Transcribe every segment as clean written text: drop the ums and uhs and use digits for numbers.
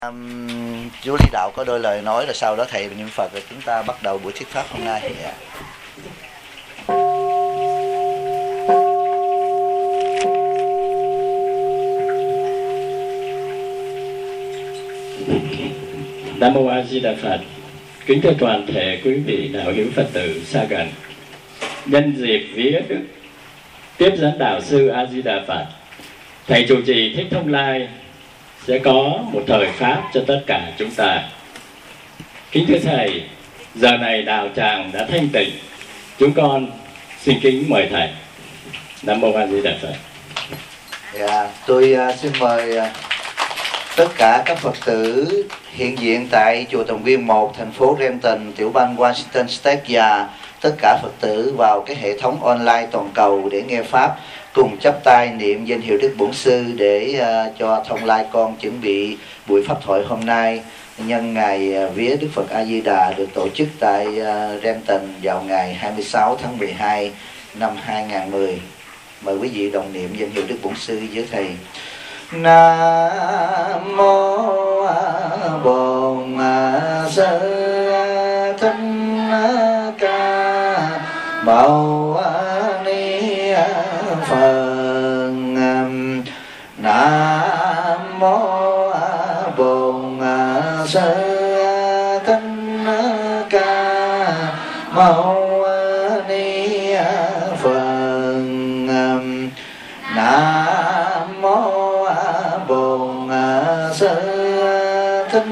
Chú Lý Đạo có đôi lời nói rồi sau đó thầy niệm Phật rồi chúng ta bắt đầu buổi thuyết pháp hôm nay. Nam mô A Di Đà Phật. Kính thưa toàn thể quý vị đạo hữu Phật tử xa gần, nhân dịp vía Đức tiếp dẫn đạo sư A Di Đà Phật, thầy trụ trì Thích Thông Lai sẽ có một thời pháp cho tất cả chúng ta. Kính thưa thầy, giờ này đạo tràng đã thanh tịnh, chúng con xin kính mời thầy. Nam mô A Di Đà Phật. Tôi xin mời tất cả các Phật tử hiện diện tại chùa Tòng Viên 1, thành phố Renton, tiểu bang Washington State và tất cả Phật tử vào cái hệ thống online toàn cầu để nghe pháp, cùng chắp tay niệm danh hiệu Đức Bổn Sư để cho Thông Lai con chuẩn bị buổi pháp thoại hôm nay nhân ngày vía Đức Phật A Di Đà được tổ chức tại Renton vào ngày 26 tháng 12 năm 2010. Mời quý vị đồng niệm danh hiệu Đức Bổn Sư với thầy. Nam mô Bổn Sư Thích Ca Mâu Ni Phật. Nam mô Bổn Sư Thích Ca Mâu Ni Phật. Nam mô Bổn Sư Thích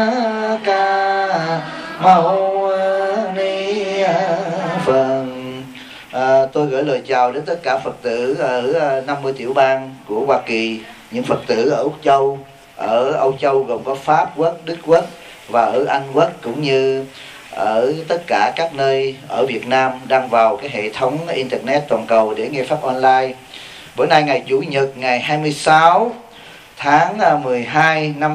Ca Mâu Ni Phật. Tôi gửi lời chào đến tất cả Phật tử ở 50 tiểu bang của Hoa Kỳ, những Phật tử ở Úc Châu, ở Âu Châu gồm có Pháp Quốc, Đức Quốc và ở Anh Quốc, cũng như ở tất cả các nơi ở Việt Nam đang vào cái hệ thống Internet toàn cầu để nghe pháp online. Bữa nay ngày Chủ nhật ngày 26 tháng 12 năm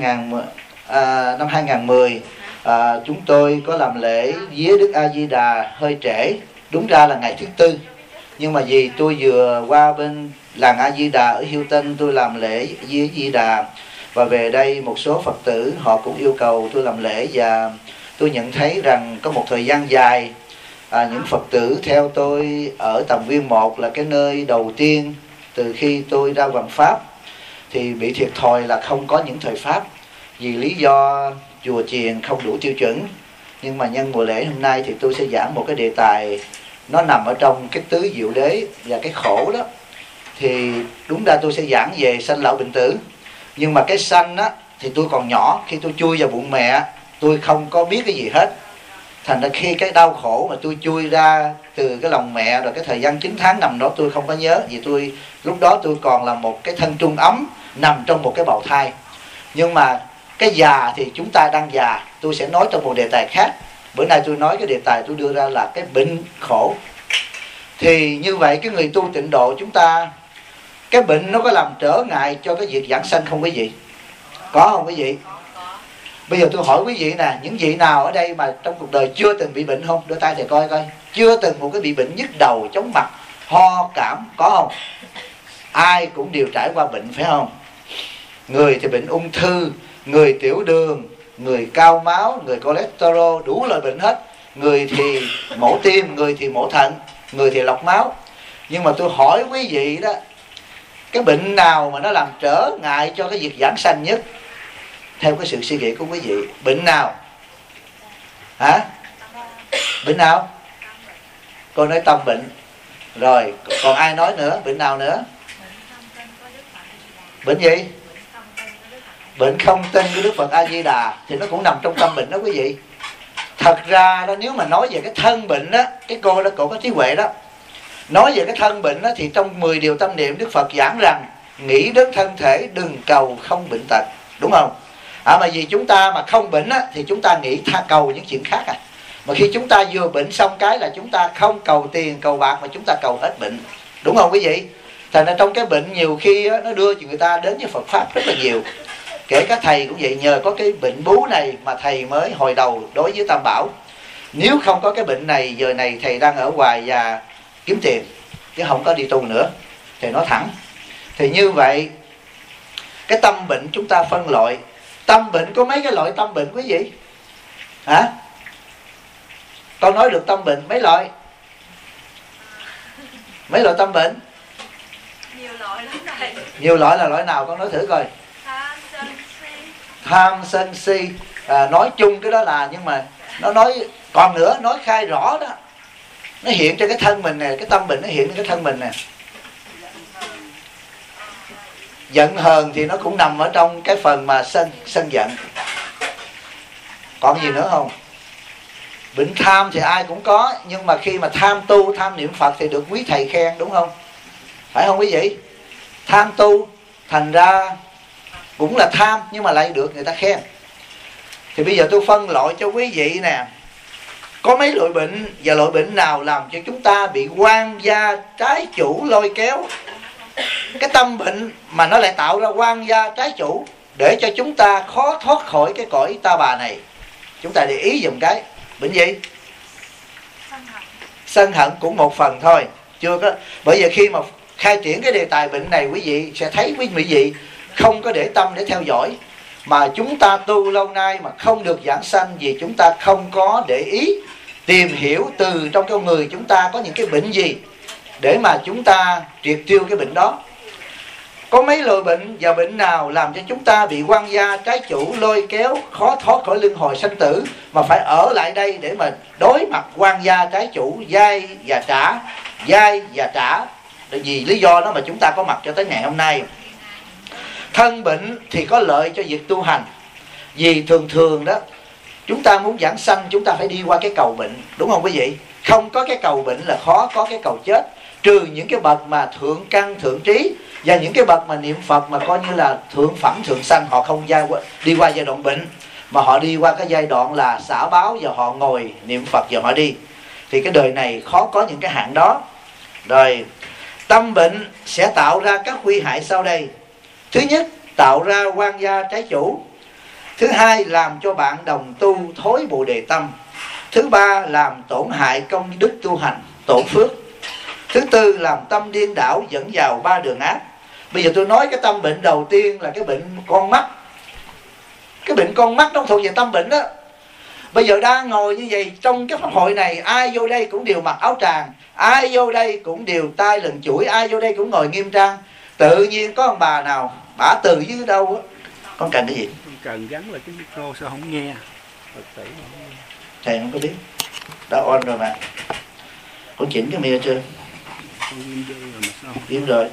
2010, chúng tôi có làm lễ vía Đức A Di Đà hơi trễ, đúng ra là ngày thứ Tư, nhưng mà vì tôi vừa qua bên làng A Di Đà ở Houston, tôi làm lễ vía Di Đà và về đây một số Phật tử họ cũng yêu cầu tôi làm lễ, và tôi nhận thấy rằng có một thời gian dài những Phật tử theo tôi ở Tòng Viên 1 là cái nơi đầu tiên từ khi tôi ra hoằng pháp thì bị thiệt thòi là không có những thời pháp vì lý do chùa chiền không đủ tiêu chuẩn. Nhưng mà nhân mùa lễ hôm nay thì tôi sẽ giảng một cái đề tài nó nằm ở trong cái tứ diệu đế và cái khổ đó. Thì đúng ra tôi sẽ giảng về sanh lão bệnh tử, nhưng mà cái sanh á thì tôi còn nhỏ, khi tôi chui vào bụng mẹ tôi không có biết cái gì hết. Thành ra khi cái đau khổ mà tôi chui ra từ cái lòng mẹ rồi cái thời gian 9 tháng nằm đó tôi không có nhớ, vì lúc đó tôi còn là một cái thân trung ấm nằm trong một cái bào thai. Nhưng mà cái già thì chúng ta đang già, tôi sẽ nói trong một đề tài khác. Bữa nay tôi nói cái đề tài tôi đưa ra là cái bệnh khổ. Thì như vậy cái người tu tịnh độ chúng ta, cái bệnh nó có làm trở ngại cho cái việc giảng sanh không quý vị? Có không quý vị? Bây giờ tôi hỏi quý vị nè, những vị nào ở đây mà trong cuộc đời chưa từng bị bệnh không? Đưa tay thầy coi coi. Chưa từng một cái bị bệnh nhức đầu, chóng mặt, ho cảm, có không? Ai cũng đều trải qua bệnh phải không? Người thì bệnh ung thư, người tiểu đường, người cao máu, người cholesterol, đủ loại bệnh hết. Người thì mổ tim, người thì mổ thận, người thì lọc máu. Nhưng mà tôi hỏi quý vị đó, cái bệnh nào mà nó làm trở ngại cho cái việc giảng sanh nhất? Theo cái sự suy nghĩ của quý vị, bệnh nào? Hả? Bệnh nào? Cô nói tâm bệnh. Rồi, còn ai nói nữa? Bệnh nào nữa? Bệnh gì? Bệnh không tin của Đức Phật A Di Đà thì nó cũng nằm trong tâm bệnh đó quý vị. Thật ra đó, nếu mà nói về cái thân bệnh đó, cái cô đó, cổ có trí huệ đó, nói về cái thân bệnh đó thì trong 10 điều tâm niệm Đức Phật giảng rằng nghĩ đến thân thể đừng cầu không bệnh tật, đúng không? Mà vì chúng ta mà không bệnh á, thì chúng ta nghĩ cầu những chuyện khác à. Mà khi chúng ta vừa bệnh xong cái là chúng ta không cầu tiền, cầu bạc mà chúng ta cầu hết bệnh, đúng không quý vị? Thành ra trong cái bệnh nhiều khi á, nó đưa người ta đến với Phật Pháp rất là nhiều. Kể cả thầy cũng vậy, nhờ có cái bệnh bú này mà thầy mới hồi đầu đối với Tam Bảo. Nếu không có cái bệnh này, giờ này thầy đang ở hoài và kiếm tiền, chứ không có đi tu nữa. Thầy nói thẳng. Thì như vậy cái tâm bệnh chúng ta phân loại. Tâm bệnh có mấy cái loại tâm bệnh quý vị? Hả? Con nói được tâm bệnh mấy loại? Mấy loại tâm bệnh? Nhiều loại lắm thầy. Nhiều loại là loại nào con nói thử coi. Tham sân si. Tham sân si. Nói chung cái đó là, nhưng mà nó nói còn nữa, nói khai rõ đó, nó hiện trên cái thân mình nè, cái tâm bệnh nó hiện trên cái thân mình nè. Giận hờn thì nó cũng nằm ở trong cái phần mà sân giận. Còn gì nữa không? Bệnh tham thì ai cũng có, nhưng mà khi mà tham tu, tham niệm Phật thì được quý thầy khen, đúng không? Phải không quý vị? Tham tu thành ra cũng là tham, nhưng mà lại được người ta khen. Thì bây giờ tôi phân loại cho quý vị nè, có mấy loại bệnh, và loại bệnh nào làm cho chúng ta bị quan gia trái chủ lôi kéo. Cái tâm bệnh mà nó lại tạo ra quan gia trái chủ, để cho chúng ta khó thoát khỏi cái cõi ta bà này. Chúng ta để ý dùm cái. Bệnh gì? Sân hận cũng một phần thôi, chưa có. Bởi vì khi mà khai triển cái đề tài bệnh này, quý vị sẽ thấy quý vị không có để tâm để theo dõi. Mà chúng ta tu lâu nay mà không được giảng sanh, vì chúng ta không có để ý tìm hiểu từ trong con người chúng ta có những cái bệnh gì, để mà chúng ta triệt tiêu cái bệnh đó. Có mấy loại bệnh và bệnh nào làm cho chúng ta bị quan gia trái chủ lôi kéo, khó thoát khỏi luân hồi sanh tử, mà phải ở lại đây để mà đối mặt quan gia trái chủ, dai và trả, dai và trả. Vì lý do đó mà chúng ta có mặt cho tới ngày hôm nay. Thân bệnh thì có lợi cho việc tu hành, vì thường thường đó chúng ta muốn giảng sanh, chúng ta phải đi qua cái cầu bệnh, đúng không quý vị? Không có cái cầu bệnh là khó có cái cầu chết. Trừ những cái bậc mà thượng căn thượng trí, và những cái bậc mà niệm Phật mà coi như là thượng phẩm thượng sanh, họ không đi qua giai đoạn bệnh, mà họ đi qua cái giai đoạn là xả báo, và họ ngồi niệm Phật và họ đi. Thì cái đời này khó có những cái hạng đó. Rồi tâm bệnh sẽ tạo ra các nguy hại sau đây. Thứ nhất, tạo ra quan gia trái chủ. Thứ hai, làm cho bạn đồng tu thối bồ đề tâm. Thứ ba, làm tổn hại công đức tu hành, tổn phước. Thứ tư, làm tâm điên đảo dẫn vào ba đường ác. Bây giờ tôi nói cái tâm bệnh đầu tiên là cái bệnh con mắt. Cái bệnh con mắt nó thuộc về tâm bệnh đó. Bây giờ đang ngồi như vậy trong cái pháp hội này, ai vô đây cũng đều mặc áo tràng, ai vô đây cũng đều tay lần chuỗi, ai vô đây cũng ngồi nghiêm trang. Tự nhiên có ông bà nào bả từ dưới đâu á, con cần cái gì? Con cần gắn là cái micro sao không nghe? Thầy không có biết. Đã on rồi mà. Con chỉnh cái mic chưa? Im rồi.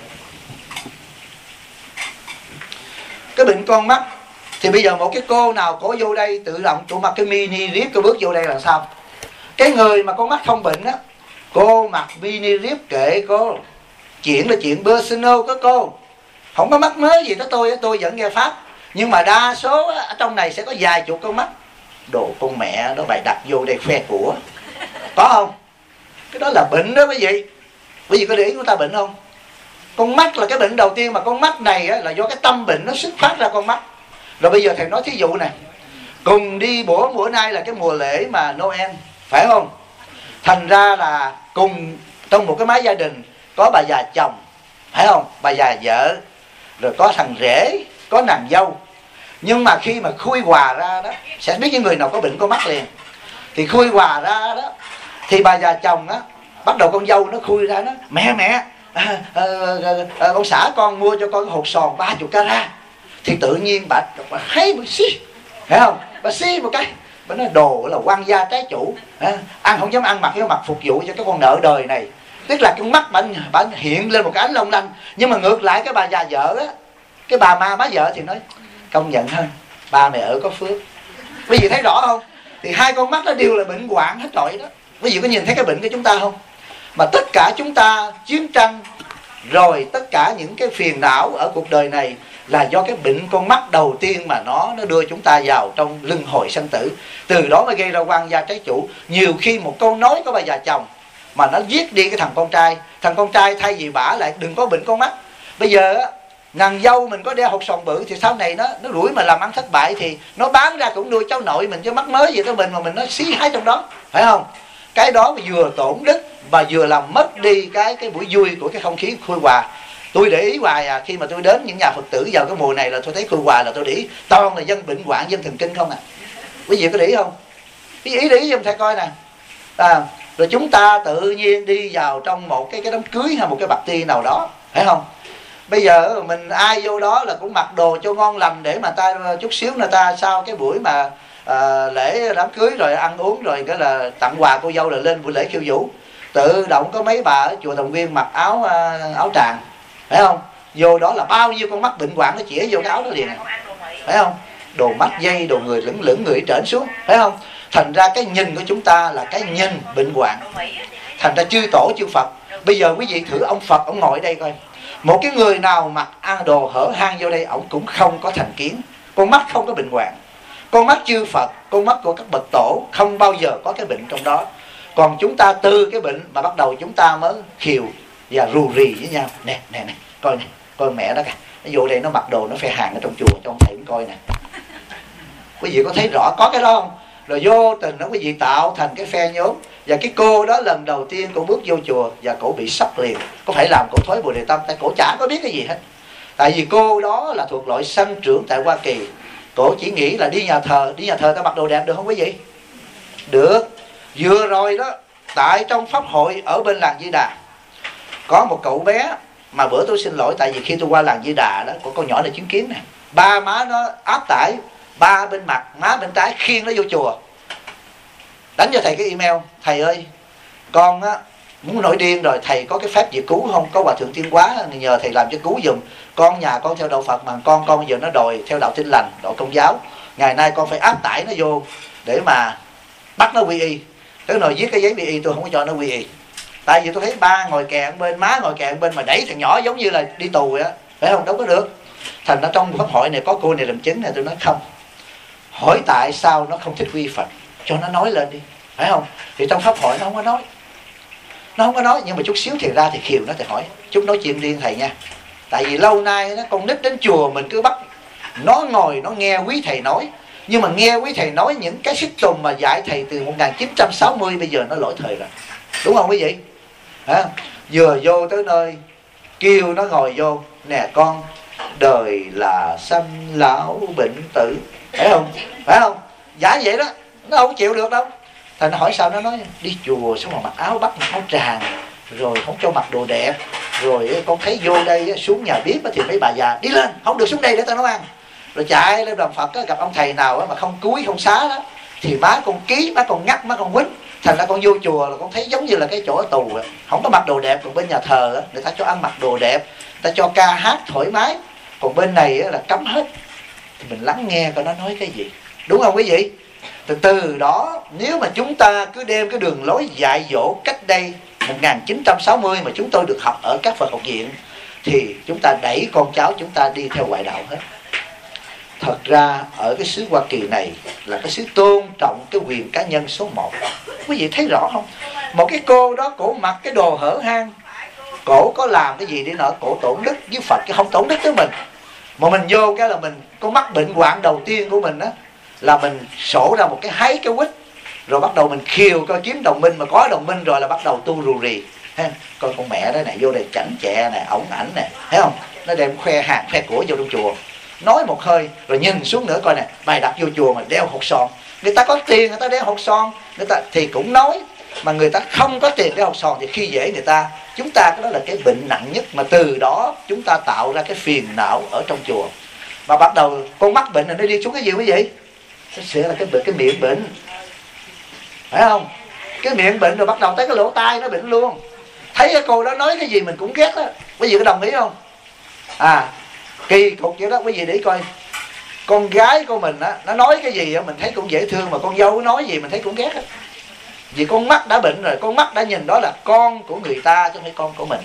Cái bệnh con mắt thì bây giờ một cái cô nào cổ vô đây tự động tụ mặc cái mini rip, cô bước vô đây là sao? Cái người mà con mắt không bệnh á, cô mặc mini rip kệ cô. Chuyện là chuyện personal của cô, không có mắc mớ gì tới tôi vẫn nghe pháp. Nhưng mà đa số á, ở trong này sẽ có vài chục con mắt. Đồ con mẹ nó bày đặt vô đây khoe của. Có không? Cái đó là bệnh đó quý vị. Quý vị có để ý của ta bệnh không? Con mắt là cái bệnh đầu tiên, mà con mắt này á, là do cái tâm bệnh nó xuất phát ra con mắt. Rồi bây giờ thầy nói thí dụ này, cùng đi bữa nay là cái mùa lễ mà Noel, phải không? Thành ra là cùng trong một cái mái gia đình có bà già chồng, phải không? Bà già vợ, rồi có thằng rể, có nàng dâu. Nhưng mà khi mà khui quà ra đó, sẽ biết những người nào có bệnh con mắt liền. Thì khui quà ra đó, thì bà già chồng á, bắt đầu con dâu nó khui ra đó, mẹ ông xã con mua cho con cái hột sòn 30 carat. Thì tự nhiên bà thấy bà xí, phải không? Bà xí một cái, bà nói đồ là quan gia trái chủ, ăn không dám ăn, mặc cái mặt phục vụ cho cái con nợ đời này. Tức là con mắt bà hiện lên một cái ánh long lanh. Nhưng mà ngược lại cái bà già vợ á, cái bà má vợ thì nói công nhận hơn, ba mẹ ở có phước. Quý vị thấy rõ không? Thì hai con mắt nó đều là bệnh hoạn hết trọi đó. Quý vị có nhìn thấy cái bệnh của chúng ta không? Mà tất cả chúng ta chiến tranh, rồi tất cả những cái phiền não ở cuộc đời này là do cái bệnh con mắt đầu tiên mà nó đưa chúng ta vào trong luân hồi sanh tử. Từ đó mới gây ra quan gia trái chủ. Nhiều khi một câu nói của bà già chồng mà nó giết đi cái thằng con trai. Thằng con trai thay vì bả lại đừng có bệnh con mắt. Bây giờ á, nàng dâu mình có đeo hột sòn bự thì sau này nó rủi mà làm ăn thất bại thì nó bán ra cũng nuôi cháu nội mình, chứ mắc mới gì tới mình mà mình nó xí hái trong đó, phải không? Cái đó vừa tổn đức mà vừa làm mất đi cái buổi vui của cái không khí khui quà. Tôi để ý hoài à, khi mà tôi đến những nhà Phật tử vào cái mùa này là tôi thấy tôi hoài là tôi để ý toàn là dân bệnh hoạn, dân thần kinh không à. Quý vị có để ý không? Quý vị để ý giùm thầy coi nè. Rồi chúng ta tự nhiên đi vào trong một cái đám cưới hay một cái party nào đó, phải không? Bây giờ mình ai vô đó là cũng mặc đồ cho ngon lành để mà ta chút xíu người ta sau cái buổi mà lễ đám cưới rồi ăn uống rồi cái là tặng quà cô dâu là lên buổi lễ khiêu vũ. Tự động có mấy bà ở chùa Đồng Viên mặc áo tràng, phải không? Vô đó là bao nhiêu con mắt bệnh hoạn nó chĩa vô cái áo đó liền, phải không? Đồ mắt dây, đồ người lửng lửng người trển xuống, phải không? Thành ra cái nhìn của chúng ta là cái nhìn bệnh hoạn. Thành ra chư tổ chư Phật, bây giờ quý vị thử ông Phật ông ngồi ở đây coi, một cái người nào mặc ăn đồ hở hang vô đây, ổng cũng không có thành kiến, con mắt không có bệnh hoạn. Con mắt chư Phật, con mắt của các bậc tổ không bao giờ có cái bệnh trong đó. Còn chúng ta từ cái bệnh mà bắt đầu chúng ta mới khiều và rù rì với nhau. Nè, coi mẹ đó kìa, nó vô đây nó mặc đồ nó phe hàng ở trong chùa cho ông thầy cũng coi nè. Quý vị có thấy rõ có cái đó không? Rồi vô tình nó quý vị tạo thành cái phe nhóm. Và cái cô đó lần đầu tiên cô bước vô chùa và cổ bị sốc liền. Có phải làm cổ thối Bồ Đề Tâm, tại cổ chả có biết cái gì hết. Tại vì cô đó là thuộc loại sanh trưởng tại Hoa Kỳ. Cổ chỉ nghĩ là đi nhà thờ ta mặc đồ đẹp được không quý vị? Được. Vừa rồi đó, tại trong pháp hội ở bên làng Di Đà, có một cậu bé mà bữa tôi xin lỗi, tại vì khi tôi qua làng Di Đà đó, có con nhỏ này chứng kiến nè, ba má nó áp tải, ba bên mặt, má bên trái khiêng nó vô chùa. Đánh cho thầy cái email, thầy ơi, con á muốn nổi điên rồi, thầy có cái phép gì cứu không? Có Hòa Thượng Tiên Quá nhờ thầy làm cho cứu giùm. Con nhà con theo đạo Phật mà con bây giờ nó đòi theo đạo Tin Lành, đạo Công giáo. Ngày nay con phải áp tải nó vô để mà bắt nó quy y. Tới nồi viết cái giấy quy y tôi không có cho nó quy y. Tại vì tôi thấy ba ngồi kè bên, má ngồi kè bên mà đẩy thằng nhỏ giống như là đi tù vậy á, phải không? Đâu có được. Thành ra trong pháp hội này có cô này làm chứng này, tôi nói không. Hỏi tại sao nó không thích quy Phật, cho nó nói lên đi, phải không? Thì trong pháp hội nó không có nói. Nó không có nói, nhưng mà chút xíu thì ra thì khiều nó thì hỏi. Chút nói chuyện riêng thầy nha. Tại vì lâu nay nó con nít đến chùa mình cứ bắt nó ngồi nó nghe quý thầy nói. Nhưng mà nghe quý thầy nói những cái xích tùng mà dạy thầy từ 1960 bây giờ nó lỗi thời rồi. Đúng không quý vị? Vừa vô tới nơi kêu nó ngồi vô, nè con, đời là sanh lão bệnh tử, phải không? Phải không? Giả vậy đó, nó không chịu được đâu. Thành nó hỏi sao, nó nói đi chùa xong rồi mặc áo bắt mặc áo tràng, rồi không cho mặc đồ đẹp, rồi con thấy vô đây xuống nhà bếp thì mấy bà già đi lên, không được xuống đây để tao nấu ăn. Rồi chạy lên đàm Phật gặp ông thầy nào mà không cúi không xá đó thì má con ký, má con ngắt, má con quýnh. Thành ra con vô chùa là con thấy giống như là cái chỗ ở tù đó. Không có mặc đồ đẹp. Còn bên nhà thờ đó, người ta cho ăn mặc đồ đẹp, người ta cho ca hát thoải mái. Còn bên này là cấm hết. Thì mình lắng nghe coi nó nói cái gì. Đúng không quý vị? Từ đó nếu mà chúng ta cứ đem cái đường lối dạy dỗ cách đây 1960 mà chúng tôi được học ở các Phật học viện, thì chúng ta đẩy con cháu chúng ta đi theo ngoại đạo hết. Thật ra ở cái xứ Hoa Kỳ này là cái xứ tôn trọng cái quyền cá nhân số 1. Quý vị thấy rõ không? Một cái cô đó cổ mặc cái đồ hở hang, cổ có làm cái gì đi nữa, cổ tổn đức với Phật chứ không tổn đức với mình. Mà mình vô cái là mình có mắc bệnh hoạn đầu tiên của mình đó là mình sổ ra một cái háy cái quýt, rồi bắt đầu mình khiêu coi kiếm đồng minh, mà có đồng minh rồi là bắt đầu tu rù rì. Coi con mẹ đó này vô đây chảnh chẹ này, ổng ảnh nè, thấy không? Nó đem khoe hàng khoe của vô trong chùa, nói một hơi rồi nhìn xuống nữa coi nè, bài đặt vô chùa mà đeo hột son. Người ta có tiền người ta đeo hột son, người ta thì cũng nói, mà người ta không có tiền đeo hột son thì khi dễ người ta. Chúng ta cái đó là cái bệnh nặng nhất, mà từ đó chúng ta tạo ra cái phiền não ở trong chùa. Mà bắt đầu con mắc bệnh này nó đi xuống cái gì quý vị? Nó sẽ là cái miệng bệnh, phải không? Cái miệng bệnh rồi bắt đầu tới cái lỗ tai nó bệnh luôn. Thấy cái cô đó nói cái gì mình cũng ghét đó. Quý vị có đồng ý không? Kỳ cục vậy đó. Quý vị để coi, con gái của mình á, nó nói cái gì á mình thấy cũng dễ thương, mà con dâu nói gì mình thấy cũng ghét á. Vì con mắt đã bệnh rồi, con mắt đã nhìn đó là con của người ta chứ không phải con của mình.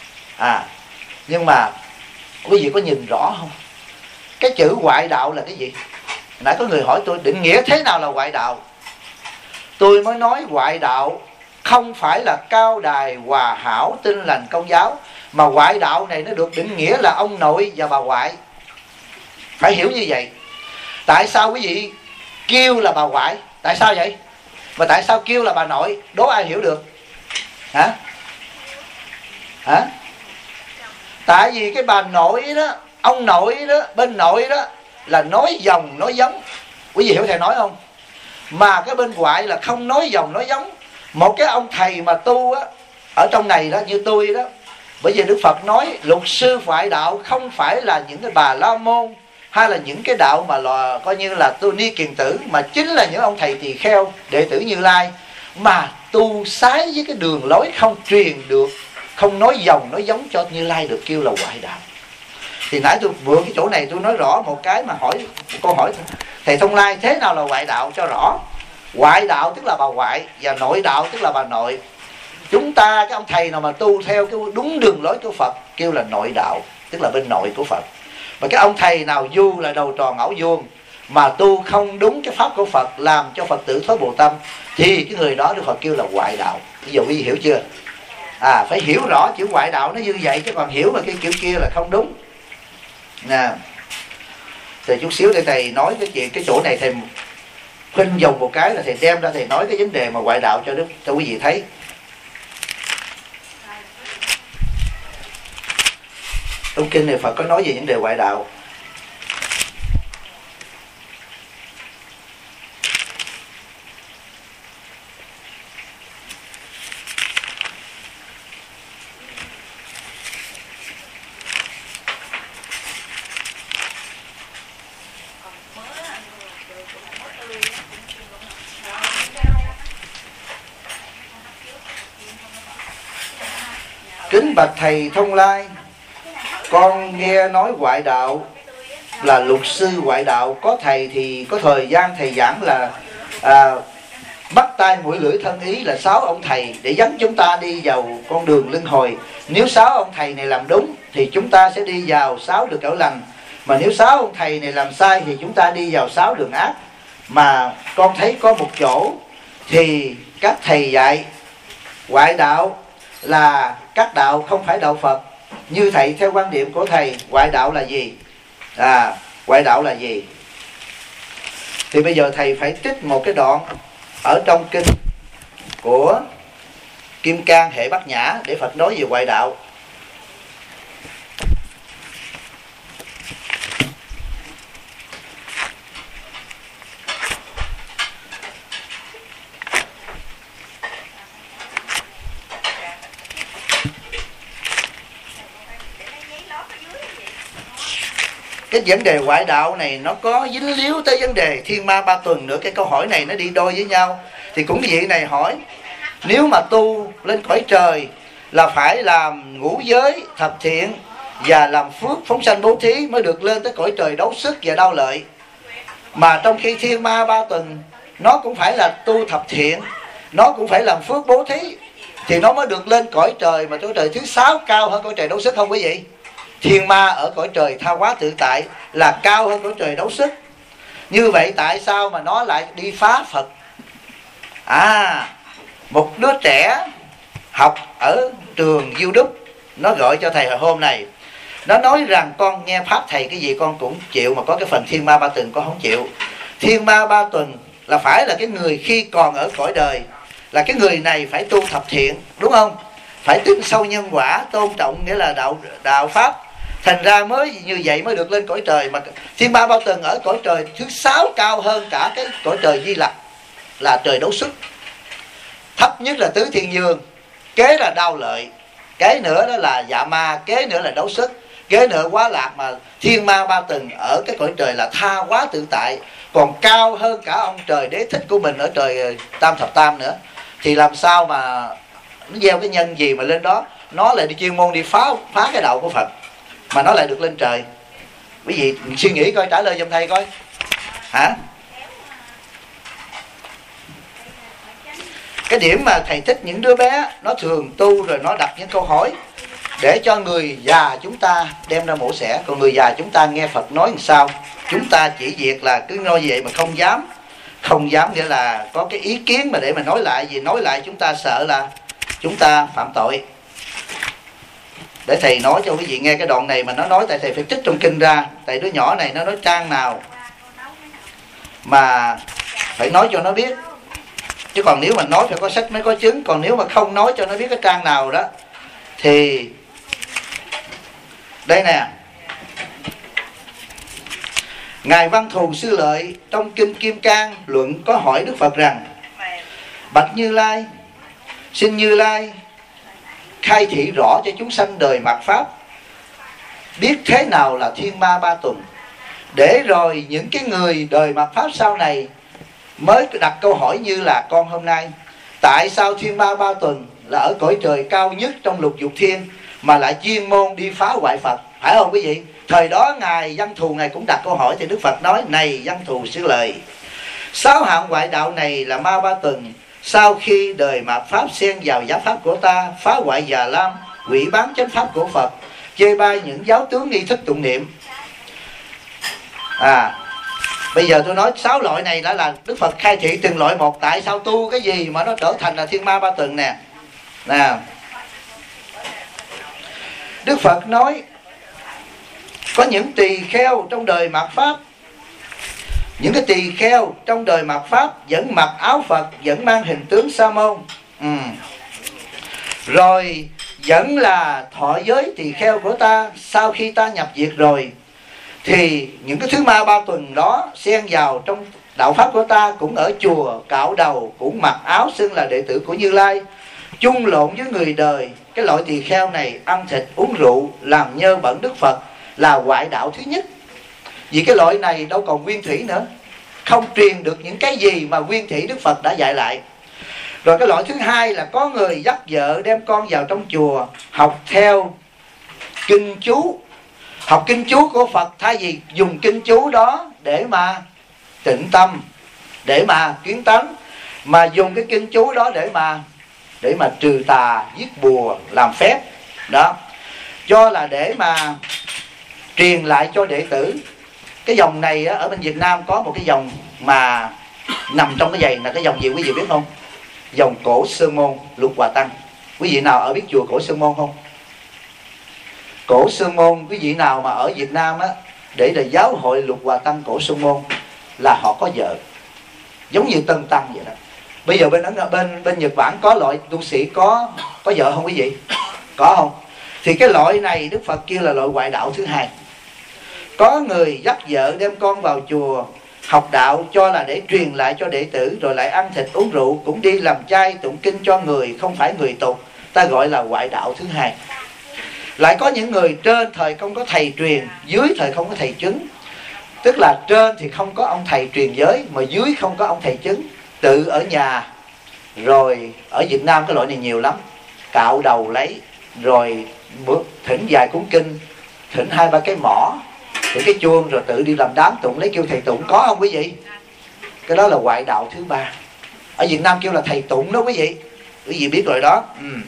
Nhưng mà quý vị có nhìn rõ không? Cái chữ ngoại đạo là cái gì? Nãy có người hỏi tôi định nghĩa thế nào là ngoại đạo. Tôi mới nói ngoại đạo không phải là cao đài hòa hảo Tin Lành Công giáo, mà ngoại đạo này nó được định nghĩa là ông nội và bà ngoại. Phải hiểu như vậy. Tại sao quý vị kêu là bà ngoại? Tại sao vậy? Mà tại sao kêu là bà nội? Đố ai hiểu được? Hả? Tại vì cái bà nội đó, ông nội đó, bên nội đó là nói dòng nói giống. Quý vị hiểu thầy nói không? Mà cái bên ngoại là không nói dòng nói giống. Một cái ông thầy mà tu á, ở trong này đó như tôi đó, bởi vì Đức Phật nói luật sư ngoại đạo không phải là những cái bà la môn hay là những cái đạo mà là coi như là tu ni kiền tử, mà chính là những ông thầy tỳ kheo đệ tử Như Lai mà tu sái với cái đường lối không truyền được, không nói dòng nói giống cho Như Lai, được kêu là ngoại đạo. Thì nãy tôi vừa cái chỗ này tôi nói rõ một cái mà hỏi câu hỏi thầy Thông Lai, thế nào là ngoại đạo cho rõ. Ngoại đạo tức là bà ngoại, và nội đạo tức là bà nội. Chúng ta, cái ông thầy nào mà tu theo cái đúng đường lối của Phật kêu là nội đạo, tức là bên nội của Phật. Và cái ông thầy nào du là đầu tròn ảo vuông, mà tu không đúng cái pháp của Phật, làm cho Phật tử thối bộ tâm, thì cái người đó Đức Phật kêu là ngoại đạo. Ví dụ quý vị hiểu chưa? Phải hiểu rõ chữ ngoại đạo nó như vậy, chứ còn hiểu mà cái kiểu kia là không đúng nè. Thì chút xíu để thầy nói cái chuyện, cái chỗ này thầy khuynh dùng một cái là thầy đem ra thầy nói cái vấn đề mà ngoại đạo cho quý vị thấy. Trong kinh này Phật có nói về vấn đề ngoại đạo. Kính bạch thầy Thông Lai, con nghe nói ngoại đạo là luật sư ngoại đạo, có thầy thì có thời gian thầy giảng là bắt tay mũi lưỡi thân ý là 6 ông thầy để dẫn chúng ta đi vào con đường luân hồi. Nếu 6 ông thầy này làm đúng thì chúng ta sẽ đi vào 6 đường cõi lành, mà nếu 6 ông thầy này làm sai thì chúng ta đi vào 6 đường ác. Mà con thấy có một chỗ thì các thầy dạy ngoại đạo là các đạo không phải đạo Phật. Như thầy, theo quan điểm của thầy, ngoại đạo là gì? Ngoại đạo là gì? Thì bây giờ thầy phải trích một cái đoạn ở trong kinh của Kim Cang Hệ Bát Nhã để Phật nói về ngoại đạo. Cái vấn đề ngoại đạo này nó có dính líu tới vấn đề thiên ma ba tuần nữa. Cái câu hỏi này nó đi đôi với nhau. Thì cũng vị này hỏi, nếu mà tu lên cõi trời là phải làm ngũ giới thập thiện và làm phước phóng sanh bố thí mới được lên tới cõi trời đấu sức và đau lợi. Mà trong khi thiên ma ba tuần nó cũng phải là tu thập thiện, nó cũng phải làm phước bố thí, thì nó mới được lên cõi trời mà cõi trời thứ 6 cao hơn cõi trời đấu sức, không quý vị? Thiên ma ở cõi trời tha hóa tự tại là cao hơn cõi trời đấu sức. Như vậy tại sao mà nó lại đi phá Phật? Một đứa trẻ học ở trường Diêu Đúc, nó gọi cho thầy hồi hôm này, nó nói rằng con nghe pháp thầy cái gì con cũng chịu, mà có cái phần thiên ma ba tuần con không chịu. Thiên ma ba tuần là phải là cái người khi còn ở cõi đời, là cái người này phải tu thập thiện, đúng không? Phải tin sâu nhân quả, tôn trọng nghĩa là đạo pháp. Thành ra mới như vậy mới được lên cõi trời. Mà thiên ma ba tuần ở cõi trời thứ 6 cao hơn cả cái cõi trời Di Lặc là trời đấu sức. Thấp nhất là tứ thiên dương, kế là đau lợi, kế nữa đó là dạ ma, kế nữa là đấu sức, kế nữa quá lạc. Mà thiên ma ba tuần ở cái cõi trời là tha hóa tự tại, còn cao hơn cả ông trời đế thích của mình ở trời tam thập tam nữa. Thì làm sao mà nó gieo cái nhân gì mà lên đó? Nó lại đi chuyên môn đi phá cái đạo của Phật mà nó lại được lên trời. Quý vị suy nghĩ coi, trả lời giùm thầy coi. Cái điểm mà thầy thích những đứa bé nó thường tu rồi nó đặt những câu hỏi để cho người già chúng ta đem ra mổ xẻ. Còn người già chúng ta nghe Phật nói làm sao, chúng ta chỉ việc là cứ nói vậy mà không dám nghĩa là có cái ý kiến mà để mà nói lại. Vì nói lại chúng ta sợ là chúng ta phạm tội. Để thầy nói cho quý vị nghe cái đoạn này mà nó nói, tại thầy phải trích trong kinh ra. Tại đứa nhỏ này nó nói trang nào mà phải nói cho nó biết. Chứ còn nếu mà nói phải có sách mới có chứng. Còn nếu mà không nói cho nó biết cái trang nào đó thì Đây nè, Ngài Văn Thù Sư Lợi trong Kinh Kim Cang luận có hỏi Đức Phật rằng: bạch Như Lai, xin Như Lai khai thị rõ cho chúng sanh đời mạt pháp biết thế nào là thiên ma ba tuần, để rồi những cái người đời mạt pháp sau này mới đặt câu hỏi như là con hôm nay: tại sao thiên ma ba tuần là ở cõi trời cao nhất trong lục dục thiên mà lại chuyên môn đi phá hoại Phật, phải không quý vị? Thời đó Ngài Văn Thù Ngài cũng đặt câu hỏi, thì Đức Phật nói: này Văn Thù Sư Lợi, 6 hạng ngoại đạo này là ma ba tuần, sau khi đời mạt pháp xen vào giáo pháp của ta, phá hoại Già Lam, hủy bán chánh pháp của Phật, chê bai những giáo tướng nghi thức tụng niệm. Bây giờ tôi nói 6 loại này đã là Đức Phật khai thị từng loại một. Tại sao tu cái gì mà nó trở thành là thiên ma ba tuần nè. Đức Phật nói có những tỳ kheo trong đời mạt pháp, những cái tỳ kheo trong đời mạt pháp vẫn mặc áo Phật, vẫn mang hình tướng Sa môn, rồi vẫn là thọ giới tỳ kheo của ta. Sau khi ta nhập diệt rồi thì những cái thứ ma ba tuần đó xen vào trong đạo pháp của ta, cũng ở chùa cạo đầu, cũng mặc áo xưng là đệ tử của Như Lai, chung lộn với người đời. Cái loại tỳ kheo này ăn thịt uống rượu làm nhơ bẩn Đức Phật, là ngoại đạo thứ nhất. Vì cái loại này đâu còn nguyên thủy nữa, không truyền được những cái gì mà nguyên thủy Đức Phật đã dạy lại. Rồi cái loại thứ hai là có người dắt vợ đem con vào trong chùa học theo kinh chú, học kinh chú của Phật, thay vì dùng kinh chú đó để mà tịnh tâm, để mà kiến tánh, mà dùng cái kinh chú đó để mà trừ tà, giết bùa, làm phép đó, cho là để mà truyền lại cho đệ tử. Cái dòng này ở bên Việt Nam có một cái dòng mà nằm trong cái giày là cái dòng gì quý vị biết không? Dòng Cổ Sơn Môn Lục Hòa Tăng. Quý vị nào ở biết chùa Cổ Sơn Môn không? Cổ Sơn Môn, quý vị nào mà ở Việt Nam á, để là giáo hội Lục Hòa Tăng Cổ Sơn Môn là họ có vợ, giống như Tân Tăng vậy đó. Bây giờ bên Nhật Bản có loại tu sĩ có vợ không quý vị? Có không? Thì cái loại này Đức Phật kêu là loại ngoại đạo thứ hai. Có người dắt vợ đem con vào chùa học đạo, cho là để truyền lại cho đệ tử, rồi lại ăn thịt uống rượu, cũng đi làm chay tụng kinh cho người không phải người tục, ta gọi là ngoại đạo thứ hai. Lại có những người trên thời không có thầy truyền, dưới thời không có thầy chứng. Tức là trên thì không có ông thầy truyền giới, mà dưới không có ông thầy chứng, tự ở nhà. Rồi ở Việt Nam cái loại này nhiều lắm, cạo đầu lấy, rồi thỉnh vài cuốn kinh, thỉnh 2-3 cái mỏ, thỉnh cái chuông, rồi tự đi làm đám tụng lấy, kêu thầy tụng. Có không quý vị? Cái đó là ngoại đạo thứ ba. Ở Việt Nam kêu là thầy tụng đó quý vị. Quý vị biết rồi đó.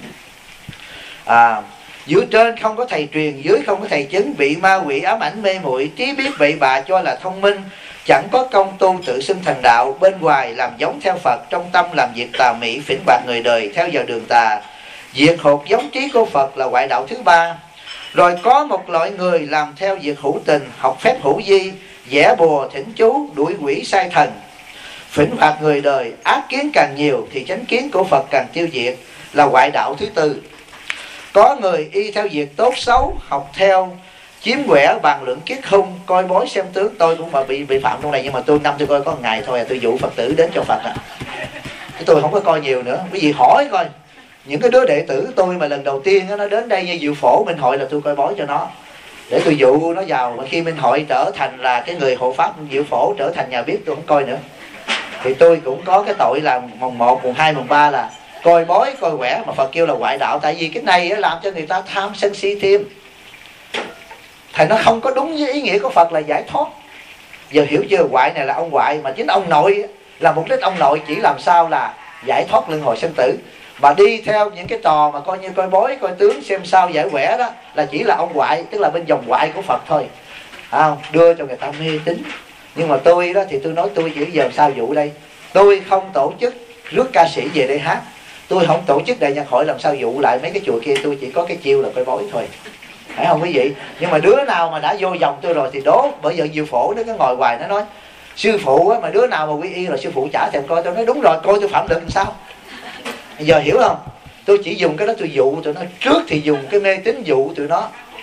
Dưới trên không có thầy truyền, dưới không có thầy chứng, bị ma quỷ ám ảnh mê muội, trí biết bậy bạ cho là thông minh, chẳng có công tu tự xưng thành đạo, bên ngoài làm giống theo Phật, trong tâm làm việc tà mỹ, phỉnh bạc người đời, theo vào đường tà, diệt hột giống trí của Phật là ngoại đạo thứ ba. Rồi có một loại người làm theo việc hữu tình, học phép hữu vi, vẽ bùa thỉnh chú, đuổi quỷ sai thần, phỉnh phạt người đời, ác kiến càng nhiều thì chánh kiến của Phật càng tiêu diệt, là ngoại đạo thứ tư. Có người y theo việc tốt xấu, học theo chiếm quẻ, bàn luận kiết hung, coi bói xem tướng. Tôi cũng mà bị phạm trong này, nhưng mà tôi năm tôi coi có một ngày thôi, tôi dụ Phật tử đến cho Phật tôi không có coi nhiều nữa. Quý vị hỏi coi, những cái đứa đệ tử tôi mà lần đầu tiên nó đến đây như Diệu Phổ Minh Hội là tôi coi bói cho nó, để tôi dụ nó vào. Mà khi Minh Hội trở thành là cái người hộ pháp Diệu Phổ, trở thành nhà bếp, tôi không coi nữa. Thì tôi cũng có cái tội là mùng 1, mùng 2, mùng 3 là coi bói, coi quẻ, mà Phật kêu là ngoại đạo. Tại vì cái này làm cho người ta tham sân si thêm, thầy nó không có đúng với ý nghĩa của Phật là giải thoát. Giờ hiểu chưa? Ngoại này là ông ngoại, mà chính ông nội là mục đích ông nội chỉ làm sao là giải thoát luân hồi sinh tử. Mà đi theo những cái trò mà coi như coi bói, coi tướng, xem sao giải quẻ đó là chỉ là ông ngoại, tức là bên dòng ngoại của Phật thôi, đưa cho người ta mê tín. Nhưng mà tôi đó thì tôi nói tôi chỉ giờ sao dụ đây. Tôi không tổ chức rước ca sĩ về đây hát, tôi không tổ chức đại nhạc hội, làm sao dụ lại mấy cái chùa kia. Tôi chỉ có cái chiêu là coi bói thôi, phải không quý vị? Nhưng mà đứa nào mà đã vô vòng tôi rồi thì đố. Bởi giờ Diệu Phổ nó cứ ngồi hoài, nó nói sư phụ á, mà đứa nào mà quy y rồi sư phụ chả thèm coi. Tôi nói đúng rồi, coi tôi phạm lực làm sao. Giờ hiểu không? Tôi chỉ dùng cái đó tôi dụ tụi nó. Trước thì dùng cái mê tín dụ tụi nó,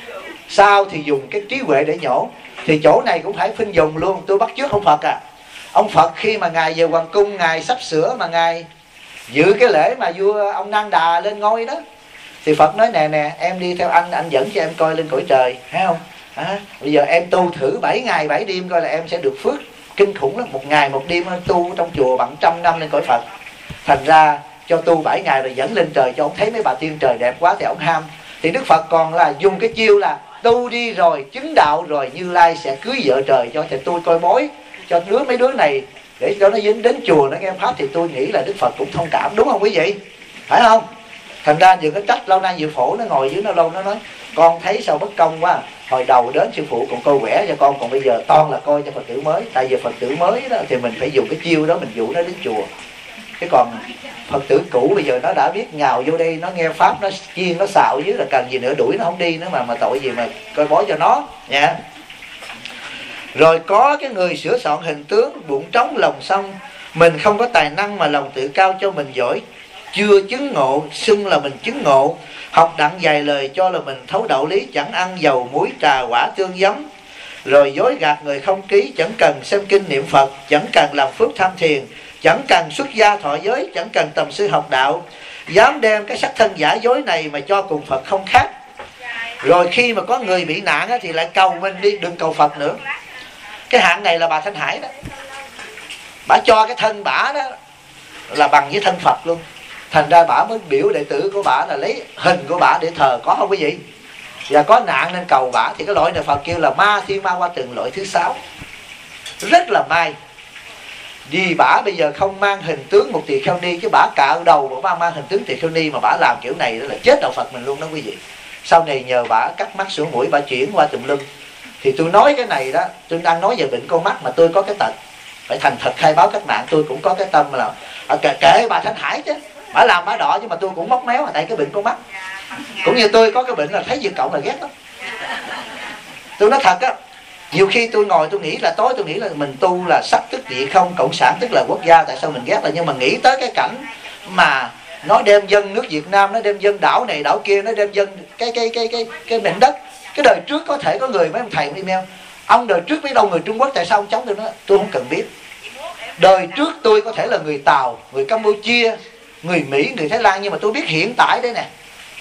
sau thì dùng cái trí huệ để nhổ. Thì chỗ này cũng phải phinh dùng luôn. Tôi bắt chước ông Phật à. Ông Phật khi mà ngài về hoàng cung, ngài sắp sửa mà ngài dự cái lễ mà vua ông Nang Đà lên ngôi đó, thì Phật nói nè nè, em đi theo anh dẫn cho em coi lên cõi trời, thấy không? Bây giờ em tu thử 7 ngày 7 đêm coi là em sẽ được phước kinh khủng lắm. 1 ngày 1 đêm tu trong chùa bằng 100 năm lên cõi Phật. Thành ra cho tu 7 ngày rồi dẫn lên trời cho ông thấy mấy bà tiên trời đẹp quá thì ông ham. Thì Đức Phật còn là dùng cái chiêu là tu đi rồi chứng đạo rồi Như Lai sẽ cưới vợ trời cho. Thì tôi coi bói cho mấy đứa này để cho nó dính đến chùa nó nghe pháp, thì tôi nghĩ là Đức Phật cũng thông cảm, đúng không quý vị? Phải không? Thành ra vừa cái trách lâu nay Diệu Phổ nó ngồi dưới nó lâu, nó nói con thấy sao bất công quá. Hồi đầu đến sư phụ còn coi quẻ cho con, còn bây giờ toàn là coi cho Phật tử mới. Tại vì Phật tử mới đó thì mình phải dùng cái chiêu đó mình dụ nó đến chùa. Cái còn Phật tử cũ bây giờ nó đã biết nhào vô đây, nó nghe pháp, nó chiên, nó xạo dưới là cần gì nữa, đuổi nó không đi nữa mà tội gì mà coi bói cho nó nha. Rồi có cái người sửa soạn hình tướng, bụng trống lòng xong, mình không có tài năng mà lòng tự cao cho mình giỏi, chưa chứng ngộ, xưng là mình chứng ngộ. Học đặng vài lời cho là mình thấu đạo lý, chẳng ăn dầu muối trà quả tương giấm. Rồi dối gạt người không ký, chẳng cần xem kinh niệm Phật, chẳng cần làm phước tham thiền, chẳng cần xuất gia thọ giới, chẳng cần tầm sư học đạo. Dám đem cái sắc thân giả dối này mà cho cùng Phật không khác. Rồi khi mà có người bị nạn á, thì lại cầu mình đi, đừng cầu Phật nữa. Cái hạng này là bà Thanh Hải đó. Bà cho cái thân bả đó là bằng với thân Phật luôn. Thành ra bả mới biểu đệ tử của bả là lấy hình của bả để thờ, có không quý vị? Và có nạn nên cầu bả. Thì cái loại này Phật kêu là ma thiên ma qua từng loại thứ 6. Rất là may. Vì bả bây giờ không mang hình tướng một tỳ kheo ni, chứ bả cạo đầu bả mang hình tướng tỳ kheo ni mà bả làm kiểu này đó là chết đạo Phật mình luôn đó quý vị. Sau này nhờ bả cắt mắt sửa mũi, bả chuyển qua tùm lum. Thì tôi nói cái này đó, tôi đang nói về bệnh con mắt mà tôi có cái tật phải thành thật khai báo cách mạng. Tôi cũng có cái tâm là kệ bà Thanh Hải chứ, bả làm bả đỏ, nhưng mà tôi cũng móc méo tại cái bệnh con mắt. Cũng như tôi có cái bệnh là thấy Việt Cộng là ghét lắm. Tôi nói thật á, nhiều khi tôi ngồi tôi nghĩ là tối tôi nghĩ là mình tu là sắc tức địa không, cộng sản tức là quốc gia, tại sao mình ghét là, nhưng mà nghĩ tới cái cảnh mà nó đem dân nước Việt Nam, nó đem dân đảo này đảo kia, nó đem dân cái mảnh đất. Cái đời trước có thể có người, mấy ông thầy email, ông đời trước biết đâu người Trung Quốc, tại sao ông chống tôi? Nói tôi không cần biết. Đời trước tôi có thể là người Tàu, người Campuchia, người Mỹ, người Thái Lan, nhưng mà tôi biết hiện tại đây nè,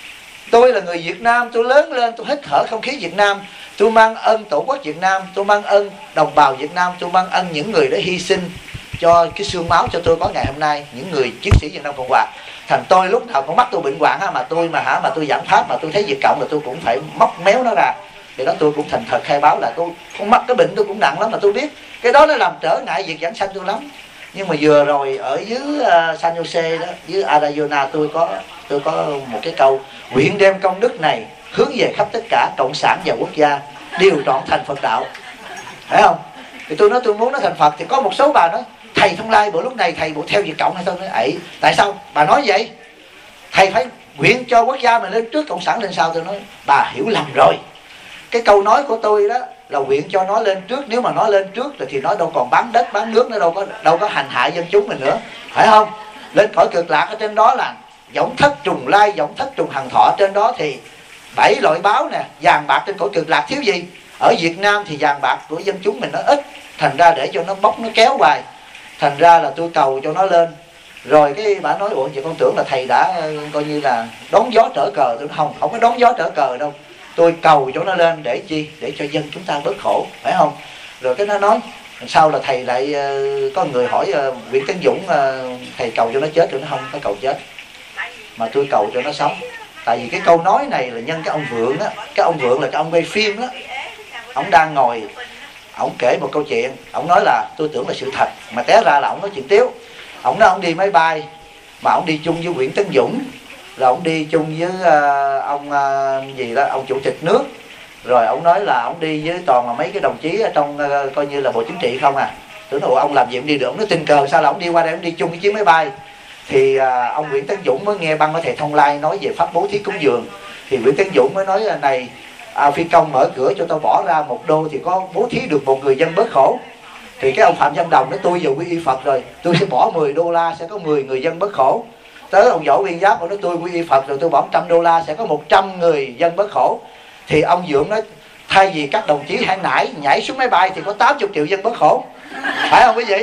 tôi là người Việt Nam, tôi lớn lên tôi hít thở không khí Việt Nam, tôi mang ơn Tổ quốc Việt Nam, tôi mang ơn đồng bào Việt Nam, tôi mang ơn những người đã hy sinh cho cái xương máu cho tôi có ngày hôm nay, những người chiến sĩ Việt Nam Cộng Hòa. Thành tôi lúc nào con mắt tôi bệnh hoạn mà tôi giảng pháp mà tôi thấy Việt Cộng là tôi cũng phải móc méo nó ra. Thì đó tôi cũng thành thật khai báo là tôi con mắt cái bệnh tôi cũng nặng lắm, mà tôi biết cái đó nó làm trở ngại việc giảng sanh tôi lắm. Nhưng mà vừa rồi ở dưới San Jose đó, dưới Arizona, tôi có một cái câu: nguyện đem công đức này hướng về khắp tất cả cộng sản và quốc gia, đều trọn thành Phật đạo. Phải không? Thì tôi nói tôi muốn nó thành Phật. Thì có một số bà nói thầy Thông Lai bữa lúc này thầy bộ theo Việt Cộng hay tôi nói ấy tại sao bà nói vậy? Thầy phải nguyện cho quốc gia mình lên trước, cộng sản lên sau. Tôi nói bà hiểu lầm rồi. Cái câu nói của tôi đó là nguyện cho nó lên trước. Nếu mà nó lên trước thì nó đâu còn bán đất bán nước, nó đâu có hành hạ dân chúng mình nữa, phải không? Lên cõi cực lạc ở trên đó là võng thất trùng lai, võng thất trùng hằng thọ. Trên đó thì 7 loại báo nè, vàng bạc trên cõi cực lạc thiếu gì. Ở Việt Nam thì vàng bạc của dân chúng mình nó ít, thành ra để cho nó bóc nó kéo hoài. Thành ra là tôi cầu cho nó lên. Rồi cái bà nói ủa vậy con tưởng là thầy đã coi như là đón gió trở cờ. Tôi nói không có đón gió trở cờ đâu, tôi cầu cho nó lên để chi? Để cho dân chúng ta bớt khổ, phải không? Rồi cái nó nói sau là thầy lại có người hỏi Nguyễn Tấn Dũng thầy cầu cho nó chết. Tôi nói không có cầu chết, mà tôi cầu cho nó sống. Tại vì cái câu nói này là nhân cái ông Vượng á. Cái ông Vượng là cái ông quay phim á. Ông đang ngồi, ông kể một câu chuyện. Ông nói là tôi tưởng là sự thật, mà té ra là ông nói chuyện tiếu. Ông nói ông đi máy bay, mà ông đi chung với Nguyễn Tấn Dũng, rồi ông đi chung với ông gì đó, ông chủ tịch nước. Rồi ông nói là ông đi với toàn là mấy cái đồng chí ở trong coi như là bộ chính trị không à. Tưởng là ông làm gì ông đi được. Ông nói tình cờ sao là ông đi qua đây, ông đi chung với chiếc máy bay. Thì ông Nguyễn Tấn Dũng mới nghe băng của thầy Thông Lai nói về pháp bố thí cúng dường. Thì Nguyễn Tấn Dũng mới nói là này phi công mở cửa cho tôi bỏ ra $1 thì có bố thí được một người dân bớt khổ. Thì cái ông Phạm Văn Đồng nói tôi giờ quy y Phật rồi, tôi sẽ bỏ $10 sẽ có 10 người dân bớt khổ. Tới ông Võ Nguyên Giáp ông nói tôi quy y Phật rồi, tôi bỏ $100 sẽ có 100 người dân bớt khổ. Thì ông Dượng nói Thay vì các đồng chí hãy nhảy xuống máy bay thì có 80 triệu dân bớt khổ, phải không quý vị?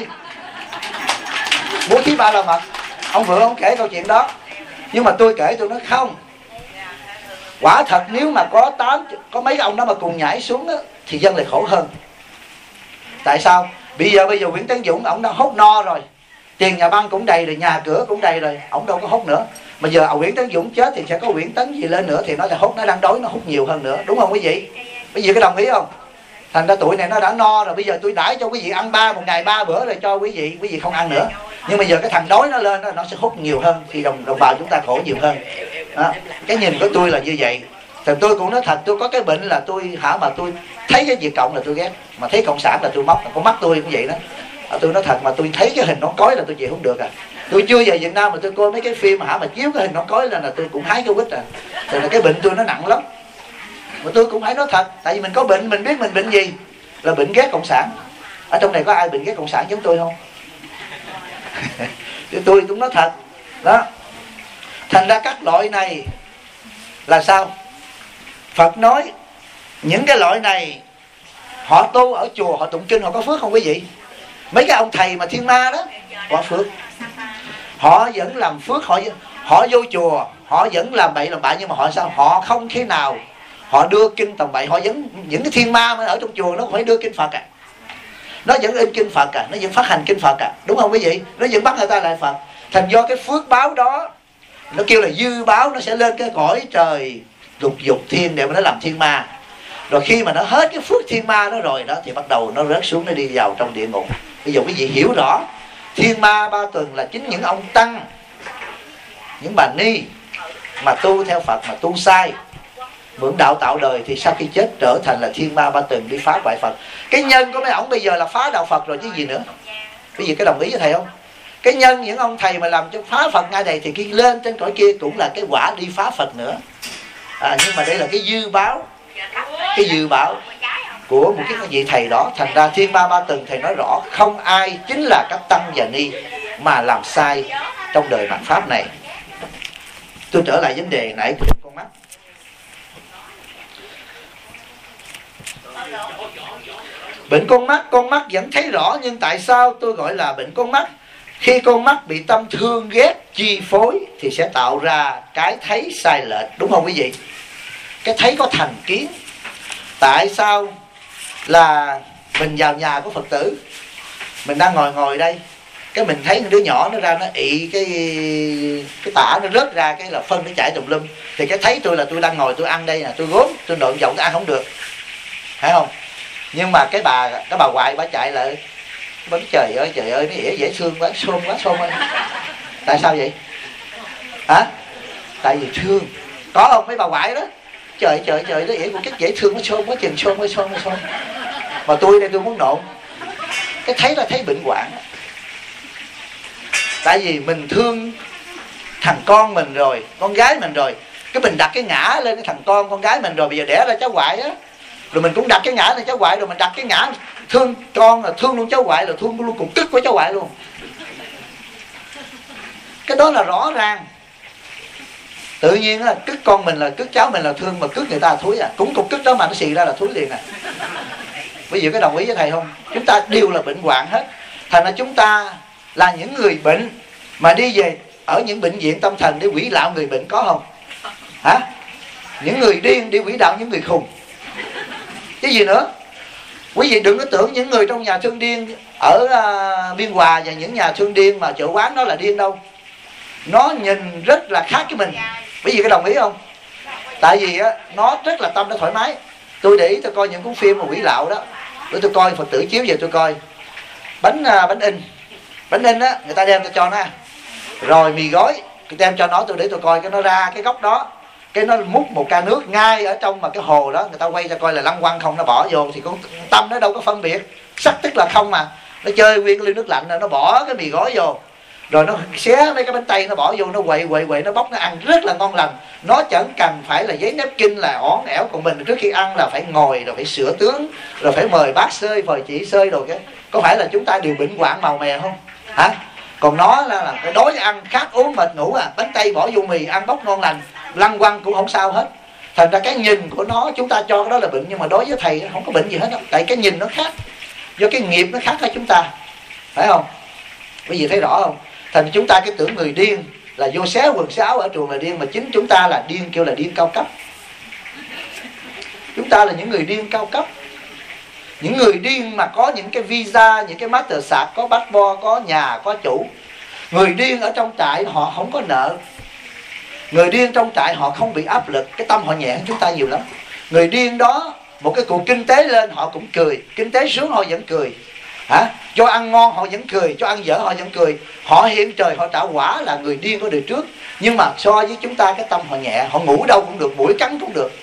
Bố thí ba la mật. Ông Vượng ông kể câu chuyện đó, nhưng mà tôi kể tôi nói không, quả thật nếu mà có mấy ông đó mà cùng nhảy xuống đó, thì dân lại khổ hơn. Tại sao? Bây giờ Nguyễn Tấn Dũng ông đã hốt no rồi, tiền nhà băng cũng đầy rồi, nhà cửa cũng đầy rồi, ông đâu có hốt nữa. Mà giờ Nguyễn Tấn Dũng chết thì sẽ có Nguyễn Tấn gì lên nữa, thì nó là hốt, nó đang đói, nó hút nhiều hơn nữa, đúng không quý vị? Quý vị có đồng ý không? Thành ra tuổi này nó đã no rồi, bây giờ tôi đãi cho quý vị ăn một ngày 3 bữa rồi cho quý vị không ăn nữa. Nhưng bây giờ cái thằng đói nó lên nó sẽ hút nhiều hơn, thì đồng bào chúng ta khổ nhiều hơn. Đó. Cái nhìn của tôi là như vậy. Thì tôi cũng nói thật, tôi có cái bệnh là mà tôi thấy cái Việt Cộng là tôi ghét, mà thấy Cộng sản là tôi móc. Con mắt tôi cũng vậy đó. Tôi nói thật, mà tôi thấy cái hình nón cối là tôi chịu không được à. Tôi chưa về Việt Nam mà tôi coi mấy cái phim mà chiếu cái hình nón cối lên là tôi cũng hái cái quýt à. Thì là cái bệnh tôi nó nặng lắm. Mà tôi cũng phải nói thật, tại vì mình có bệnh, mình biết mình bệnh gì, là bệnh ghét Cộng sản. Ở trong này có ai bệnh ghét Cộng sản giống tôi không? Tôi cũng nói thật đó. Thành ra các loại này là sao? Phật nói những cái loại này họ tu ở chùa, họ tụng kinh, họ có phước không quý vị? Mấy cái ông thầy mà thiên ma đó, họ phước, họ vẫn làm phước, họ vô chùa, họ vẫn làm bậy làm bạ, nhưng mà họ sao? Họ không thế nào họ đưa kinh tầm bậy. Họ vẫn, những cái thiên ma mà ở trong chùa nó phải đưa kinh Phật à, nó vẫn in kinh Phật à, nó vẫn phát hành kinh Phật à, đúng không quý vị? Nó vẫn bắt người ta lại Phật. Thành do cái phước báo đó, nó kêu là dư báo, nó sẽ lên cái cõi trời lục dục thiên để mà nó làm thiên ma. Rồi khi mà nó hết cái phước thiên ma đó rồi đó, thì bắt đầu nó rớt xuống, nó đi vào trong địa ngục. Bây giờ quý vị hiểu rõ, thiên ma ba tuần là chính những ông tăng, những bà ni mà tu theo Phật mà tu sai, mượn đạo tạo đời, thì sau khi chết trở thành là thiên ma ba tuần đi phá hoại Phật. Cái nhân của mấy ông bây giờ là phá đạo Phật rồi chứ gì nữa. Quý vị có đồng ý với thầy không? Cái nhân những ông thầy mà làm cho phá Phật ngay đây, thì khi lên trên cõi kia cũng là cái quả đi phá Phật nữa. Nhưng mà đây là cái dư báo, cái dư báo của một cái vị thầy đó. Thành ra thiên ma ba tuần thầy nói rõ, không ai chính là các tăng và ni mà làm sai trong đời mạt pháp này. Tôi trở lại vấn đề nãy của con mắt. Bệnh con mắt vẫn thấy rõ, nhưng tại sao tôi gọi là bệnh con mắt? Khi con mắt bị tâm thương ghét chi phối thì sẽ tạo ra cái thấy sai lệch, đúng không quý vị? Cái thấy có thành kiến. Tại sao là mình vào nhà của Phật tử, mình đang ngồi đây, cái mình thấy đứa nhỏ nó ra nó ị cái tả nó rớt ra, cái là phân nó chảy tùm lum, thì cái thấy tôi là tôi đang ngồi tôi ăn đây nè, tôi gốm tôi nộn vọng tôi ăn không được, phải không? Nhưng mà cái bà ngoại bà chạy lại, bà nói trời ơi nó ỉa dễ thương quá, xôm ơi. Tại sao vậy? Hả? Tại vì thương. Có không mấy bà ngoại đó? Trời nó ỉa cũng dễ thương, nó xôm quá chừng, xôm. Mà tôi đây tôi muốn nộn. Cái thấy là thấy bệnh hoạn. Tại vì mình thương thằng con mình rồi, con gái mình rồi, cái mình đặt cái ngã lên cái thằng con gái mình rồi, bây giờ đẻ ra cháu ngoại á, rồi mình cũng đặt cái ngã lên cháu ngoại, rồi mình đặt cái ngã thương con là thương luôn cháu ngoại, là thương luôn cục tức của cháu ngoại luôn. Cái đó là rõ ràng. Tự nhiên là cứt con mình là cứt cháu mình là thương, mà cứt người ta là thúi à. Cũng cục cứt đó mà nó xì ra là thúi liền à. Bây giờ có đồng ý với thầy không? Chúng ta đều là bệnh hoạn hết. Thành ra chúng ta là những người bệnh mà đi về ở những bệnh viện tâm thần để quỷ đạo người bệnh, có không? Hả? Những người điên đi quỷ đạo những người khùng. Cái gì nữa? Quý vị đừng có tưởng những người trong nhà thương điên ở Biên Hòa và những nhà thương điên mà chợ quán nó là điên đâu. Nó nhìn rất là khác cái mình. Quý vị có đồng ý không? Tại vì á, nó rất là tâm nó thoải mái. Tôi để ý tôi coi những cuốn phim mà quỷ đạo đó, tôi coi Phật tử chiếu về tôi coi bánh in á, người ta đem cho nó, rồi mì gói tôi đem cho nó, tôi để tôi coi cái nó ra cái góc đó, cái nó múc một ca nước ngay ở trong mà cái hồ đó, người ta quay ra coi là lăng quăng không, nó bỏ vô thì con tâm nó đâu có phân biệt, sắc tức là không mà, nó chơi nguyên cái ly nước lạnh rồi nó bỏ cái mì gói vô, rồi nó xé mấy cái bánh tây nó bỏ vô, nó quậy nó bóc nó ăn rất là ngon lành. Nó chẳng cần phải là giấy nếp kinh là ỏn ẻo, còn mình trước khi ăn là phải ngồi rồi phải sửa tướng, rồi phải mời bác xơi mời chị xơi rồi cái. Có phải là chúng ta đều bệnh hoạn màu mè không? Hả? Còn nó là cái đói ăn khát ốm mệt ngủ à, bánh tây bỏ vô mì ăn bóc ngon lành, lăng quăng cũng không sao hết. Thành ra cái nhìn của nó chúng ta cho cái đó là bệnh, nhưng mà đối với thầy không có bệnh gì hết đâu. Tại cái nhìn nó khác, do cái nghiệp nó khác với chúng ta, phải không? Quý vị thấy rõ không? Thành chúng ta cái tưởng người điên là vô xé quần xé áo ở trường là điên, mà chính chúng ta là điên, kêu là điên cao cấp. Chúng ta là những người điên cao cấp, những người điên mà có những cái visa, những cái master sạc, có passport, có nhà, có chủ. Người điên ở trong trại họ không có nợ. Người điên trong trại họ không bị áp lực, cái tâm họ nhẹ hơn chúng ta nhiều lắm. Người điên đó, một cái cuộc kinh tế lên họ cũng cười, kinh tế xuống họ vẫn cười. Cho ăn ngon họ vẫn cười, cho ăn dở họ vẫn cười. Họ hiện trời họ trả quả là người điên của đời trước. Nhưng mà so với chúng ta cái tâm họ nhẹ, họ ngủ đâu cũng được, mũi cắn cũng được.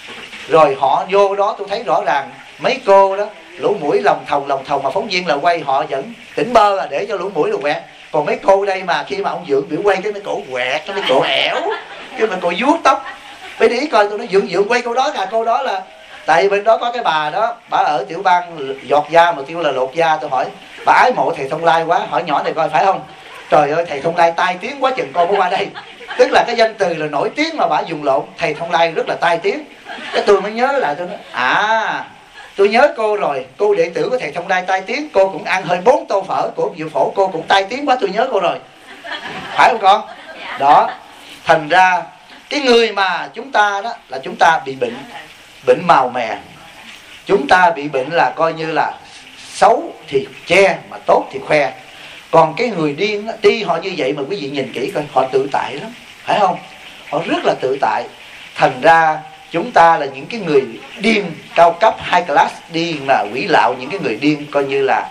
Rồi họ vô đó tôi thấy rõ ràng mấy cô đó lỗ mũi lòng thòng mà phóng viên là quay họ vẫn tỉnh bơ là để cho lỗ mũi là quẹt. Còn mấy cô đây mà khi mà ông Dượng biểu quay cái mấy cổ quẹt, cái mấy cổ ẻo, cái mấy cổ vuốt tóc. Phải để ý coi tôi nói Dượng quay cô đó là cô đó là tại bên đó có cái bà đó, bà ở tiểu bang giọt da mà tiêu là lột da. Tôi hỏi bà ái mộ thầy Thông Lai quá, hỏi nhỏ này coi phải không? Trời ơi thầy Thông Lai tai tiếng quá chừng con mới qua đây. Tức là cái danh từ là nổi tiếng mà bà dùng lộn, thầy Thông Lai rất là tai tiếng. Cái tôi mới nhớ lại, tôi nói tôi nhớ cô rồi, cô đệ tử của thầy Thông Lai tai tiếng, cô cũng ăn hơi 4 tô phở của Diệu Phổ, cô cũng tai tiếng quá, tôi nhớ cô rồi. Phải không con? Đó, thành ra cái người mà chúng ta đó là chúng ta bị bệnh màu mè. Chúng ta bị bệnh là coi như là xấu thì che, mà tốt thì khoe. Còn cái người điên đi họ như vậy mà quý vị nhìn kỹ coi, họ tự tại lắm, phải không? Họ rất là tự tại. Thành ra chúng ta là những cái người điên cao cấp, high class, điên mà quỷ lạo, những cái người điên coi như là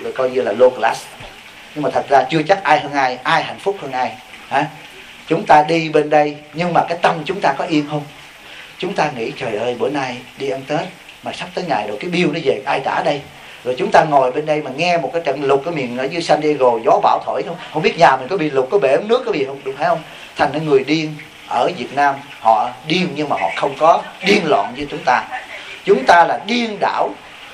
low class. Nhưng mà thật ra chưa chắc ai hơn ai hạnh phúc hơn ai. Chúng ta đi bên đây nhưng mà cái tâm chúng ta có yên không? Chúng ta nghĩ trời ơi bữa nay đi ăn Tết mà sắp tới ngày rồi cái bill nó về ai trả đây? Rồi chúng ta ngồi bên đây mà nghe một cái trận lụt cái miền ở dưới San Diego, gió bão thổi không biết nhà mình có bị lụt, có bể ống nước có gì không, đúng phải không? Thành những người điên ở Việt Nam họ điên nhưng mà họ không có điên loạn như chúng ta. Chúng ta là điên đảo.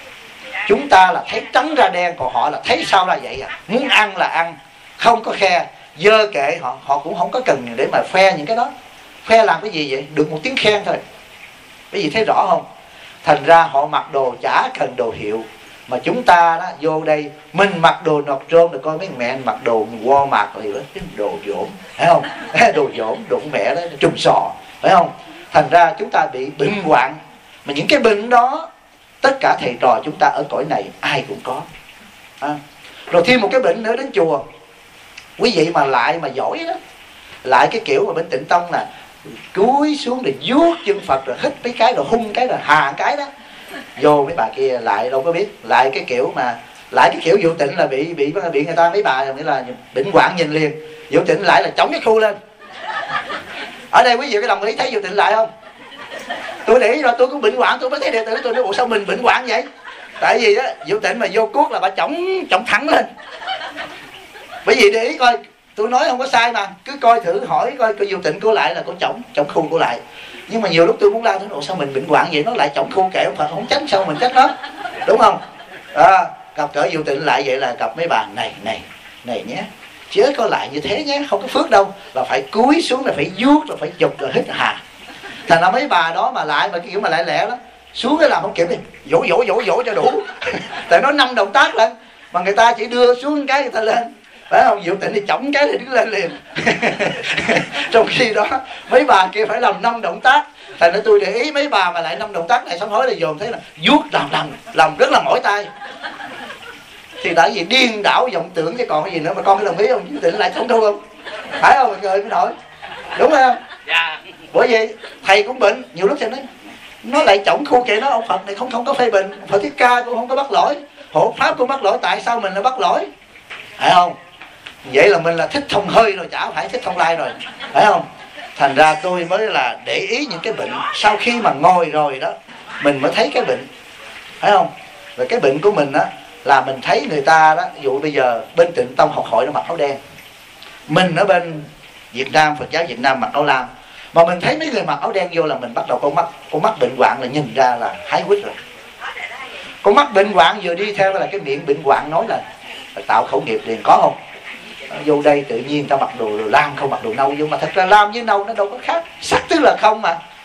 Chúng ta là thấy trắng ra đen, còn họ là thấy sao ra vậy à. Muốn ăn là ăn, không có khe, dơ kệ họ cũng không có cần để mà khoe những cái đó. Khoe làm cái gì vậy? Được một tiếng khen thôi. Cái gì thấy rõ không? Thành ra họ mặc đồ chả cần đồ hiệu. Mà chúng ta đó vô đây mình mặc đồ nọt trôm rồi coi mấy mẹ mặc đồ Walmart rồi đó, cái đồ dỗm, phải không? Đồ dỗm, đồ mẹ đó trùm sò, phải không? Thành ra chúng ta bị bệnh hoạn. Mà những cái bệnh đó tất cả thầy trò chúng ta ở cõi này ai cũng có. Rồi thêm một cái bệnh nữa đến chùa. Quý vị mà lại mà giỏi đó, lại cái kiểu mà bên Tịnh Tông nè, cúi xuống để vuốt chân Phật rồi hít mấy cái rồi hung cái rồi hà cái đó. Vô mấy bà kia lại đâu có biết, lại cái kiểu Vụ Tịnh là bị người ta mấy bà nghĩa là bệnh hoạn nhìn liền. Vụ Tịnh lại là chống cái khu lên. Ở đây quý vị có đồng ý thấy Vụ Tịnh lại không? Tôi để ý rồi, tôi cũng bệnh hoạn, tôi mới thấy đệ tử tôi nói ủa sao mình bệnh hoạn vậy? Tại vì á Vụ Tịnh mà vô cuốc là bà chống thẳng lên. Bởi vì để ý coi, tôi nói không có sai mà, cứ coi thử hỏi coi Vụ Tịnh cô lại là cô chống khu cô lại. Nhưng mà nhiều lúc tôi muốn la tôi nói sao mình bệnh hoạn vậy, nó lại trọng khu kệ Phật không tránh sao mình trách nó, đúng không? Gặp cỡ Vụ Tịnh lại vậy là gặp mấy bà này nhé, chứ có lại như thế nhé, không có phước đâu, là phải cúi xuống, là phải vuốt, là phải chụp, là hít hà. Thành ra mấy bà đó mà lại mà cái kiểu mà lại lẹ lắm, xuống cái làm không kịp đi, vỗ cho đủ. Tại nó 5 động tác lên mà người ta chỉ đưa xuống cái người ta lên, phải không? Vụ Tịnh thì chổng cái thì đứng lên liền. Trong khi đó mấy bà kia phải làm 5 động tác. Thành ra tôi để ý mấy bà mà lại 5 động tác này sám hối là dồn thấy là vuốt làm rất là mỏi tay. Thì tại vì điên đảo vọng tưởng chứ còn cái gì nữa. Mà con có đồng ý không? Vụ Tịnh lại không thu không? Phải không? Người mới nổi. Đúng không? Dạ. Bởi vì thầy cũng bệnh, nhiều lúc thầy nói nó lại chổng khu kệ nó, ông Phật này không có phê bình, Phật Thích Ca cũng không có bắt lỗi, hộ pháp cũng bắt lỗi, tại sao mình lại bắt lỗi? Phải không? Vậy là mình là Thích Thông Hơi rồi, chả phải Thích Thông Lai rồi, phải không? Thành ra tôi mới là để ý những cái bệnh. Sau khi mà ngồi rồi đó mình mới thấy cái bệnh, phải không? Và cái bệnh của mình á là mình thấy người ta đó, ví dụ bây giờ bên Tịnh Tông học hội nó mặc áo đen, mình ở bên Việt Nam Phật giáo Việt Nam mặc áo lam, mà mình thấy mấy người mặc áo đen vô là mình bắt đầu con mắt bệnh hoạn là nhìn ra là hái quýt rồi. Con mắt bệnh hoạn vừa đi theo là cái miệng bệnh hoạn nói là tạo khẩu nghiệp liền, có không? Vô đây tự nhiên ta mặc đồ lam không mặc đồ nâu vô, mà thật ra lam với nâu nó đâu có khác, sắc tức là không mà.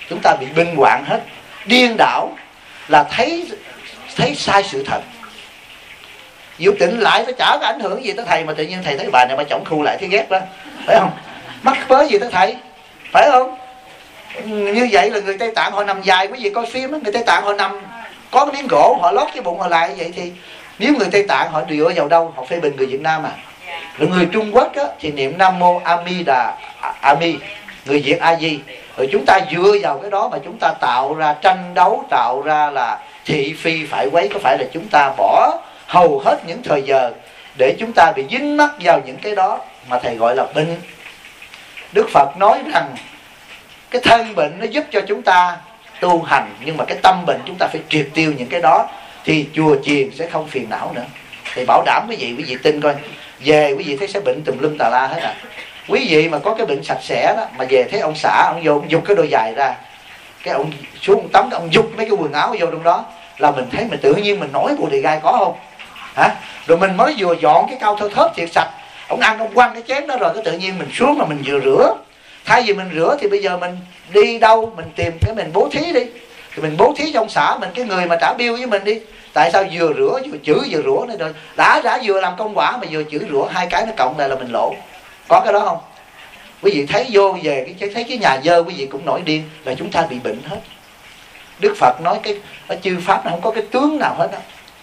Chúng ta bị bệnh hoạn hết, điên đảo, là thấy sai sự thật. Dụ tịnh lại nó chả có ảnh hưởng gì tới thầy, mà tự nhiên thầy thấy bà này bà chổng khu lại thấy ghét đó, phải không? Mắc mớ gì tới thầy, phải không? Như vậy là người Tây Tạng họ nằm dài, quý vị coi phim đó, người Tây Tạng họ nằm có cái miếng gỗ, họ lót cái bụng họ lại. Vậy thì nếu người Tây Tạng họ dựa vào đâu? Họ phê bình người Việt Nam à. Rồi người Trung Quốc á, thì niệm Nam Mô A Di Đà Ami, người Việt A Di. Rồi chúng ta dựa vào cái đó mà chúng ta tạo ra tranh đấu, tạo ra là thị phi phải quấy. Có phải là chúng ta bỏ hầu hết những thời giờ để chúng ta bị dính mắc vào những cái đó mà thầy gọi là bệnh? Đức Phật nói rằng cái thân bệnh nó giúp cho chúng ta tu hành, nhưng mà cái tâm bệnh chúng ta phải triệt tiêu những cái đó, thì chùa chiền sẽ không phiền não nữa. Thì bảo đảm quý vị tin coi, về quý vị thấy sẽ bệnh tùm lum tà la hết à. Quý vị mà có cái bệnh sạch sẽ đó, mà về thấy ông xã ông vô ông giục cái đôi giày ra, cái ông xuống ông tắm, cái ông giục mấy cái quần áo vô trong đó, là mình thấy mình tự nhiên mình nổi bồ đề gai, có không hả? Rồi mình mới vừa dọn cái cao thơ thớp thiệt sạch, ông ăn ông quăng cái chén đó rồi, cái tự nhiên mình xuống mà mình vừa rửa. Thay vì mình rửa thì bây giờ mình đi đâu mình tìm cái mình bố thí đi, thì mình bố thí cho ông xã mình, cái người mà trả bill với mình đi. Tại sao vừa rửa vừa chửi vừa rửa này, rồi đã vừa làm công quả mà vừa chửi rửa, hai cái nó cộng lại là mình lỗ. Có cái đó không? Quý vị thấy vô về thấy cái nhà dơ, quý vị cũng nổi điên, là chúng ta bị bệnh hết. Đức Phật nói cái ở chư pháp nó không có cái tướng nào hết đó.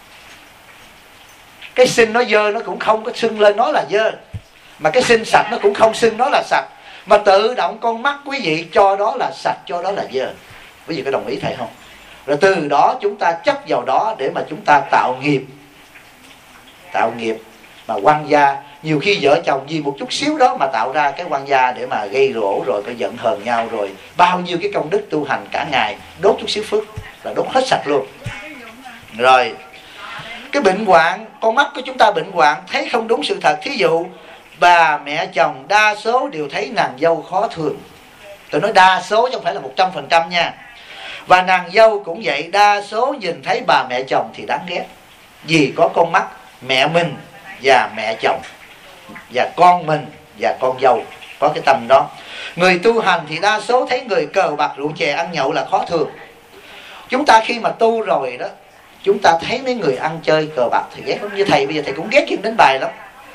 Cái sinh nó dơ nó cũng không có xưng lên nó là dơ, mà cái sinh sạch nó cũng không xưng nó là sạch, mà tự động con mắt quý vị cho đó là sạch, cho đó là dơ. Quý vị có đồng ý thầy không? Rồi từ đó chúng ta chấp vào đó để mà chúng ta tạo nghiệp mà oan gia. Nhiều khi vợ chồng vì một chút xíu đó mà tạo ra cái oan gia để mà gây rỗ, rồi cái giận hờn nhau, rồi bao nhiêu cái công đức tu hành cả ngày đốt chút xíu phước là đốt hết sạch luôn. Rồi cái bệnh hoạn, con mắt của chúng ta bệnh hoạn, thấy không đúng sự thật. Thí dụ bà mẹ chồng đa số đều thấy nàng dâu khó thương. Tôi nói đa số chứ không phải là 100% nha. Và nàng dâu cũng vậy, đa số nhìn thấy bà mẹ chồng thì đáng ghét, vì có con mắt mẹ mình và mẹ chồng, và con mình và con dâu có cái tâm đó. Người tu hành thì đa số thấy người cờ bạc rượu chè ăn nhậu là khó thương. Chúng ta khi mà tu rồi đó, chúng ta thấy mấy người ăn chơi cờ bạc thì ghét lắm. Như thầy bây giờ thầy cũng ghét chuyện đánh bài lắm,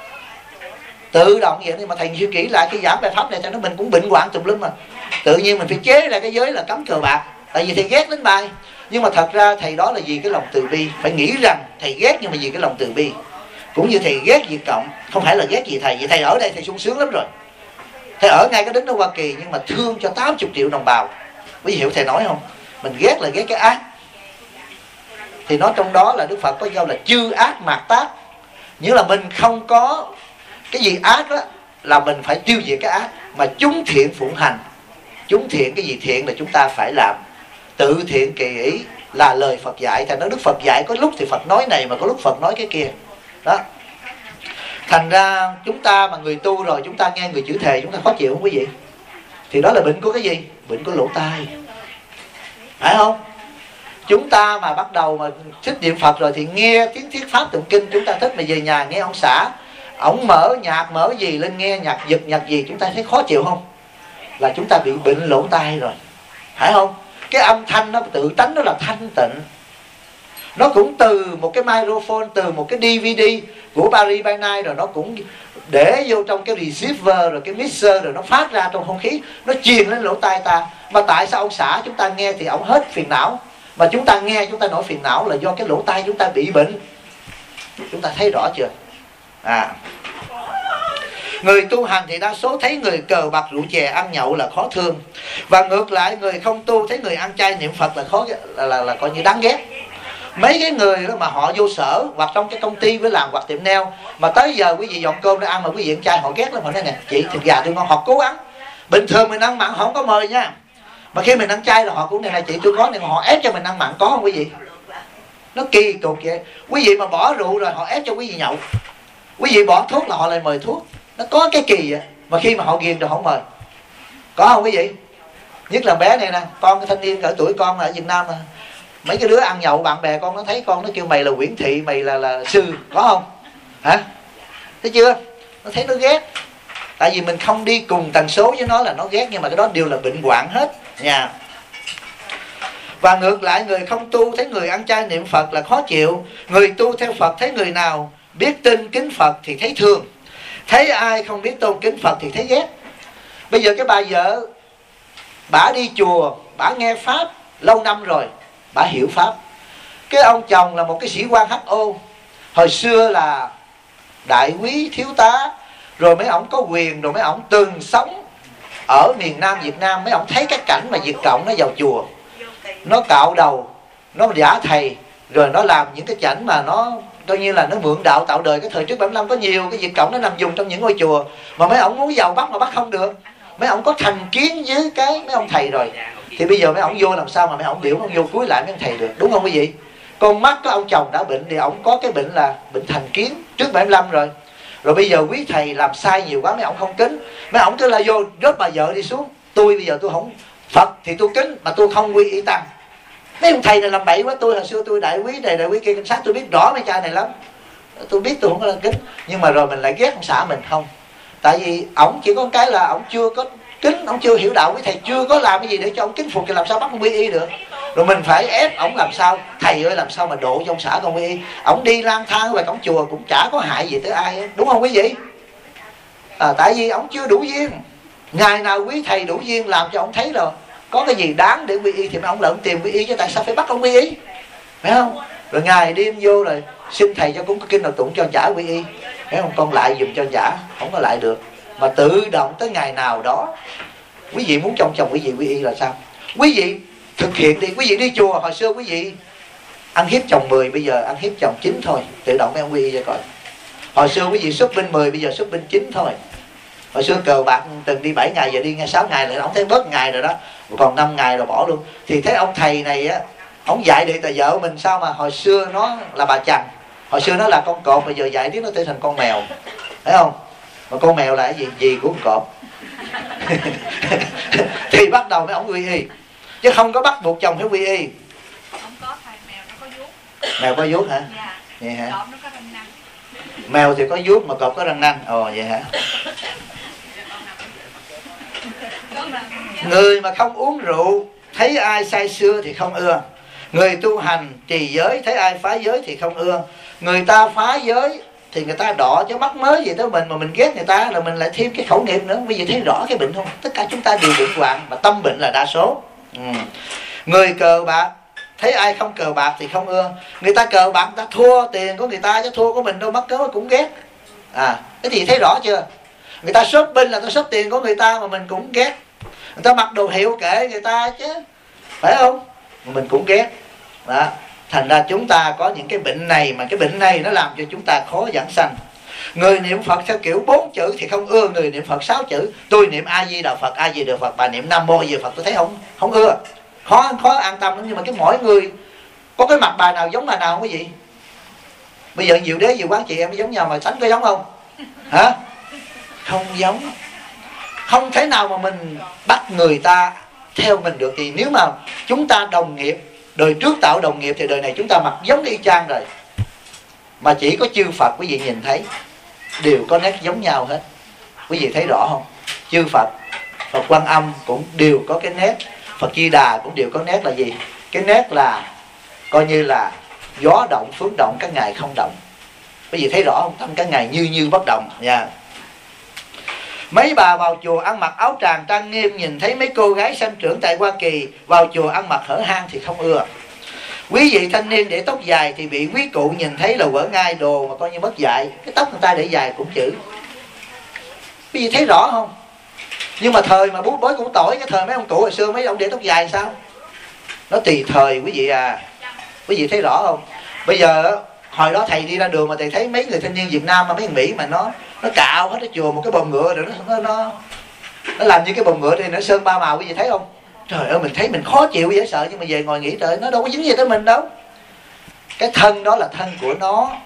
tự động vậy. Nhưng mà thầy suy nghĩ lại, khi giảng bài pháp này cho nó mình cũng bệnh hoạn tùm lum mà tự nhiên mình phải chế ra cái giới là cấm cờ bạc, tại vì thầy ghét đánh bài. Nhưng mà thật ra thầy đó là vì cái lòng từ bi. Phải nghĩ rằng thầy ghét nhưng mà vì cái lòng từ bi. Cũng như thầy ghét Việt Cộng, không phải là ghét gì thầy, vì thầy ở đây thầy sung sướng lắm rồi. Thầy ở ngay cái đất nước Hoa Kỳ nhưng mà thương cho 80 triệu đồng bào. Quý vị hiểu thầy nói không? Mình ghét là ghét cái ác. Thì nói trong đó là Đức Phật có câu là chư ác mạt tác. Nghĩa là mình không có cái gì ác đó, là mình phải tiêu diệt cái ác. Mà chúng thiện phụng hành. Chúng thiện, cái gì thiện là chúng ta phải làm. Tự thiện kỳ ý là lời Phật dạy. Thành nói Đức Phật dạy có lúc thì Phật nói này, mà có lúc Phật nói cái kia đó. Thành ra chúng ta mà người tu rồi, chúng ta nghe người chửi thề chúng ta khó chịu không quý vị? Thì đó là bệnh của cái gì? Bệnh của lỗ tai, phải không? Chúng ta mà bắt đầu mà thích niệm Phật rồi thì nghe tiếng thuyết pháp tụng kinh chúng ta thích, mà về nhà nghe ông xã ổng mở nhạc mở gì lên, nghe nhạc giật nhạc gì chúng ta thấy khó chịu không? Là chúng ta bị bệnh lỗ tai rồi, phải không? Cái âm thanh nó tự tánh nó là thanh tịnh, nó cũng từ một cái microphone, từ một cái DVD của Paris by Night, rồi nó cũng để vô trong cái receiver, rồi cái mixer, rồi nó phát ra trong không khí, nó truyền lên lỗ tai ta. Mà tại sao ông xã chúng ta nghe thì ông hết phiền não, mà chúng ta nghe chúng ta nổi phiền não, là do cái lỗ tai chúng ta bị bệnh. Chúng ta thấy rõ chưa? Người tu hành thì đa số thấy người cờ bạc rượu chè ăn nhậu là khó thương. Và ngược lại người không tu thấy người ăn chay niệm Phật là khó, là coi như đáng ghét. Mấy cái người đó mà họ vô sở hoặc trong cái công ty với làm hoặc tiệm nail, mà tới giờ quý vị dọn cơm để ăn mà quý vị ăn chay, họ ghét lắm. Họ nói nè, chị thịt gà tôi ngon, họ cố gắng. Bình thường mình ăn mặn họ không có mời nha, mà khi mình ăn chay là họ cũng này chị tôi có này, họ ép cho mình ăn mặn, có không quý vị? Nó kỳ cục vậy. Quý vị mà bỏ rượu rồi họ ép cho quý vị nhậu, quý vị bỏ thuốc là họ lại mời thuốc. Nó có cái kỳ vậy. Mà khi mà họ ghiền rồi họ mời, có không quý vị? Nhất là bé này nè, con cái thanh niên cỡ tuổi con ở Việt Nam mà, mấy cái đứa ăn nhậu bạn bè con nó thấy con nó kêu mày là Nguyễn Thị, mày là Sư, có không? Hả? Thấy chưa? Nó thấy nó ghét. Tại vì mình không đi cùng tần số với nó là nó ghét. Nhưng mà cái đó đều là bệnh hoạn hết nha. Và ngược lại, người không tu thấy người ăn chay niệm Phật là khó chịu. Người tu theo Phật thấy người nào biết tin kính Phật thì thấy thương. Thấy ai không biết tôn kính Phật thì thấy ghét. Bây giờ cái bà vợ, bả đi chùa, bả nghe Pháp lâu năm rồi, bả hiểu Pháp. Cái ông chồng là một cái sĩ quan HO, hồi xưa là đại quý thiếu tá, rồi mấy ổng có quyền, rồi mấy ổng từng sống ở miền Nam Việt Nam. Mấy ổng thấy cái cảnh mà Việt Cộng nó vào chùa, nó cạo đầu, nó giả thầy, rồi nó làm những cái cảnh mà nó coi như là nó mượn đạo tạo đời. Cái thời trước 75 có nhiều cái Việt Cộng nó nằm dùng trong những ngôi chùa, mà mấy ổng muốn vào bắt mà bắt không được. Mấy ổng có thành kiến với cái mấy ông thầy rồi, thì bây giờ mấy ổng vô làm sao mà mấy ổng biểu ông vô cúi lại mấy ông thầy được, đúng không quý vị? Con mắt của ông chồng đã bệnh thì ổng có cái bệnh là bệnh thành kiến trước 75 rồi. Rồi bây giờ quý thầy làm sai nhiều quá mấy ổng không kính. Mấy ổng cứ la vô rớt bà vợ đi xuống. Tôi bây giờ tôi không, Phật thì tôi kính mà tôi không quy y tăng. Mấy ông thầy này làm bậy quá. Tôi hồi xưa tôi đại quý này đại quý kia cảnh sát, tôi biết rõ mấy cha này lắm, tôi biết tôi không có lên kính. Nhưng mà rồi mình lại ghét ông xã mình không. Tại vì ổng chỉ có cái là ổng chưa có kính, ổng chưa hiểu đạo, quý thầy chưa có làm cái gì để cho ổng kính phục thì làm sao bắt ông quy y được. Rồi mình phải ép ổng làm sao, thầy ơi làm sao mà độ cho ông xã con quy y. Ổng đi lang thang ngoài cổng chùa cũng chả có hại gì tới ai ấy. Đúng không quý vị? Tại vì ổng chưa đủ duyên. Ngày nào quý thầy đủ duyên làm cho ổng thấy rồi có cái gì đáng để quy y thì mấy ổng lại tìm quy y, chứ tại sao phải bắt ông quy y, phải không? Rồi ngày đêm vô rồi xin thầy cho cúng kinh nào tụng cho chả quy y, phải không? Con lại dùm cho chả, không có lại được. Mà tự động tới ngày nào đó quý vị muốn trong chồng quý vị quy y là sao? Quý vị thực hiện đi. Quý vị đi chùa, hồi xưa quý vị ăn hiếp chồng 10, bây giờ ăn hiếp chồng 9 thôi, tự động mấy ông quy y cho coi. Hồi xưa quý vị shopping 10, bây giờ shopping 9 thôi. Hồi xưa cờ bạc từng đi 7 ngày, giờ đi nghe 6 ngày rồi, ông thấy bớt ngày rồi đó, còn 5 ngày rồi bỏ luôn. Thì thấy ông thầy này á, ông dạy để tại vợ mình sao mà hồi xưa nó là bà chằn, hồi xưa nó là con cọp, bây giờ dạy tiếng nó trở thành con mèo, thấy không? Mà con mèo là cái gì? Gì của con cọp. Thì bắt đầu mấy ông quy y, chứ không có bắt buộc chồng phải quy y. Không có thầy, mèo nó có vuốt. Mèo có vuốt hả? Dạ. Vậy hả? Cọp nó có răng nanh. Mèo thì có vuốt mà cọp có răng nanh. Ồ vậy hả? Người mà không uống rượu thấy ai say sưa thì không ưa. Người tu hành trì giới thấy ai phá giới thì không ưa. Người ta phá giới thì người ta đọ cho mắc mới gì tới mình, mà mình ghét người ta rồi mình lại thêm cái khẩu nghiệp nữa. Bây giờ thấy rõ cái bệnh không? Tất cả chúng ta đều bệnh hoạn, mà tâm bệnh là đa số. Người cờ bạc thấy ai không cờ bạc thì không ưa. Người ta cờ bạc người ta thua tiền của người ta chứ thua của mình đâu, mắc cớ cũng ghét. Cái thì thấy rõ chưa? Người ta shopping là ta shop tiền của người ta mà mình cũng ghét. Người ta mặc đồ hiệu kệ người ta chứ, phải không? Mà mình cũng ghét. Đó. Thành ra chúng ta có những cái bệnh này, mà cái bệnh này nó làm cho chúng ta khó giảng sanh. Người niệm Phật theo kiểu 4 chữ thì không ưa. Người niệm Phật 6 chữ, tôi niệm A Di Đà Phật, A Di Đà Phật, bà niệm Nam Mô Di Đà Phật, tôi thấy không ưa. Khó an tâm lắm. Nhưng mà cái mỗi người có cái mặt bà nào giống bà nào không quý vị? Bây giờ Diệu Đế, Diệu Quán chị em giống nhau mà Thánh có giống không? Hả? Không giống. Không thể nào mà mình bắt người ta theo mình được. Thì nếu mà chúng ta đồng nghiệp, đời trước tạo đồng nghiệp thì đời này chúng ta mặc giống y chang rồi. Mà chỉ có chư Phật quý vị nhìn thấy đều có nét giống nhau hết. Quý vị thấy rõ không? Chư Phật, Phật Quan Âm cũng đều có cái nét, Phật Di Đà cũng đều có nét là gì? Cái nét là coi như là gió động phước động, các ngài không động. Quý vị thấy rõ không? Tâm các ngài như bất động nha. Mấy bà vào chùa ăn mặc áo tràng trang nghiêm, nhìn thấy mấy cô gái sanh trưởng tại Hoa Kỳ vào chùa ăn mặc hở hang thì không ưa. Quý vị thanh niên để tóc dài thì bị quý cụ nhìn thấy là quở ngai đồ mà coi như mất dạy. Cái tóc người ta để dài cũng chữ. Quý vị thấy rõ không? Nhưng mà thời mà bú bối cũng tỏi, cái thời mấy ông cụ hồi xưa mấy ông để tóc dài sao? Nó tùy thời quý vị à. Quý vị thấy rõ không? Bây giờ hồi đó thầy đi ra đường mà thầy thấy mấy người thanh niên Việt Nam mà mấy người Mỹ mà nó cạo hết cái chùa một cái bồn ngựa rồi nó làm như cái bồn ngựa thì nó sơn 3 màu, quý vị thấy không? Trời ơi, mình thấy mình khó chịu dễ sợ, nhưng mà về ngồi nghĩ trời, nó đâu có dính gì tới mình đâu. Cái thân đó là thân của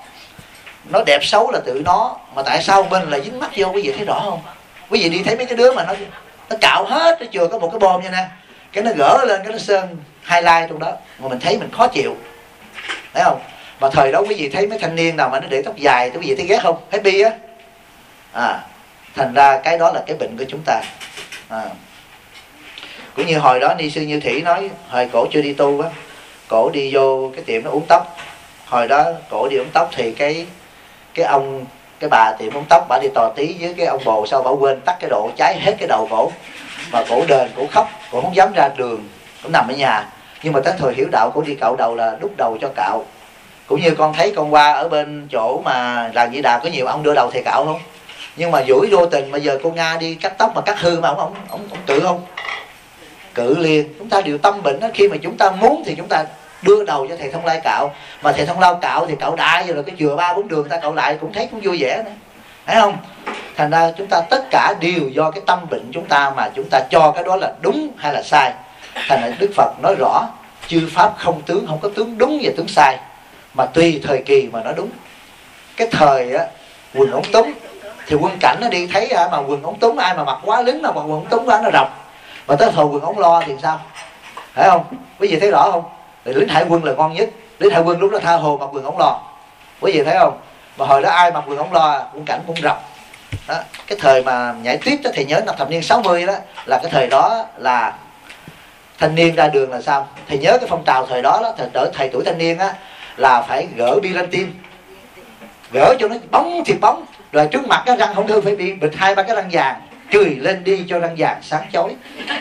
nó đẹp xấu là tự nó, mà tại sao mình lại dính mắt vô? Quý vị thấy rõ không? Quý vị đi thấy mấy cái đứa mà nó cạo hết cái chùa có một cái bồn như nè, cái nó gỡ lên cái nó sơn highlight trong đó, mà mình thấy mình khó chịu, thấy không? Mà thời đó quý vị thấy mấy thanh niên nào mà nó để tóc dài thì quý vị thấy ghét không? Happy á. Thành ra cái đó là cái bệnh của chúng ta. Cũng như hồi đó ni sư Như Thủy nói, hồi cổ chưa đi tu á, cổ đi vô cái tiệm nó uống tóc. Hồi đó cổ đi uống tóc thì cái bà tiệm uống tóc, bà đi tò tí với cái ông bồ, sao bà quên tắt cái độ, cháy hết cái đầu cổ. Mà cổ đền, cổ khóc, cổ không dám ra đường, cổ nằm ở nhà. Nhưng mà tới thời hiểu đạo, cổ đi cạo đầu là đút đầu cho cạo. Cũng như con thấy con qua ở bên chỗ mà làng Di Đà có nhiều ông đưa đầu thầy cạo không? Nhưng mà dũi vô tình, bây giờ cô Nga đi cắt tóc mà cắt hư mà ông tự không? Cự liền. Chúng ta đều tâm bệnh đó. Khi mà chúng ta muốn thì chúng ta đưa đầu cho thầy Thông Lai cạo. Mà thầy Thông Lai cạo thì cạo đại rồi cái chừa 3-4 đường ta cạo đại cũng thấy cũng vui vẻ nữa, thấy không? Thành ra chúng ta tất cả đều do cái tâm bệnh chúng ta mà chúng ta cho cái đó là đúng hay là sai. Thành ra Đức Phật nói rõ, chư pháp không tướng, không có tướng đúng và tướng sai, mà tùy thời kỳ mà nó đúng. Cái thời á, quần ống túng thì quân cảnh nó đi thấy mà quần ống túng ai mà mặc quá lính mà quần ống túng quá nó rộng. Mà tới thời quần ống lo thì sao? Thấy không? Quý vị thấy rõ không? Thì lính hải quân là ngon nhất. Lính hải quân lúc đó tha hồ mặc quần ống lo. Quý vị thấy không? Mà hồi đó ai mặc quần ống lo, quân cảnh cũng rộng. Đó. Cái thời mà nhảy tiếp đó, thì nhớ năm thập niên 60 đó, là cái thời đó là thanh niên ra đường là sao? Thì nhớ cái phong trào thời đó, thầy tuổi thanh niên á, là phải gỡ bi lên tim, gỡ cho nó bóng thiệt bóng, rồi trước mặt cái răng không thương phải bị bịt 2-3 cái răng vàng, cười lên đi cho răng vàng sáng chói.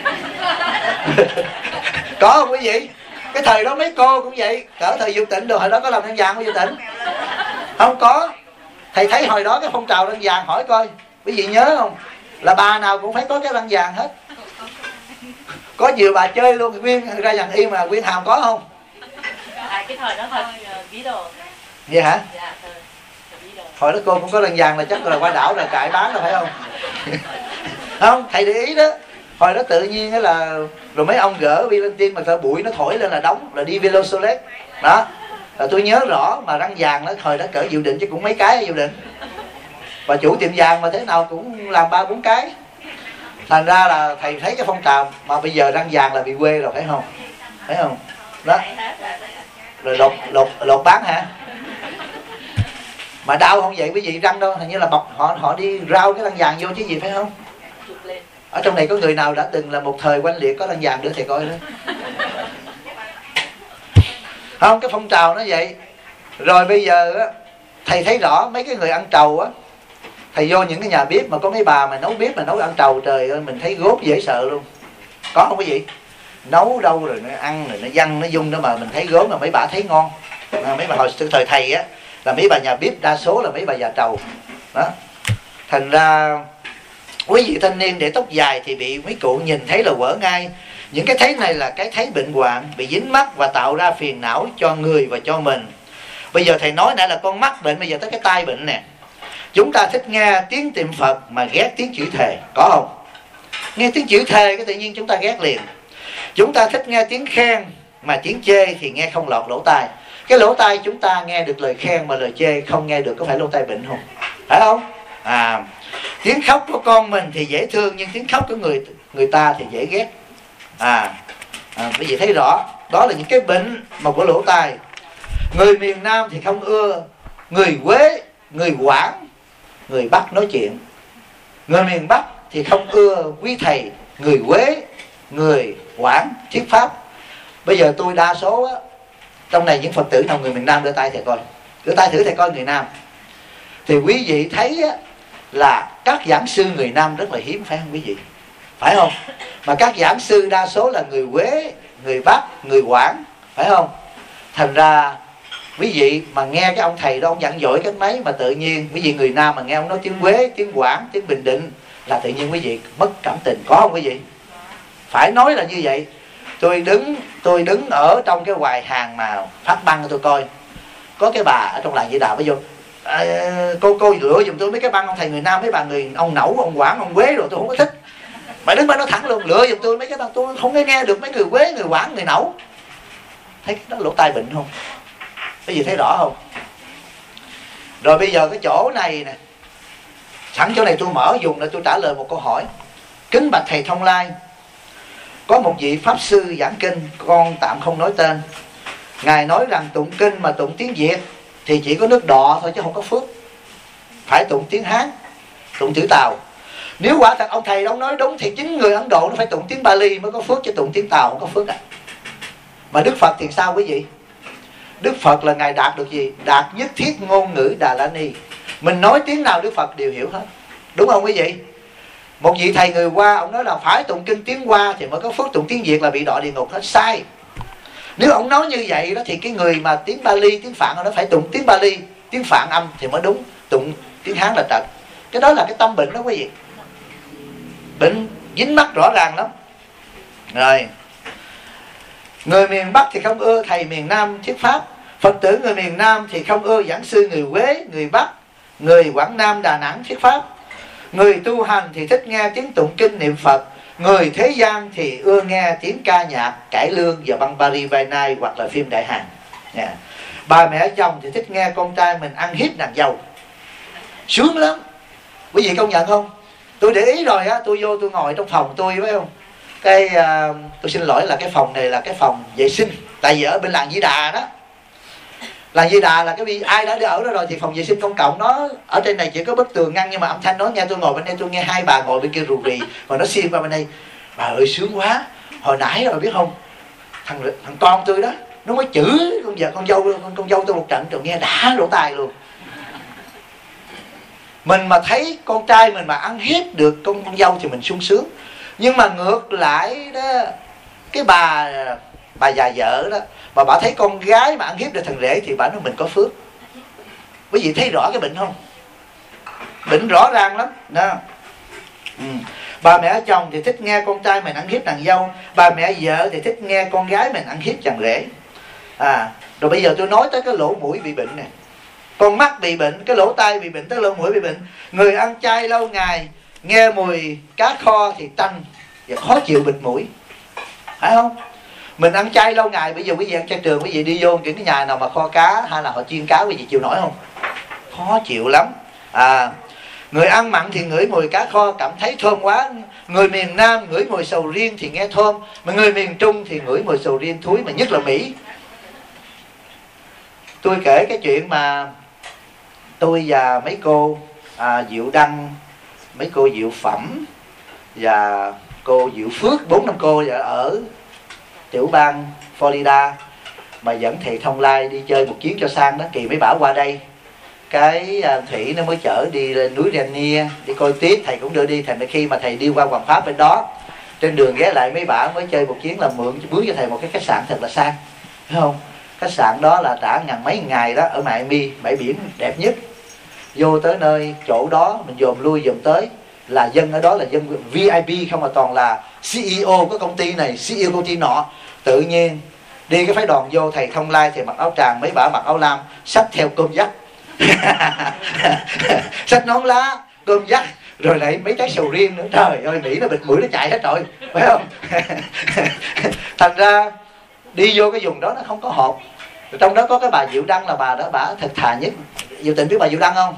Có không quý vị? Cái thời đó mấy cô cũng vậy, cỡ thời Diệu Tịnh rồi, hồi đó có làm răng vàng của Diệu Tịnh không? Có. Thầy thấy hồi đó cái phong trào răng vàng, hỏi coi quý vị nhớ không, là bà nào cũng phải có cái răng vàng hết. Có nhiều bà chơi luôn, Nguyên ra dàn y mà Nguyên Hàm có không? Cái thời đó thôi ví đồ. Vậy hả? Dạ, hồi đó cô cũng có răng vàng là chắc là qua đảo là cải bán rồi phải không? Không, thầy để ý đó. Hồi đó tự nhiên là rồi mấy ông gỡ vi lên tim mà sợ bụi nó thổi lên là đóng, là đi Velosolet đó. Là tôi nhớ rõ mà răng vàng đó thời đó cỡ Diệu Định chứ cũng mấy cái ở Diệu Định. Và chủ tiệm vàng mà thế nào cũng làm 3-4 cái. Thành ra là thầy thấy cái phong trào mà bây giờ răng vàng là bị quê rồi phải không? Thấy không? Đó. Rồi lột bán hả? Mà đau không vậy quý vị, răng đâu, hình như là bọc họ đi rao cái răng vàng vô chứ gì phải không? Ở trong này có người nào đã từng là một thời quanh liệt có răng vàng nữa thầy coi đó. Không, cái phong trào nó vậy. Rồi bây giờ á, thầy thấy rõ mấy cái người ăn trầu á, thầy vô những cái nhà bếp mà có mấy bà mà nấu bếp mà nấu ăn trầu, trời ơi mình thấy gốt dễ sợ luôn. Có không quý vị? Nấu đâu rồi nó ăn rồi nó văng nó dung đó mà mình thấy gốm mà mấy bà thấy ngon. Mấy bà hồi thời thầy á là mấy bà nhà bếp đa số là mấy bà già trầu đó. Thành ra quý vị thanh niên để tóc dài thì bị mấy cụ nhìn thấy là quở ngay. Những cái thấy này là cái thấy bệnh hoạn, bị dính mắc và tạo ra phiền não cho người và cho mình. Bây giờ thầy nói nãy là con mắt bệnh, bây giờ tới cái tai bệnh nè. Chúng ta thích nghe tiếng niệm Phật mà ghét tiếng chửi thề, có không? Nghe tiếng chửi thề cái tự nhiên chúng ta ghét liền. Chúng ta thích nghe tiếng khen mà tiếng chê thì nghe không lọt lỗ tai. Cái lỗ tai chúng ta nghe được lời khen mà lời chê không nghe được, có phải lỗ tai bệnh không? Phải không? Tiếng khóc của con mình thì dễ thương, nhưng tiếng khóc của người ta thì dễ ghét. Quý vị thấy rõ, đó là những cái bệnh mà của lỗ tai. Người miền Nam thì không ưa người Quế, người Quảng, người Bắc nói chuyện. Người miền Bắc thì không ưa quý thầy người Quế, người Quảng thuyết pháp. Bây giờ tôi đa số á, trong này những Phật tử nào người miền Nam đưa tay thầy coi, đưa tay thử thầy coi người Nam. Thì quý vị thấy á, là các giảng sư người Nam rất là hiếm phải không quý vị? Phải không? Mà các giảng sư đa số là người Quế, người Bắc, người Quảng, phải không? Thành ra quý vị mà nghe cái ông thầy đó ông dặn dỗi cái mấy mà tự nhiên quý vị người Nam mà nghe ông nói tiếng Quế, tiếng Quảng, tiếng Bình Định là tự nhiên quý vị mất cảm tình, có không quý vị? Phải nói là như vậy. Tôi đứng ở trong cái quầy hàng mà phát băng tôi coi, có cái bà ở trong làng Di Đà mới vô, cô lựa giùm tôi mấy cái băng ông thầy người Nam, mấy bà người ông Nẩu, ông Quảng, ông Quế rồi tôi không có thích. Mà đứng bên nó thẳng luôn, lựa giùm tôi mấy cái băng, tôi không nghe được mấy người Quế, người Quảng, người Nẩu. Thấy đó lỗ tai bệnh không? Cái gì thấy rõ không? Rồi bây giờ cái chỗ này nè, sẵn chỗ này tôi mở dùng để tôi trả lời một câu hỏi. Kính bạch thầy Thông Lai, có một vị pháp sư giảng kinh, con tạm không nói tên. Ngài nói rằng tụng kinh mà tụng tiếng Việt thì chỉ có nước Đọ thôi chứ không có phước, phải tụng tiếng Hán, tụng chữ Tàu. Nếu quả thật ông thầy ông nói đúng thì chính người Ấn Độ nó phải tụng tiếng Bali mới có phước, chứ tụng tiếng Tàu không có phước. Mà Đức Phật thì sao quý vị? Đức Phật là Ngài đạt được gì? Đạt nhất thiết ngôn ngữ Đà La Ni. Mình nói tiếng nào Đức Phật đều hiểu hết. Đúng không quý vị? Một vị thầy người Hoa, ông nói là phải tụng kinh tiếng Hoa thì mới có phước, tụng tiếng Việt là bị đọa địa ngục hết. Sai. Nếu ông nói như vậy đó thì cái người mà tiếng Bali, tiếng Phạn nó phải tụng tiếng Bali, tiếng Phạn âm thì mới đúng. Tụng tiếng Hán là trật. Cái đó là cái tâm bệnh đó quý vị. Bệnh dính mắc rõ ràng lắm. Rồi, người miền Bắc thì không ưa thầy miền Nam thuyết pháp. Phật tử người miền Nam thì không ưa giảng sư người Huế, người Bắc, người Quảng Nam, Đà Nẵng thuyết pháp. Người tu hành thì thích nghe tiếng tụng kinh niệm Phật. Người thế gian thì ưa nghe tiếng ca nhạc, cải lương và băng Parivai hoặc là phim đại hàng. Bà mẹ chồng thì thích nghe con trai mình ăn hiếp nàng dâu. Sướng lắm. Quý vị công nhận không? Tôi để ý rồi á, tôi vô tôi ngồi trong phòng tôi phải không? Tôi xin lỗi là cái phòng này là cái phòng vệ sinh. Tại vì ở bên làng Di Đà đó, làng Di Đà là ai đã đi ở đó rồi thì phòng vệ sinh công cộng nó ở trên này chỉ có bức tường ngăn, nhưng mà âm thanh nó nghe. Tôi ngồi bên đây tôi nghe hai bà ngồi bên kia rù rì, còn nó xiên qua bên đây. Bà ơi sướng quá. Hồi nãy rồi biết không, thằng con tôi đó nó mới chửi con dâu tôi một trận rồi nghe đã lỗ tai luôn. Mình mà thấy con trai mình mà ăn hiếp được con dâu thì mình sung sướng. Nhưng mà ngược lại đó, cái bà già vợ đó, mà bà thấy con gái mà ăn hiếp được thằng rể thì bà nói mình có phước. Quý vị thấy rõ cái bệnh không? Bệnh rõ ràng lắm đó. Bà mẹ chồng thì thích nghe con trai mình ăn hiếp nàng dâu. Bà mẹ vợ thì thích nghe con gái mình ăn hiếp chàng rể. Rồi bây giờ tôi nói tới cái lỗ mũi bị bệnh nè, con mắt bị bệnh, cái lỗ tai bị bệnh, cái lỗ mũi bị bệnh. Người ăn chay lâu ngày nghe mùi cá kho thì tanh và khó chịu bịt mũi, phải không? Mình ăn chay lâu ngày, bây giờ quý vị ăn chay trường, quý vị đi vô những cái nhà nào mà kho cá hay là họ chiên cá, quý vị chịu nổi không? Khó chịu lắm. Người ăn mặn thì ngửi mùi cá kho cảm thấy thơm quá. Người miền Nam ngửi mùi sầu riêng thì nghe thơm. Mà người miền Trung thì ngửi mùi sầu riêng thúi, mà nhất là Mỹ. Tôi kể cái chuyện mà tôi và mấy cô Diệu Đăng, mấy cô Diệu Phẩm và cô Diệu Phước, 4-5 cô ở tiểu bang Florida mà dẫn thầy Thông Lai đi chơi một chuyến cho sang đó. Kỳ mấy bảo qua đây, cái Thủy nó mới chở đi lên núi Rainier đi coi tiếp, thầy cũng đưa đi. Thành khi mà thầy đi qua Hoàng Pháp bên đó, trên đường ghé lại mấy bảo mới chơi một chuyến là mượn cho thầy một cái khách sạn thật là sang, thấy không? Khách sạn đó là trả ngàn mấy ngày đó, ở Miami, bãi biển đẹp nhất. Vô tới nơi chỗ đó mình dòm lui dòm tới là dân ở đó là dân VIP không, mà toàn là CEO của công ty này, CEO công ty nọ. Tự nhiên đi cái phái đoàn vô, thầy Thông Lai thì mặc áo tràng, mấy bà mặc áo lam, xách theo cơm dắt xách nón lá, cơm dắt, rồi lại mấy trái sầu riêng nữa. Trời ơi, Mỹ nó bịt mũi nó chạy hết rồi, phải không? Thành ra đi vô cái vùng đó nó không có hộp. Trong đó có cái bà Diệu Đăng là bà đó, bà thật thà nhất. Diệu Tình biết bà Diệu Đăng không?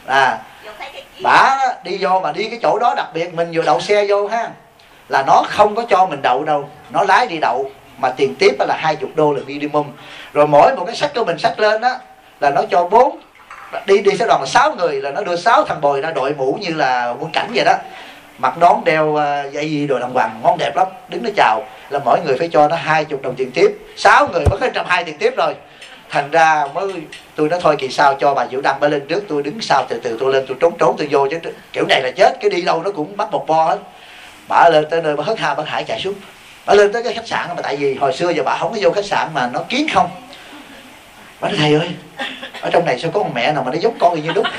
Bà đi vô mà đi cái chỗ đó đặc biệt, mình vừa đậu xe vô ha, là nó không có cho mình đậu đâu, nó lái đi đậu, mà tiền tiếp là 20 đô là minimum. Rồi mỗi một cái sách của mình sách lên đó là nó cho 4, đi sẽ đoàn là 6 người, là nó đưa 6 thằng bồi ra đội mũ như là quân cảnh vậy đó, mặc nón đeo dây gì đồ đàng hoàng, ngon đẹp lắm, đứng nó chào, là mỗi người phải cho nó 20 đồng tiền tiếp. 6 người mất hết 120 tiền tiếp rồi. Thành ra mới tôi nói thôi kỳ sau cho bà Diệu Đăng bà lên trước, tôi đứng sau từ từ tôi lên, tôi trốn tôi vô, chứ kiểu này là chết, cái đi đâu nó cũng bắt một bo hết. Bà lên tới nơi bà hớt ha bà hải chạy xuống, bà lên tới cái khách sạn mà tại vì hồi xưa giờ bà không có vô khách sạn mà nó kiến không. Bà nói thầy ơi, ở trong này sao có con mẹ nào mà nó giống con y như đúc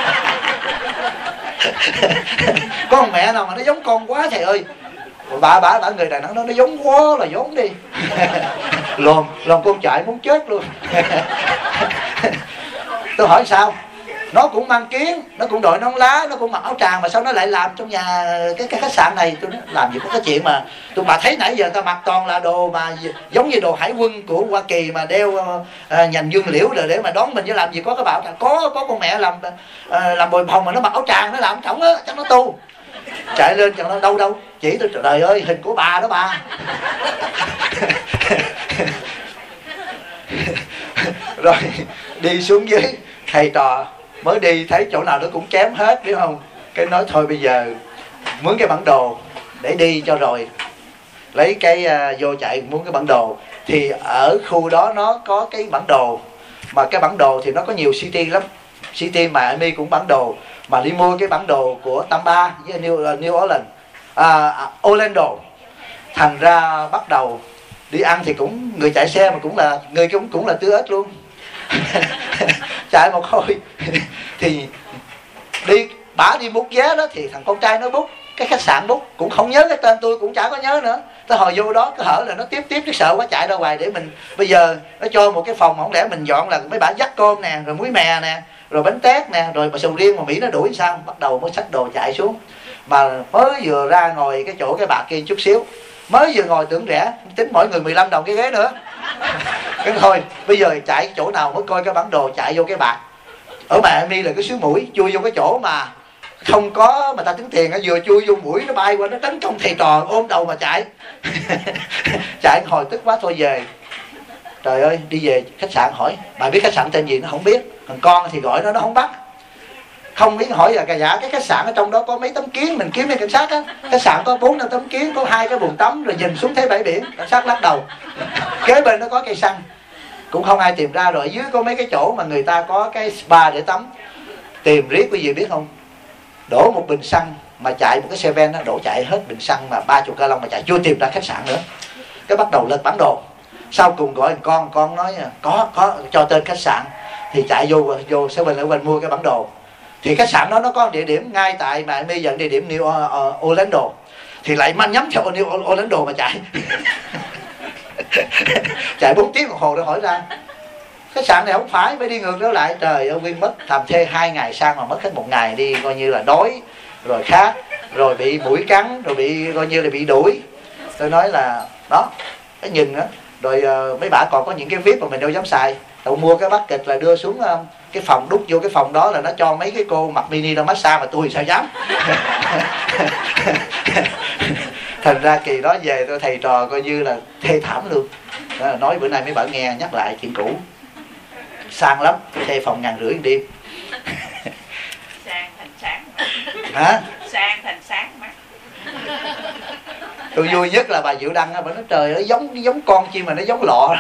có con mẹ nào mà nó giống con quá thầy ơi. Bà người Đà Nẵng nó giống quá là giống đi lồn con chạy muốn chết luôn tôi hỏi sao, nó cũng mang kiến, nó cũng đội nón lá, nó cũng mặc áo tràng, mà sao nó lại làm trong nhà cái khách sạn này? Tôi nói làm gì có cái chuyện mà bà thấy nãy giờ ta mặc toàn là đồ mà giống như đồ hải quân của Hoa Kỳ mà đeo nhành dương liễu rồi để mà đón mình, chứ làm gì có cái bảo có con mẹ làm bồi bồng mà nó mặc áo tràng, nó làm trỏng á, chắc nó tu. Chạy lên chẳng nó đâu chỉ tôi, trời ơi hình của bà đó bà rồi đi xuống dưới, thầy trò mới đi thấy chỗ nào nó cũng chém hết, biết không? Cái nói thôi bây giờ mướn cái bản đồ để đi cho rồi lấy cái vô chạy muốn cái bản đồ. Thì ở khu đó nó có cái bản đồ, mà cái bản đồ thì nó có nhiều city lắm. City Miami cũng bản đồ, mà đi mua cái bản đồ của Tampa với New Orleans, Orlando. Thành ra bắt đầu đi ăn thì cũng người chạy xe mà cũng là người cũng là tư ếch luôn. Chạy một hồi thì đi bả đi bút vé đó, thì thằng con trai nó bút cái khách sạn bút, cũng không nhớ cái tên, tôi cũng chả có nhớ nữa. Tới hồi vô đó cứ hở là nó tiếp chứ sợ quá, chạy ra ngoài để mình bây giờ nó cho một cái phòng, không lẽ mình dọn là mấy bả dắt cơm nè, rồi muối mè nè, rồi bánh tét nè, rồi mà sầu riêng mà Mỹ nó đuổi sao, bắt đầu mới xách đồ chạy xuống. Mà mới vừa ra ngồi cái chỗ cái bà kia chút xíu, mới vừa ngồi tưởng rẻ, tính mỗi người 15 đồng cái ghế nữa. Cái thôi bây giờ chạy chỗ nào mới coi cái bản đồ, chạy vô cái bạc ở Miami là cái xứ mũi, chui vô cái chỗ mà không có mà ta tính tiền, nó vừa chui vô mũi nó bay qua nó tấn công thầy trò, ôm đầu mà chạy. Chạy hồi tức quá thôi về. Trời ơi, đi về khách sạn hỏi bà biết khách sạn tên gì, nó không biết. Thằng con thì gọi nó không bắt. Không biết hỏi là dạ cái khách sạn ở trong đó có mấy tấm kiến, mình kiếm lên cảnh sát á, khách sạn có 4-5 tấm kiến, có 2 cái bồn tắm, rồi nhìn xuống thấy bãi biển. Cảnh sát lắc đầu. Kế bên nó có cây xăng, cũng không ai tìm ra. Rồi ở dưới có mấy cái chỗ mà người ta có cái spa để tắm, tìm riết quý vị biết không, đổ một bình xăng mà chạy một cái xe ven, nó đổ chạy hết bình xăng mà 30 gallon mà chạy chưa tìm ra khách sạn nữa. Cái bắt đầu lên bản đồ, sau cùng gọi con nói có cho tên khách sạn, thì chạy vô 7-Eleven mua cái bản đồ. Thì khách sạn đó nó có địa điểm ngay tại Miami, giờ địa điểm New Orlando, thì lại nhắm theo New Orlando mà chạy. Chạy 4 tiếng đồng hồ để hỏi ra khách sạn này không phải, phải đi ngược trở lại. Trời ơi, Nguyên mất làm thuê 2 ngày sang mà mất hết 1 ngày đi, coi như là đói rồi khát, rồi bị mũi cắn, rồi bị coi như là bị đuổi. Tôi nói là đó cái nhìn đó. Rồi mấy bà còn có những cái VIP mà mình đâu dám xài, tao mua cái bucket là đưa xuống cái phòng, đút vô cái phòng đó là nó cho mấy cái cô mặc mini đâu massage, mà tôi sao dám. Thành ra kỳ đó về tôi thầy trò coi như là thê thảm luôn. Đó là nói bữa nay mấy bạn nghe nhắc lại chuyện cũ, sang lắm, thuê phòng 1.500 đêm. Sang thành sáng mà. Hả? Sang thành sáng mà. Tôi vui nhất là bà Diệu Đăng á, bà nói trời ơi giống con chi mà nó giống lọ.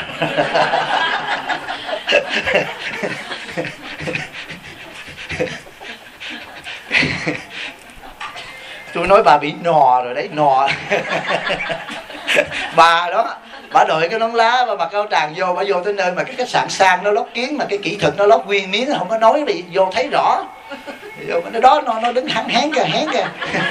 Tôi nói bà bị nò rồi đấy, nò. Bà đó, bà đội cái nón lá, bà mặc áo tràng vô, bà vô tới nơi mà cái khách sạn sang nó lót kiến, mà cái kỹ thuật nó lót nguyên miếng, không có nói bị vô thấy rõ. Vô nó đó nó đứng hén kìa.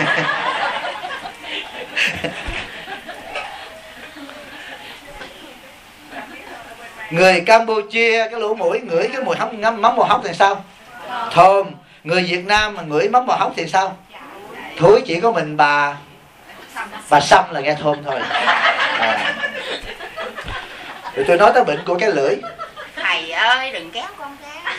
Người Campuchia cái lỗ mũi ngửi cái mùi mắm bò hóc thì sao? Thơm. Người Việt Nam mà ngửi mắm bò hóc thì sao? Thúi. Chỉ có mình bà Sâm là nghe thơm thôi. Rồi tôi nói tới bệnh của cái lưỡi. Thầy ơi đừng kéo con ra.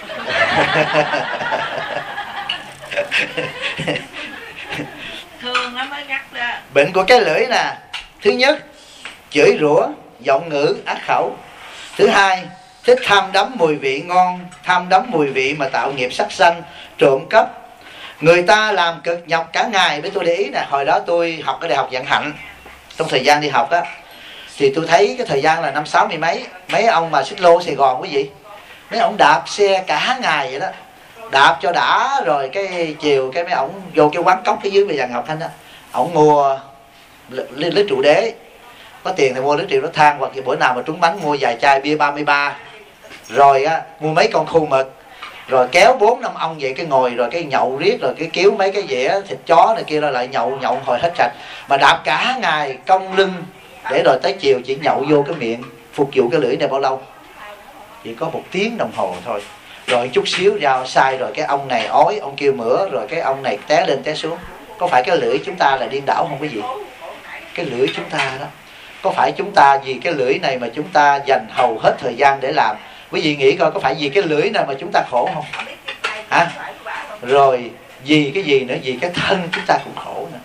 Thương nó mới gắt đó. Bệnh của cái lưỡi nè, thứ nhất chửi rủa, giọng ngữ ác khẩu. Thứ hai, thích tham đắm mùi vị ngon, tham đắm mùi vị mà tạo nghiệp sắc sanh, trộm cắp. Người ta làm cực nhọc cả ngày. Với tôi để ý nè, hồi đó tôi học ở Đại học Vạn Hạnh, trong thời gian đi học á, thì tôi thấy cái thời gian là năm 60 mấy ông mà xích lô Sài Gòn quý vị, mấy ông đạp xe cả ngày vậy đó, đạp cho đã. Rồi cái chiều cái mấy ông vô cái quán cốc phía dưới bây giờ Ngọc Thanh á, ông mua lít rượu đế, có tiền thì mua lít rượu nó than, hoặc bữa nào mà trúng bánh mua vài chai bia 33, rồi á mua mấy con khu mực, rồi kéo 4-5 ông vậy cái ngồi, rồi cái nhậu riết, rồi cái cứu mấy cái dĩa thịt chó này kia, rồi lại nhậu hồi hết sạch. Mà đạp cả ngày cong lưng, để rồi tới chiều chỉ nhậu vô cái miệng, phục vụ cái lưỡi này bao lâu? Chỉ có 1 tiếng đồng hồ thôi. Rồi chút xíu rau sai, rồi cái ông này ói, ông kêu mửa, rồi cái ông này té lên té xuống. Có phải cái lưỡi chúng ta là điên đảo không quý vị? Cái lưỡi chúng ta đó, có phải chúng ta vì cái lưỡi này mà chúng ta dành hầu hết thời gian để làm? Quý vị nghĩ coi, có phải vì cái lưỡi này mà chúng ta khổ không? Hả? Rồi vì cái gì nữa? Vì cái thân chúng ta cũng khổ nữa.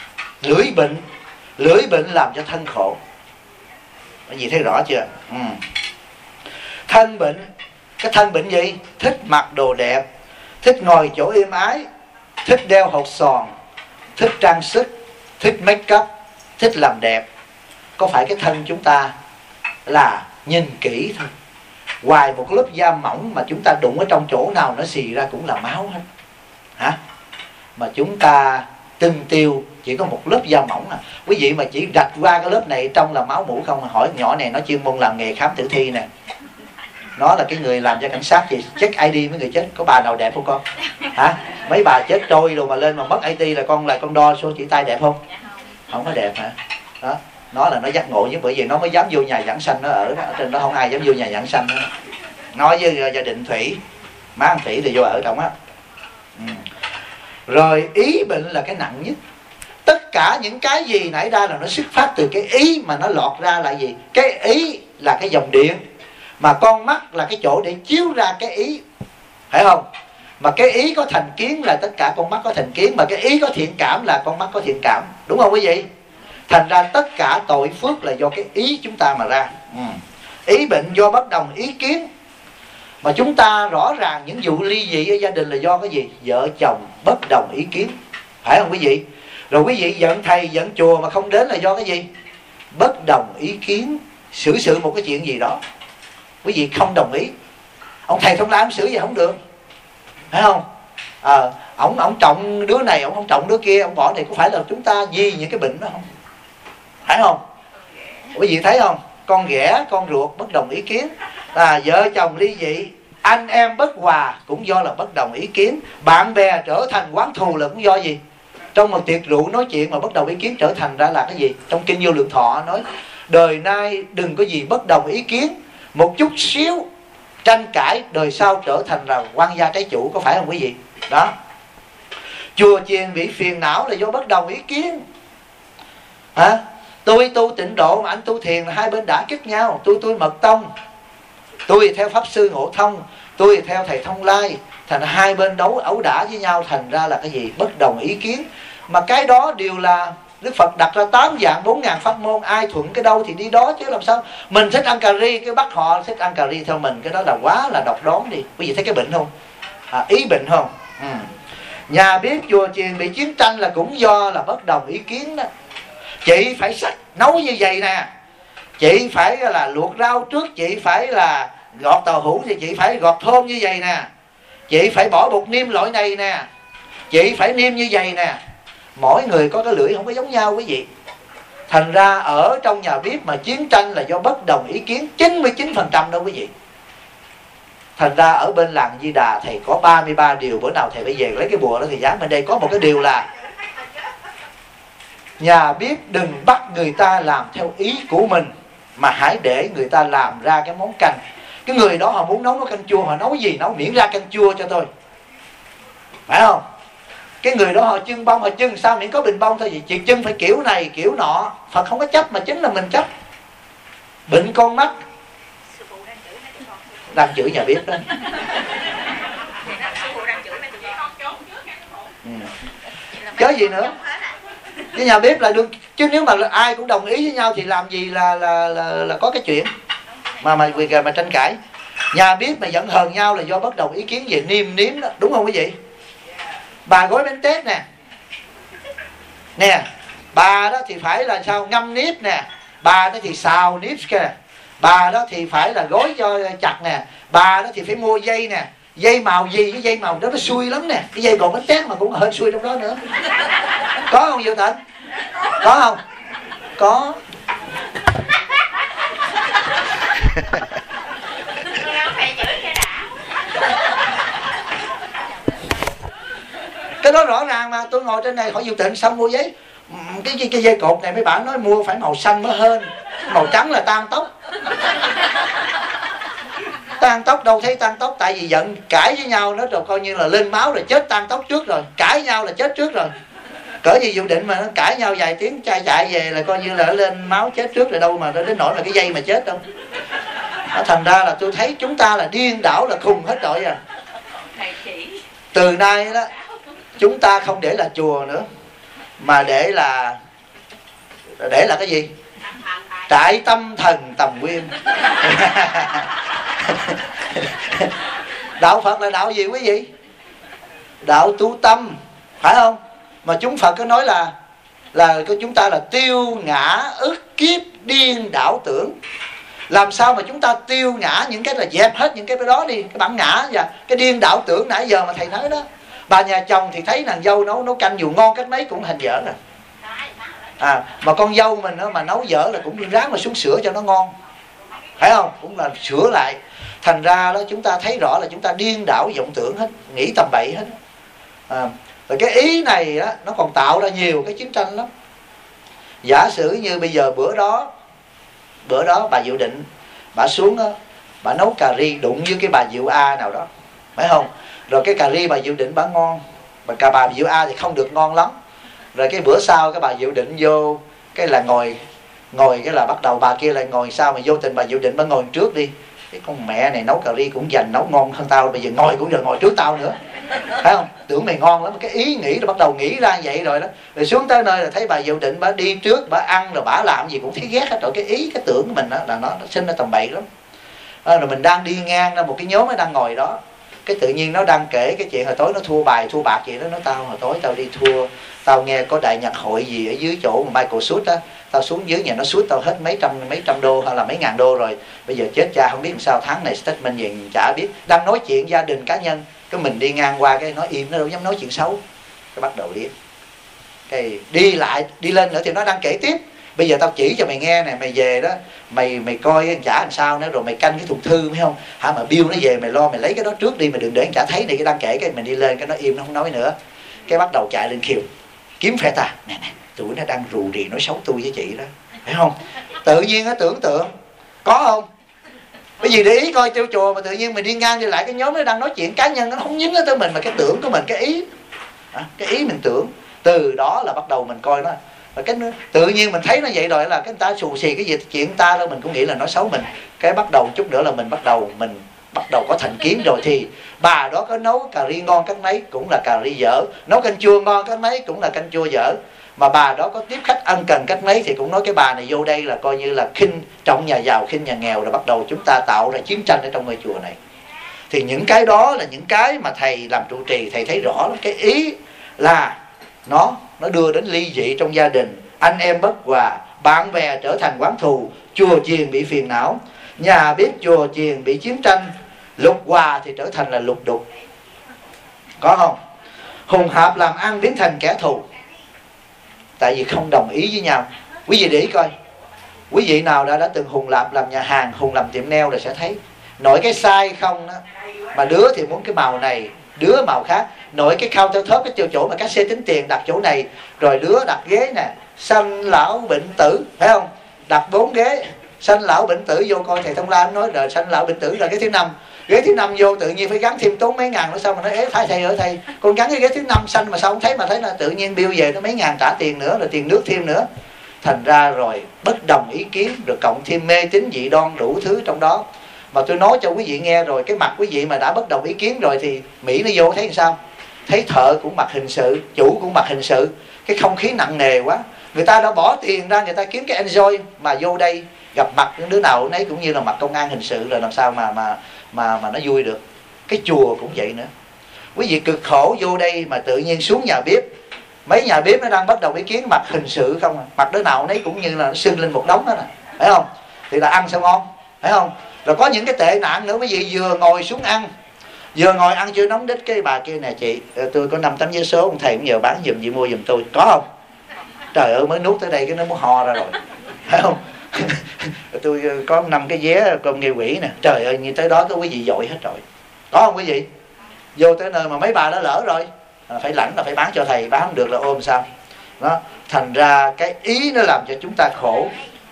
Lưỡi bệnh làm cho thân khổ. Cái gì thấy rõ chưa? Thân bệnh. Cái thân bệnh gì? Thích mặc đồ đẹp, thích ngồi chỗ êm ái, thích đeo hột xoàn, thích trang sức, thích make up, thích làm đẹp. Có phải cái thân chúng ta là nhìn kỹ thôi, ngoài một lớp da mỏng mà chúng ta đụng ở trong chỗ nào nó xì ra cũng là máu hết hả? Mà chúng ta tinh tiêu chỉ có một lớp da mỏng à. Quý vị mà chỉ rạch qua cái lớp này trong là máu mủ không. Hỏi nhỏ này nó chuyên môn làm nghề khám tử thi nè, nó là cái người làm cho cảnh sát gì check ID mấy người chết. Có bà nào đẹp không con hả? Mấy bà chết trôi rồi mà lên mà mất ID là con đo số chỉ tay đẹp không? Không có đẹp hả? Đó, nó là nó giác ngộ, chứ bởi vì nó mới dám vô nhà giảng sanh nó ở đó. Ở trên đó không ai dám vô nhà giảng sanh nữa. Nói với gia đình Thủy, má anh Thủy thì vô ở trong á. Rồi ý bệnh là cái nặng nhất. Tất cả những cái gì nãy ra là nó xuất phát từ cái ý, mà nó lọt ra là gì? Cái ý là cái dòng điện, mà con mắt là cái chỗ để chiếu ra cái ý, phải không? Mà cái ý có thành kiến là tất cả con mắt có thành kiến, mà cái ý có thiện cảm là con mắt có thiện cảm, đúng không quý vị? Thành ra tất cả tội phước là do cái ý chúng ta mà ra. Ý bệnh do bất đồng ý kiến. Mà chúng ta rõ ràng những vụ ly dị ở gia đình là do cái gì? Vợ chồng bất đồng ý kiến, phải không quý vị? Rồi quý vị giận thầy giận chùa mà không đến là do cái gì? Bất đồng ý kiến. Xử sự một cái chuyện gì đó quý vị không đồng ý, ông thầy Thông La ông xử gì không được, phải không? Ông trọng đứa này, ông không trọng đứa kia, ông bỏ này, có phải là chúng ta vì những cái bệnh đó không? Phải không? Quý vị thấy không? Con ghẻ con ruột bất đồng ý kiến, vợ chồng ly dị, anh em bất hòa cũng do là bất đồng ý kiến. Bạn bè trở thành oán thù là cũng do gì? Trong một tiệc rượu nói chuyện mà bất đồng ý kiến trở thành ra là cái gì? Trong Kinh Vô Lượng Thọ nói đời nay đừng có gì bất đồng ý kiến, một chút xíu tranh cãi đời sau trở thành là quan gia trái chủ, có phải không quý vị? Đó. Chùa chiền bị phiền não là do bất đồng ý kiến. Tôi tu tịnh độ mà anh tu thiền là hai bên đã kích nhau. Tôi mật tông, tôi theo pháp sư Ngộ Thông, tôi theo thầy Thông Lai, thành hai bên đấu ẩu đả với nhau, thành ra là cái gì? Bất đồng ý kiến. Mà cái đó đều là Đức Phật đặt ra 8 dạng 4.000 pháp môn, ai thuận cái đâu thì đi đó, chứ làm sao mình thích ăn cà ri cái bắt họ thích ăn cà ri theo mình, cái đó là quá là độc đoán đi. Quý vị thấy cái bệnh không? Ý bệnh không? Nhà biết chùa chiền bị chiến tranh là cũng do là bất đồng ý kiến đó. Chị phải nấu như vậy nè, chị phải là luộc rau trước, chị phải là gọt tàu hũ thì chị phải gọt thơm như vậy nè, chị phải bỏ bột niêm loại này nè, chị phải niêm như vậy nè. Mỗi người có cái lưỡi không có giống nhau quý vị. Thành ra ở trong nhà bếp mà chiến tranh là do bất đồng ý kiến 99% đâu quý vị. Thành ra ở bên làng Di Đà thầy có 33 điều. Bữa nào thầy phải về lấy cái bùa đó thì dán bên đây. Có một cái điều là nhà bếp đừng bắt người ta làm theo ý của mình, mà hãy để người ta làm ra cái món canh. Cái người đó họ muốn nấu canh chua, họ nấu gì nấu, miễn ra canh chua cho tôi, phải không? Cái người đó họ chưng bông, họ chưng sao miễn có bình bông thôi. Chị chưng phải kiểu này kiểu nọ. Phật không có chấp mà chính là mình chấp. Bệnh con mắt đang chửi nhà bếp đó. Chớ gì nữa. Cái nhà bếp là được. Chứ nếu mà ai cũng đồng ý với nhau thì làm gì là có cái chuyện mà tranh cãi. Nhà bếp mà giận hờn nhau là do bất đồng ý kiến về niêm nếm đó, đúng không quý vị? Bà gói bánh tét nè, bà đó thì phải là sao ngâm nếp nè, bà đó thì xào nếp kìa, bà đó thì phải là gói cho chặt nè, bà đó thì phải mua dây nè, dây màu gì, cái dây màu đó nó xui lắm nè, cái dây gọt bánh tét mà cũng hên xui trong đó nữa. Có không Diệu Tịnh? Có không? Có. Cái đó rõ ràng mà. Tôi ngồi trên này hỏi Diệu Tịnh xong mua giấy, cái dây cột này mấy bạn nói mua phải màu xanh mới hên, màu trắng là tan tóc. Tan tóc đâu thấy tan tóc, tại vì giận cãi với nhau nó rồi coi như là lên máu rồi, chết tan tóc trước rồi, cãi nhau là chết trước rồi. Cỡ gì Diệu Định mà nó cãi nhau vài tiếng chạy về là coi như là lên máu chết trước rồi, đâu mà đến nỗi là cái dây mà chết đâu. Thành ra là tôi thấy chúng ta là điên đảo, là khùng hết rồi à. Từ nay đó chúng ta không để là chùa nữa, mà để là cái gì? Trại tâm thần tầm nguyên. Đạo Phật là đạo gì quý vị? Đạo tu tâm, phải không? Mà chúng Phật có nói là chúng ta là tiêu ngã ức kiếp điên đảo tưởng. Làm sao mà chúng ta tiêu ngã những cái là dẹp hết những cái đó đi, cái bản ngã và cái điên đảo tưởng nãy giờ mà thầy nói đó. Bà nhà chồng thì thấy nàng dâu nấu canh dù ngon cách mấy cũng hành dở rồi. Mà con dâu mình đó, mà nấu dở là cũng ráng mà xuống sửa cho nó ngon, phải không? Cũng là sửa lại. Thành ra đó chúng ta thấy rõ là chúng ta điên đảo vọng tưởng hết, nghĩ tầm bậy hết. Rồi cái ý này á, nó còn tạo ra nhiều cái chiến tranh lắm. Giả sử như bây giờ bữa đó bà Diệu Định bà xuống đó, bà nấu cà ri đụng với cái bà Diệu A nào đó, phải không? Rồi cái cà ri bà Diệu Định bà ngon, mà cả bà Diệu A thì không được ngon lắm. Rồi cái bữa sau cái bà Diệu Định vô cái là ngồi cái là bắt đầu bà kia lại ngồi sau, mà vô tình bà Diệu Định bà ngồi trước đi. Cái con mẹ này nấu cà ri cũng dành nấu ngon hơn tao, bây giờ ngồi cũng giờ ngồi trước tao nữa, phải không? Tưởng mày ngon lắm, cái ý nghĩ là bắt đầu nghĩ ra vậy rồi đó. Rồi xuống tới nơi là thấy bà Diệu Định bà đi trước, bà ăn rồi bà làm gì cũng thấy ghét hết rồi. Cái ý cái tưởng của mình đó, là nó sinh ra tầm bậy lắm. Rồi mình đang đi ngang ra một cái nhóm nó đang ngồi đó, cái tự nhiên nó đang kể cái chuyện hồi tối nó thua bài thua bạc vậy đó. Nó tao hồi tối tao đi thua, tao nghe có đại nhạc hội gì ở dưới chỗ mà Michael Sút á, tao xuống dưới nhà nó sút tao hết mấy trăm đô hay là mấy ngàn đô rồi. Bây giờ chết cha không biết làm sao, tháng này statement gì chả biết. Đang nói chuyện gia đình cá nhân, cái mình đi ngang qua cái nó im, nó đâu dám nói chuyện xấu. Cái bắt đầu điếc, cái đi lên nữa thì nó đang kể tiếp. Bây giờ tao chỉ cho mày nghe nè, mày về đó mày coi anh trả làm sao nữa, rồi mày canh cái thùng thư phải không hả, mà bill nó về mày lo mày lấy cái đó trước đi, mày đừng để anh trả thấy này. Cái đang kể cái mình đi lên cái nó im, nó không nói nữa. Cái bắt đầu chạy lên khiêu kiếm phe ta nè, tụi nó đang rù rì nói xấu tôi với chị đó, phải không? Tự nhiên nó tưởng tượng có không? Cái gì để ý coi trêu chùa mà tự nhiên mình đi ngang đi lại cái nhóm nó đang nói chuyện cá nhân, nó không dính tới mình, mà cái tưởng của mình, cái ý mình tưởng. Từ đó là bắt đầu mình coi nó, và cái tự nhiên mình thấy nó vậy rồi là cái người ta xù xì cái gì chuyện ta đó mình cũng nghĩ là nói xấu mình. Cái bắt đầu chút nữa là mình bắt đầu có thành kiến rồi, thì bà đó có nấu cà ri ngon cách mấy cũng là cà ri dở, nấu canh chua ngon cách mấy cũng là canh chua dở. Mà bà đó có tiếp khách ân cần cách mấy thì cũng nói cái bà này vô đây là coi như là khinh trọng nhà giàu khinh nhà nghèo. Rồi bắt đầu chúng ta tạo ra chiến tranh ở trong ngôi chùa này. Thì những cái đó là những cái mà thầy làm trụ trì thầy thấy rõ lắm. Cái ý là nó đưa đến ly dị trong gia đình, anh em bất hòa, bạn bè trở thành oán thù, chùa chiền bị phiền não, nhà bếp chùa chiền bị chiến tranh, lục hòa thì trở thành là lục đục, có không? Hùng hạp làm ăn biến thành kẻ thù, tại vì không đồng ý với nhau. Quý vị để ý coi, quý vị nào đã từng hùng hạp làm nhà hàng, hùng làm tiệm nail rồi sẽ thấy nội cái size không đó, mà đứa thì muốn cái màu này, đứa màu khác. Nội cái counter top, cái chỗ mà các xe tính tiền đặt chỗ này, rồi đứa đặt ghế nè, sanh lão bệnh tử, phải không? Đặt 4 ghế, sanh lão bệnh tử. Vô coi thầy Thông La nói rồi sanh lão bệnh tử là ghế thứ 5. Ghế thứ 5 vô tự nhiên phải gắn thêm tốn mấy ngàn nữa. Sao mà nói ế thầy ơi thầy, con gắn cái ghế thứ 5 sanh mà sao không thấy, mà thấy là tự nhiên bill về nó mấy ngàn trả tiền nữa, rồi tiền nước thêm nữa. Thành ra rồi bất đồng ý kiến, rồi cộng thêm mê tín dị đoan đủ thứ trong đó. Mà tôi nói cho quý vị nghe rồi, cái mặt quý vị mà đã bất đồng ý kiến rồi thì Mỹ nó vô thấy làm sao? Thấy thợ cũng mặc hình sự, chủ cũng mặc hình sự, cái không khí nặng nề quá. Người ta đã bỏ tiền ra, người ta kiếm cái enjoy, mà vô đây gặp mặt những đứa nào nấy cũng như là mặt công an hình sự, rồi làm sao mà nó vui được. Cái chùa cũng vậy nữa. Quý vị cực khổ vô đây mà tự nhiên xuống nhà bếp, mấy nhà bếp nó đang bất đồng ý kiến, mặt hình sự không à, mặt đứa nào nấy cũng như là nó sưng lên một đống đó nè, phải không? Thì là ăn sao ngon, phải không? Rồi có những cái tệ nạn nữa, quý vị vừa ngồi xuống ăn, vừa ngồi ăn chưa nóng đít, cái bà kia nè chị, tôi có 5 tấm vé số, ông thầy cũng nhờ bán giùm chị mua giùm tôi, có không? Trời ơi, mới nuốt tới đây cái nó muốn ho ra rồi, phải không? Tôi có 5 cái vé cơm nghe quỷ nè, trời ơi, như tới đó cái quý vị dội hết rồi, có không quý vị? Vô tới nơi mà mấy bà đã lỡ rồi, phải lãnh là phải bán cho thầy, bán không được là ôm sao đó. Thành ra cái ý nó làm cho chúng ta khổ.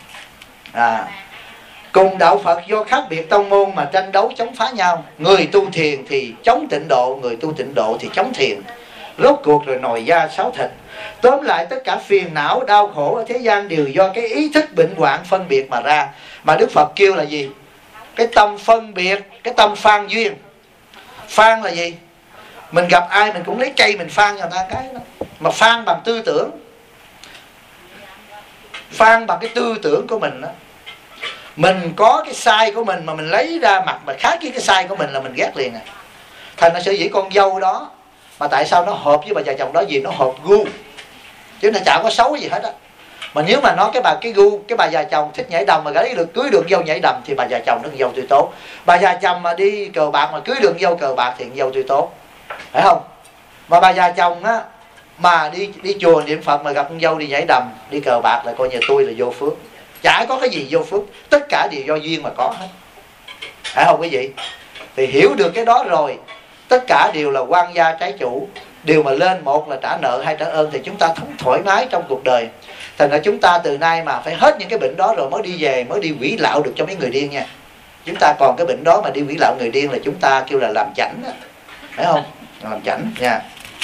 Cùng đạo Phật do khác biệt tông môn mà tranh đấu chống phá nhau. Người tu thiền thì chống tịnh độ, người tu tịnh độ thì chống thiền. Rốt cuộc rồi nồi da sáo thịt. Tóm lại tất cả phiền não đau khổ ở thế gian đều do cái ý thức bệnh hoạn phân biệt mà ra. Mà Đức Phật kêu là gì? Cái tâm phân biệt, cái tâm phan duyên. Phan là gì? Mình gặp ai mình cũng lấy cây mình phan cho người ta cái đó. Mà phan bằng tư tưởng, phan bằng cái tư tưởng của mình đó. Mình có cái sai của mình mà mình lấy ra mặt mà khác với cái sai của mình là mình ghét liền à. Thành nó sẽ dĩ con dâu đó mà tại sao nó hợp với bà già chồng đó, vì nó hợp gu, chứ nó chả có xấu gì hết á. Mà nếu mà nói cái bà già chồng thích nhảy đầm mà gái được cưới đường dâu nhảy đầm thì bà già chồng nó con dâu tươi tốt. Bà già chồng mà đi cờ bạc mà cưới đường dâu cờ bạc thì con dâu tươi tốt, phải không? Mà bà già chồng á mà đi chùa niệm Phật mà gặp con dâu đi nhảy đầm đi cờ bạc là coi như tôi là vô phước. Chả có cái gì vô phước, tất cả đều do duyên mà có hết, phải không quý vị? Thì hiểu được cái đó rồi, tất cả đều là quan gia trái chủ, điều mà lên một là trả nợ, hai trả ơn, thì chúng ta thống thoải mái trong cuộc đời. Thành ra chúng ta từ nay mà phải hết những cái bệnh đó rồi mới đi về, mới đi quỷ lạo được cho mấy người điên nha. Chúng ta còn cái bệnh đó mà đi quỷ lạo người điên là chúng ta kêu là làm chảnh đó, phải không? Làm chảnh nha.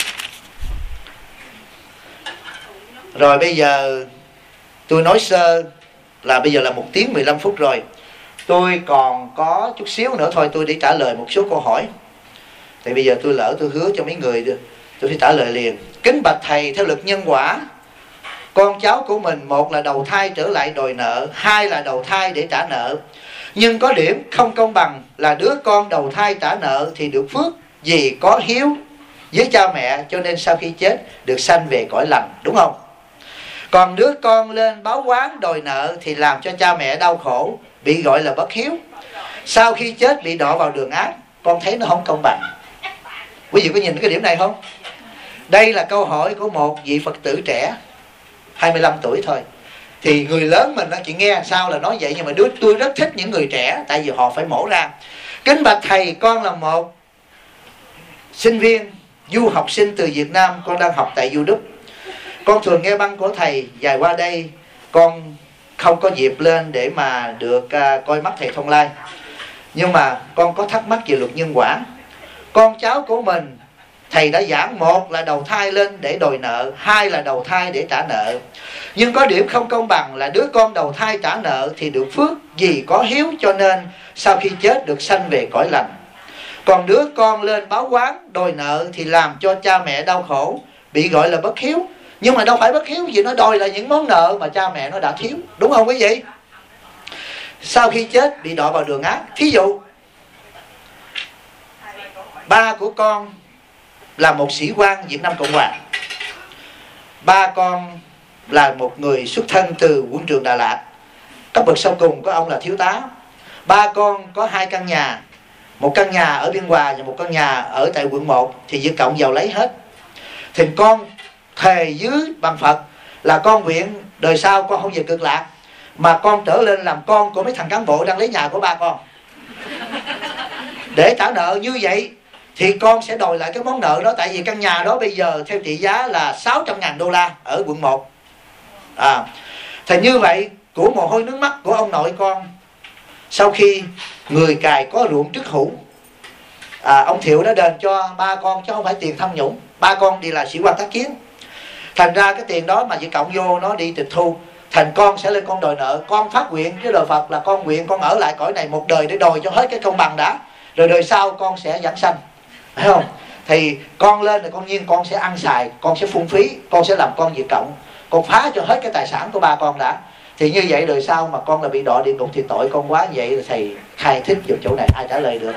Rồi bây giờ tôi nói sơ là bây giờ là 1 tiếng 15 phút rồi. Tôi còn có chút xíu nữa thôi tôi đi trả lời một số câu hỏi. Thì bây giờ tôi lỡ tôi hứa cho mấy người tôi phải trả lời liền. Kính bạch thầy, theo luật nhân quả, con cháu của mình, một là đầu thai trở lại đòi nợ, hai là đầu thai để trả nợ. Nhưng có điểm không công bằng là đứa con đầu thai trả nợ thì được phước vì có hiếu với cha mẹ, cho nên sau khi chết được sanh về cõi lành, đúng không? Còn đứa con lên báo oán đòi nợ thì làm cho cha mẹ đau khổ, bị gọi là bất hiếu. Sau khi chết bị đọa vào đường ác. Con thấy nó không công bằng. Quý vị có nhìn cái điểm này không? Đây là câu hỏi của một vị Phật tử trẻ 25 tuổi thôi. Thì người lớn mình chỉ nghe sao là nói vậy, nhưng mà tôi rất thích những người trẻ, tại vì họ phải mổ ra. Kính bạch thầy, con là một sinh viên du học sinh từ Việt Nam, con đang học tại U Đức. Con thường nghe băng của thầy, dài qua đây con không có dịp lên để mà được coi mắt thầy Thông Lai. Nhưng mà con có thắc mắc về luật nhân quả. Con cháu của mình, thầy đã giảng, một là đầu thai lên để đòi nợ, hai là đầu thai để trả nợ. Nhưng có điểm không công bằng là đứa con đầu thai trả nợ thì được phước vì có hiếu, cho nên sau khi chết được sanh về cõi lành. Còn đứa con lên báo oán đòi nợ thì làm cho cha mẹ đau khổ, bị gọi là bất hiếu. Nhưng mà đâu phải bất hiếu gì, nó đòi là những món nợ mà cha mẹ nó đã thiếu, đúng không quý vị? Sau khi chết bị đọa vào đường ác. Thí dụ ba của con là một sĩ quan Việt Nam Cộng Hòa, ba con là một người xuất thân từ quân trường Đà Lạt, cấp bậc sau cùng của ông là thiếu tá. Ba con có 2 căn nhà, một căn nhà ở Biên Hòa và một căn nhà ở tại quận 1, thì Việt Cộng vào lấy hết. Thì con thề dưới bằng Phật là con nguyện đời sau con không về Cực Lạc, mà con trở lên làm con của mấy thằng cán bộ đang lấy nhà của ba con để trả nợ. Như vậy thì con sẽ đòi lại cái món nợ đó. Tại vì căn nhà đó bây giờ theo trị giá là 600.000 đô la ở quận 1. Thì như vậy của mồ hôi nước mắt của ông nội con, sau khi người cài có ruộng trước hữu, ông Thiệu đã đền cho ba con, chứ không phải tiền tham nhũng. Ba con đi là sĩ quan tác chiến. Thành ra cái tiền đó mà Việt Cộng vô nó đi tịch thu, thành con sẽ lên con đòi nợ. Con phát nguyện với lời Phật là con nguyện con ở lại cõi này một đời để đòi cho hết cái công bằng đã, rồi đời sau con sẽ giảng sanh, phải không? Thì con lên thì con nhiên con sẽ ăn xài, con sẽ phung phí, con sẽ làm con Việt Cộng, con phá cho hết cái tài sản của ba con đã. Thì như vậy đời sau mà con là bị đọa địa ngục thì tội con quá. Vậy là thầy khai thích vào chỗ này ai trả lời được?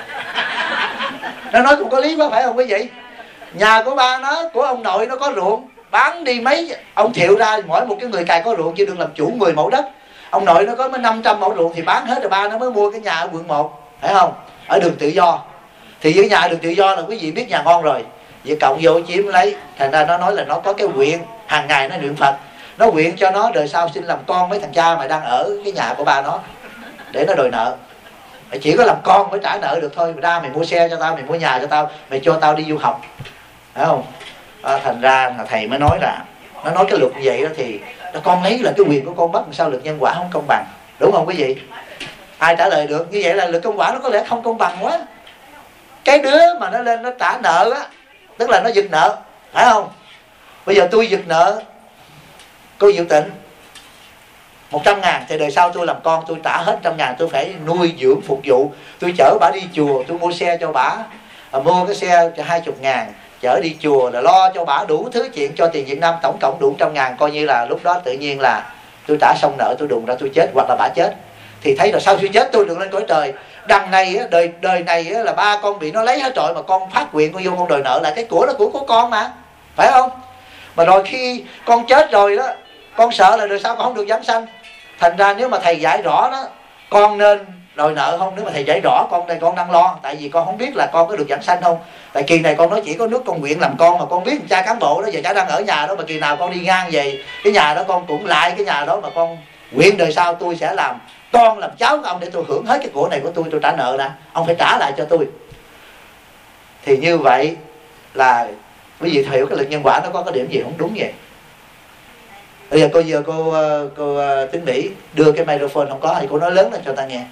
Nó nói cũng có lý quá, phải không quý vị? Nhà của ba nó, của ông nội nó có ruộng, bán đi mấy ông Thiệu ra, mỗi một cái người cài có ruộng chứ đừng làm chủ 10 mẫu đất. Ông nội nó có 500 mẫu ruộng thì bán hết rồi ba nó mới mua cái nhà ở quận 1, phải không? Ở đường Tự Do. Thì với nhà đường Tự Do là quý vị biết nhà ngon rồi, Việt Cộng vô chiếm lấy. Thành ra nó nói là nó có cái nguyện hàng ngày nó niệm Phật, nó nguyện cho nó đời sau xin làm con mấy thằng cha mà đang ở cái nhà của ba nó để nó đòi nợ. Mày chỉ có làm con mới trả nợ được thôi. Mày ra mày mua xe cho tao, mày mua nhà cho tao, mày cho tao đi du học, phải không? Thành ra thầy mới nói là nó nói cái luật như vậy đó, thì con lấy là cái quyền của con, bắt sao luật nhân quả không công bằng, đúng không quý vị? Ai trả lời được? Như vậy là luật công quả nó có lẽ không công bằng quá. Cái đứa mà nó lên nó trả nợ á, tức là nó giật nợ, phải không? Bây giờ tôi giật nợ cô Diệu Tịnh 100.000 thì đời sau tôi làm con tôi trả hết 100.000, tôi phải nuôi dưỡng phục vụ, tôi chở bà đi chùa, tôi mua xe cho bà, mua cái xe cho 20.000, chở đi chùa là lo cho bà đủ thứ chuyện, cho tiền Việt Nam tổng cộng đủ 100.000, coi như là lúc đó tự nhiên là tôi trả xong nợ, tôi đùng ra tôi chết hoặc là bà chết. Thì thấy rồi sau khi chết tôi được lên cõi trời. Đằng này đời này là ba con bị nó lấy hết rồi, mà con phát nguyện con vô con đòi nợ lại cái của nó của con mà, phải không? Mà rồi khi con chết rồi đó, con sợ là đời sau con không được giảng sanh. Thành ra nếu mà thầy giải rõ đó, con nên đòi nợ không? Nếu mà thầy giải rõ, con đây con đang lo. Tại vì con không biết là con có được giảng sanh không. Tại kỳ này con nói chỉ có nước con nguyện làm con, mà con biết cha cán bộ đó giờ cha đang ở nhà đó, mà kỳ nào con đi ngang về cái nhà đó con cũng lại cái nhà đó, mà con nguyện đời sau tôi sẽ làm con làm cháu của ông để tôi hưởng hết cái của này của tôi trả nợ nè, ông phải trả lại cho tôi. Thì như vậy là quý vị hiểu cái lực nhân quả nó có cái điểm gì không đúng vậy. Bây giờ cô Tính Mỹ đưa cái microphone không có thì cô nói lớn lên cho ta nghe.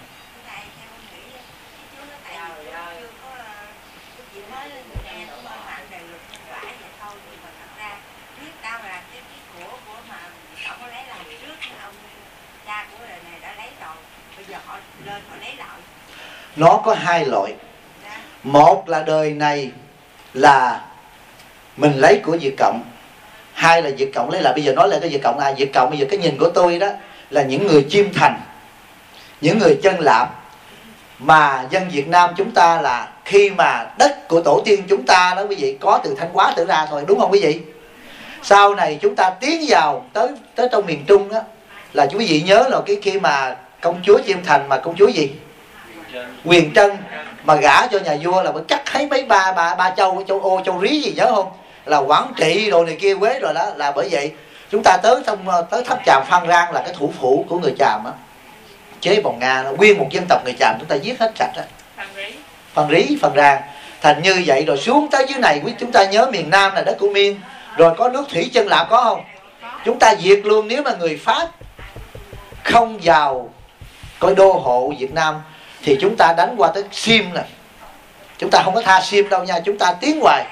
Nó có hai loại. Một là đời này là mình lấy của Việt Cộng. Hai là Việt Cộng lấy lại. Bây giờ nói lại cái Việt Cộng là Việt Cộng. Bây giờ cái nhìn của tôi đó là những người chiêm thành, những người chân lạp. Mà dân Việt Nam chúng ta là khi mà đất của tổ tiên chúng ta đó quý vị có từ Thanh Hóa trở ra thôi, đúng không quý vị? Sau này chúng ta tiến vào tới trong miền Trung đó, là quý vị nhớ là cái khi mà công chúa Chiêm Thành mà công chúa gì? Huyền Trân mà gả cho nhà vua là mới cắt thấy mấy ba châu Ô châu Rí gì nhớ không? Là Quảng Trị đồ này kia Quế rồi đó. Là bởi vậy chúng ta tới tháp Chàm Phan Rang là cái thủ phủ của người Chàm á, chế bồng Nga, nguyên một dân tộc người Chàm chúng ta giết hết sạch á. Phan Rí, Phan Rang. Thành như vậy rồi xuống tới dưới này chúng ta nhớ miền Nam là đất của Miên. Rồi có nước Thủy Chân Lạp có không? Chúng ta diệt luôn. Nếu mà người Pháp không vào coi đô hộ Việt Nam thì chúng ta đánh qua tới Sim nè. Chúng ta không có tha Sim đâu nha, chúng ta tiến hoài.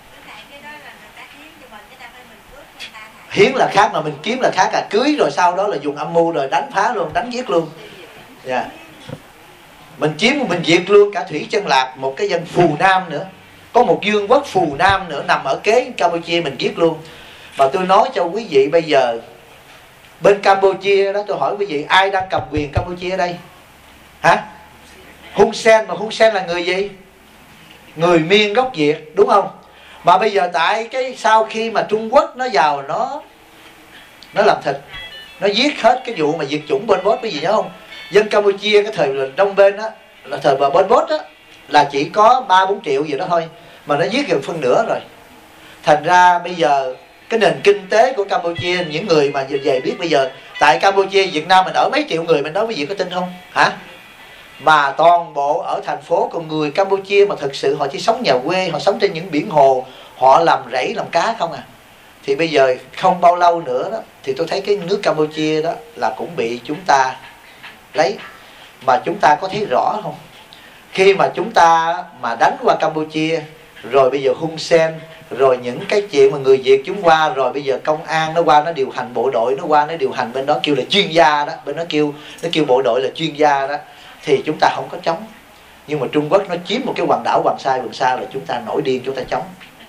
Hiến là khác mà mình kiếm là khác. Cưới rồi sau đó là dùng âm mưu rồi đánh phá luôn, đánh giết luôn. Yeah. Mình chiếm mình diệt luôn cả Thủy Chân Lạp, một cái dân Phù Nam nữa. Có một vương quốc Phù Nam nữa nằm ở kế Campuchia mình giết luôn. Và tôi nói cho quý vị bây giờ bên Campuchia đó, tôi hỏi quý vị ai đang cầm quyền Campuchia ở đây? Hả? Hun Sen. Mà Hun Sen là người gì? Người Miên gốc Việt, đúng không? Mà bây giờ tại cái sau khi mà Trung Quốc nó vào nó làm thịt, nó giết hết cái vụ mà diệt chủng Pol Pot, quý vị nhớ không? Dân Campuchia cái thời đông bên á, là thời Pol Pot á, là chỉ có 3-4 triệu gì đó thôi, mà nó giết gần phân nửa rồi. Thành ra bây giờ cái nền kinh tế của Campuchia, những người mà về biết bây giờ tại Campuchia, Việt Nam mình ở mấy triệu người, mình nói quý vị có tin không? Hả? Mà toàn bộ ở thành phố, con người Campuchia mà thực sự họ chỉ sống nhà quê, họ sống trên những biển hồ, họ làm rẫy làm cá không à. Thì bây giờ không bao lâu nữa đó, thì tôi thấy cái nước Campuchia đó là cũng bị chúng ta lấy. Mà chúng ta có thấy rõ không? Khi mà chúng ta mà đánh qua Campuchia, rồi bây giờ Hun Sen, rồi những cái chuyện mà người Việt chúng qua, rồi bây giờ công an nó qua nó điều hành bộ đội, nó qua nó điều hành bên đó kêu là chuyên gia đó, bên nó kêu bộ đội là chuyên gia đó, thì chúng ta không có chống. Nhưng mà Trung Quốc nó chiếm một cái quần đảo Hoàng Sa là chúng ta nổi điên, chúng ta chống.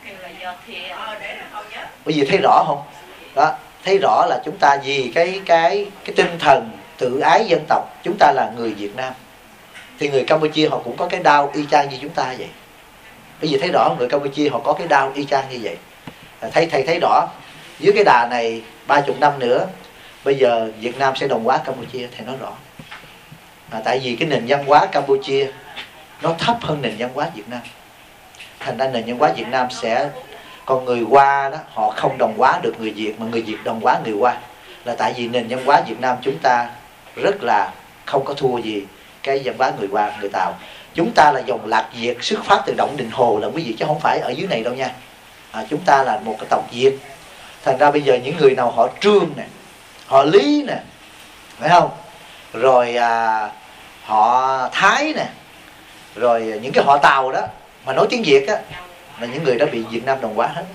Bởi vì thấy rõ không? Đó, thấy rõ là chúng ta vì cái tinh thần tự ái dân tộc, chúng ta là người Việt Nam. Thì người Campuchia họ cũng có cái đau y chang như chúng ta vậy. Bởi vì thấy rõ người Campuchia họ có cái đau y chang như vậy. Thầy thấy rõ dưới cái đà này 30 năm nữa bây giờ Việt Nam sẽ đồng hóa Campuchia, thầy nói rõ. Tại vì cái nền văn hóa Campuchia nó thấp hơn nền văn hóa Việt Nam. Thành ra nền văn hóa Việt Nam sẽ, còn người Hoa đó họ không đồng hóa được người Việt, mà người Việt đồng hóa người Hoa. Là tại vì nền văn hóa Việt Nam chúng ta rất là không có thua gì cái văn hóa người Hoa, người Tàu. Chúng ta là dòng Lạc Việt xuất phát từ Động Đình Hồ là quý vị, chứ không phải ở dưới này đâu nha. Chúng ta là một cái tộc Việt. Thành ra bây giờ những người nào họ Trương nè, họ Lý nè, phải không? Rồi họ Thái nè, rồi những cái họ Tàu đó mà nói tiếng Việt á, là những người đó bị Việt Nam đồng hóa hết.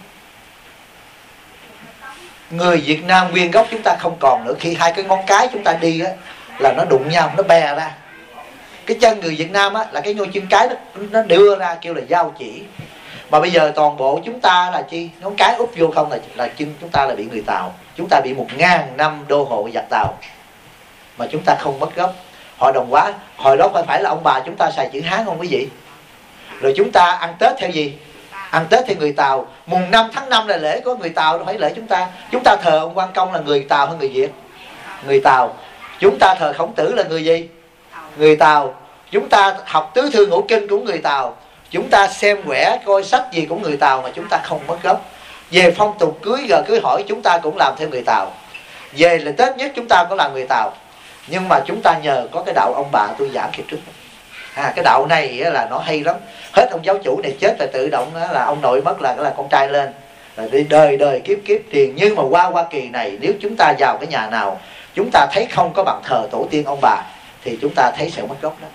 Người Việt Nam nguyên gốc chúng ta không còn nữa. Khi hai cái ngón cái chúng ta đi á, là nó đụng nhau, nó bè ra. Cái chân người Việt Nam á, là cái ngón chân cái nó đưa ra kêu là giao chỉ. Mà bây giờ toàn bộ chúng ta là chi? Ngón cái úp vô không là chân chúng ta là bị người Tàu. Chúng ta bị 1000 năm đô hộ giặc Tàu, mà chúng ta không mất gốc. Họ đồng hóa. Hồi đó phải là ông bà chúng ta xài chữ Hán không quý vị? Rồi chúng ta ăn Tết theo gì? Ăn Tết thì người Tàu, mùng 5 tháng 5 là lễ của người Tàu, đâu phải lễ chúng ta. Chúng ta thờ ông Quan Công là người Tàu hay người Việt? Người Tàu. Chúng ta thờ Khổng Tử là người gì? Người Tàu. Chúng ta học tứ thư ngũ kinh của người Tàu. Chúng ta xem quẻ coi sách gì của người Tàu mà chúng ta không mất gốc. Về phong tục cưới gờ cưới hỏi chúng ta cũng làm theo người Tàu. Về là Tết nhất chúng ta cũng làm người Tàu. Nhưng mà chúng ta nhờ có cái đạo ông bà tôi giảng khi trước. Cái đạo này là nó hay lắm. Hết ông giáo chủ này chết là tự động là ông nội mất là con trai lên. Rồi đi đời đời kiếp kiếp tiền. Nhưng mà qua Hoa Kỳ này, nếu chúng ta vào cái nhà nào chúng ta thấy không có bàn thờ tổ tiên ông bà thì chúng ta thấy sẽ mất gốc đó.